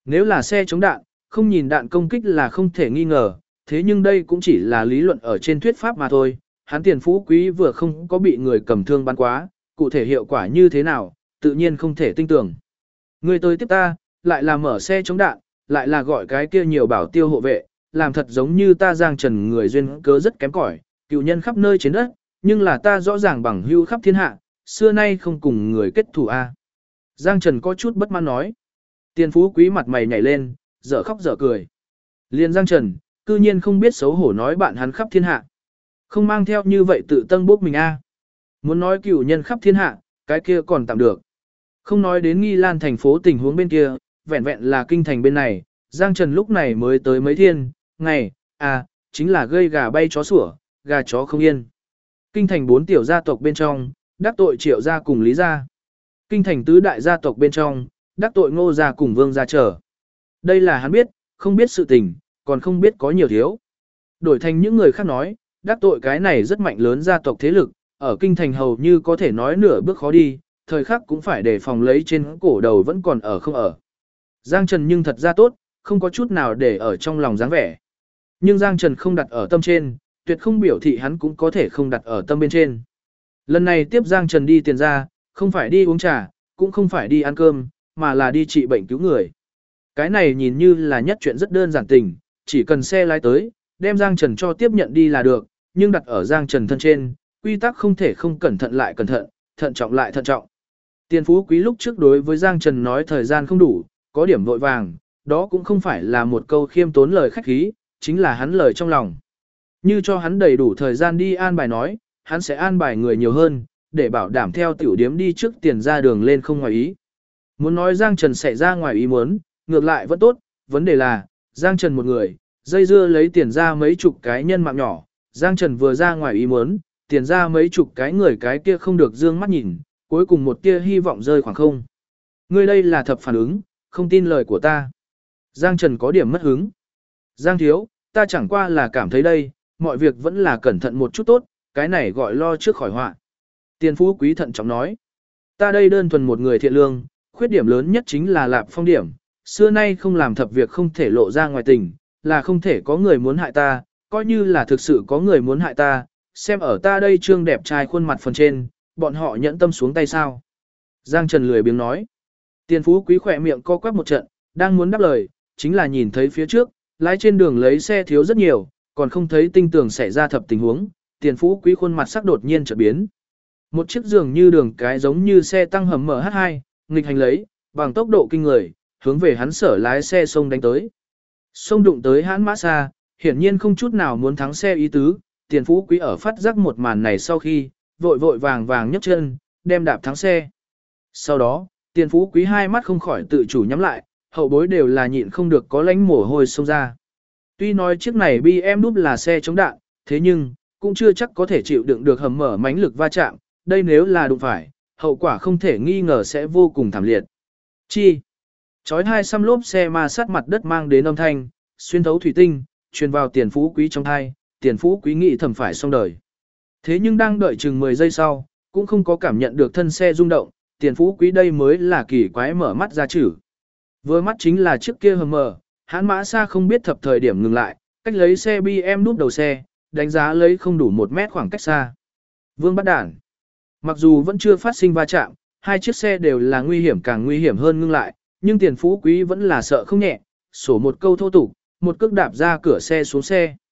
Nếu là xe chống đạn, không nhìn đạn công kích là không thể nghi ngờ, thế nhưng đây cũng chỉ là lý luận ở trên thuyết pháp mà thôi. Hắn Tiền Phú Quý vừa không có bị người cầm thương bắn quá, cụ thể hiệu quả như thế nào, tự nhiên không thể tin tưởng. Người tới tiếp ta, lại là mở xe chống đạn, lại là gọi cái kia nhiều bảo tiêu hộ vệ, làm thật giống như ta Giang Trần người duyên cớ rất kém cỏi, cựu nhân khắp nơi trên đất, nhưng là ta rõ ràng bằng hữu khắp thiên hạ, xưa nay không cùng người kết thù a. Giang Trần có chút bất mãn nói. Tiền Phú Quý mặt mày nhảy lên, dở khóc dở cười. Liên Giang Trần, cư nhiên không biết xấu hổ nói bạn hắn khắp thiên hạ. Không mang theo như vậy tự tân bốc mình a. Muốn nói cựu nhân khắp thiên hạ, cái kia còn tạm được. Không nói đến Nghi Lan thành phố tình huống bên kia, vẹn vẹn là kinh thành bên này, Giang Trần lúc này mới tới mấy thiên, ngày, chính là gây gà bay chó sủa, gà chó không yên. Kinh thành 4 tiểu gia tộc bên trong, đắc tội Triệu gia cùng Lý gia. Kinh thành tứ đại gia tộc bên trong, đắc tội Ngô gia cùng Vương gia trở. Đây là hắn biết, không biết sự tình, còn không biết có nhiều thiếu. Đổi thành những người khác nói, đắc tội cái này rất mạnh lớn gia tộc thế lực, ở kinh thành hầu như có thể nói nửa bước khó đi, thời khắc cũng phải đề phòng lấy trên cổ đầu vẫn còn ở không ở. Giang Trần nhưng thật ra tốt, không có chút nào để ở trong lòng dáng vẻ. Nhưng Giang Trần không đặt ở tâm trên, tuyệt không biểu thị hắn cũng có thể không đặt ở tâm bên trên. Lần này tiếp Giang Trần đi tiền ra, không phải đi uống trà, cũng không phải đi ăn cơm, mà là đi trị bệnh cứu người. Cái này nhìn như là nhất chuyện rất đơn giản tình, chỉ cần xe lái tới, đem Giang Trần cho tiếp nhận đi là được, nhưng đặt ở Giang Trần thân trên, quy tắc không thể không cẩn thận lại cẩn thận, thận trọng lại thận trọng. Tiền Phú Quý lúc trước đối với Giang Trần nói thời gian không đủ, có điểm vội vàng, đó cũng không phải là một câu khiêm tốn lời khách khí, chính là hắn lời trong lòng. Như cho hắn đầy đủ thời gian đi an bài nói, hắn sẽ an bài người nhiều hơn, để bảo đảm theo tiểu điếm đi trước tiền ra đường lên không ngoài ý. Muốn nói Giang Trần sẽ ra ngoài ý muốn, ngược lại vẫn tốt, vấn đề là, Giang Trần một người, dây dưa lấy tiền ra mấy chục cái nhân mạng nhỏ, Giang Trần vừa ra ngoài ý muốn, tiền ra mấy chục cái người cái kia không được dương mắt nhìn, cuối cùng một tia hy vọng rơi khoảng không. Ngươi đây là thập phản ứng, không tin lời của ta. Giang Trần có điểm mất hứng. Giang thiếu, ta chẳng qua là cảm thấy đây, mọi việc vẫn là cẩn thận một chút tốt, cái này gọi lo trước khỏi họa. Tiền Phú Quý thận trọng nói. Ta đây đơn thuần một người thiện lương, khuyết điểm lớn nhất chính là lạp phong điểm, xưa nay không làm thập việc không thể lộ ra ngoài tình, là không thể có người muốn hại ta, coi như là thực sự có người muốn hại ta, xem ở ta đây trương đẹp trai khuôn mặt phần trên, bọn họ nhẫn tâm xuống tay sao. Giang Trần lười biếng nói. Tiền Phú Quý khỏe miệng co quắp một trận, đang muốn đáp lời, chính là nhìn thấy phía trước, lái trên đường lấy xe thiếu rất nhiều, còn không thấy tinh tường xảy ra thập tình huống, Tiền Phú Quý khuôn mặt sắc đột nhiên chợt biến. Một chiếc giường như đường cái giống như xe tăng hầm MH2, nghịch hành lấy, bằng tốc độ kinh người, hướng về hắn sở lái xe sông đánh tới. Sông đụng tới hãn mã xa, hiển nhiên không chút nào muốn thắng xe ý tứ, Tiền Phú Quý ở phát giác một màn này sau khi, vội vội vàng vàng nhấc chân, đem đạp thắng xe. Sau đó, Tiền Phú Quý hai mắt không khỏi tự chủ nhắm lại, hậu bối đều là nhịn không được có lánh mồ hôi xông ra. Tuy nói chiếc này BMW là xe chống đạn, thế nhưng, cũng chưa chắc có thể chịu đựng được hầm mở mãnh lực va chạm, đây nếu là đụng phải, hậu quả không thể nghi ngờ sẽ vô cùng thảm liệt. Chi? Chói hai xăm lốp xe ma sát mặt đất mang đến âm thanh, xuyên thấu thủy tinh, truyền vào Tiền Phú Quý trong thai, Tiền Phú Quý nghĩ thầm phải xong đời. Thế nhưng đang đợi chừng 10 giây sau, cũng không có cảm nhận được thân xe rung động, Tiền Phú Quý đây mới là kỳ quái mở mắt ra chử. Vừa mắt chính là chiếc kia hầm mở, hãn mã xa không biết thập thời điểm ngừng lại, cách lấy xe BM núp đầu xe, đánh giá lấy không đủ 1 mét khoảng cách xa. Vương bắt đản. Mặc dù vẫn chưa phát sinh va chạm, hai chiếc xe đều là nguy hiểm càng nguy hiểm hơn ngưng lại, nhưng Tiền Phú Quý vẫn là sợ không nhẹ, sổ một câu thô tục, một cước đạp ra cửa xe xuống xe.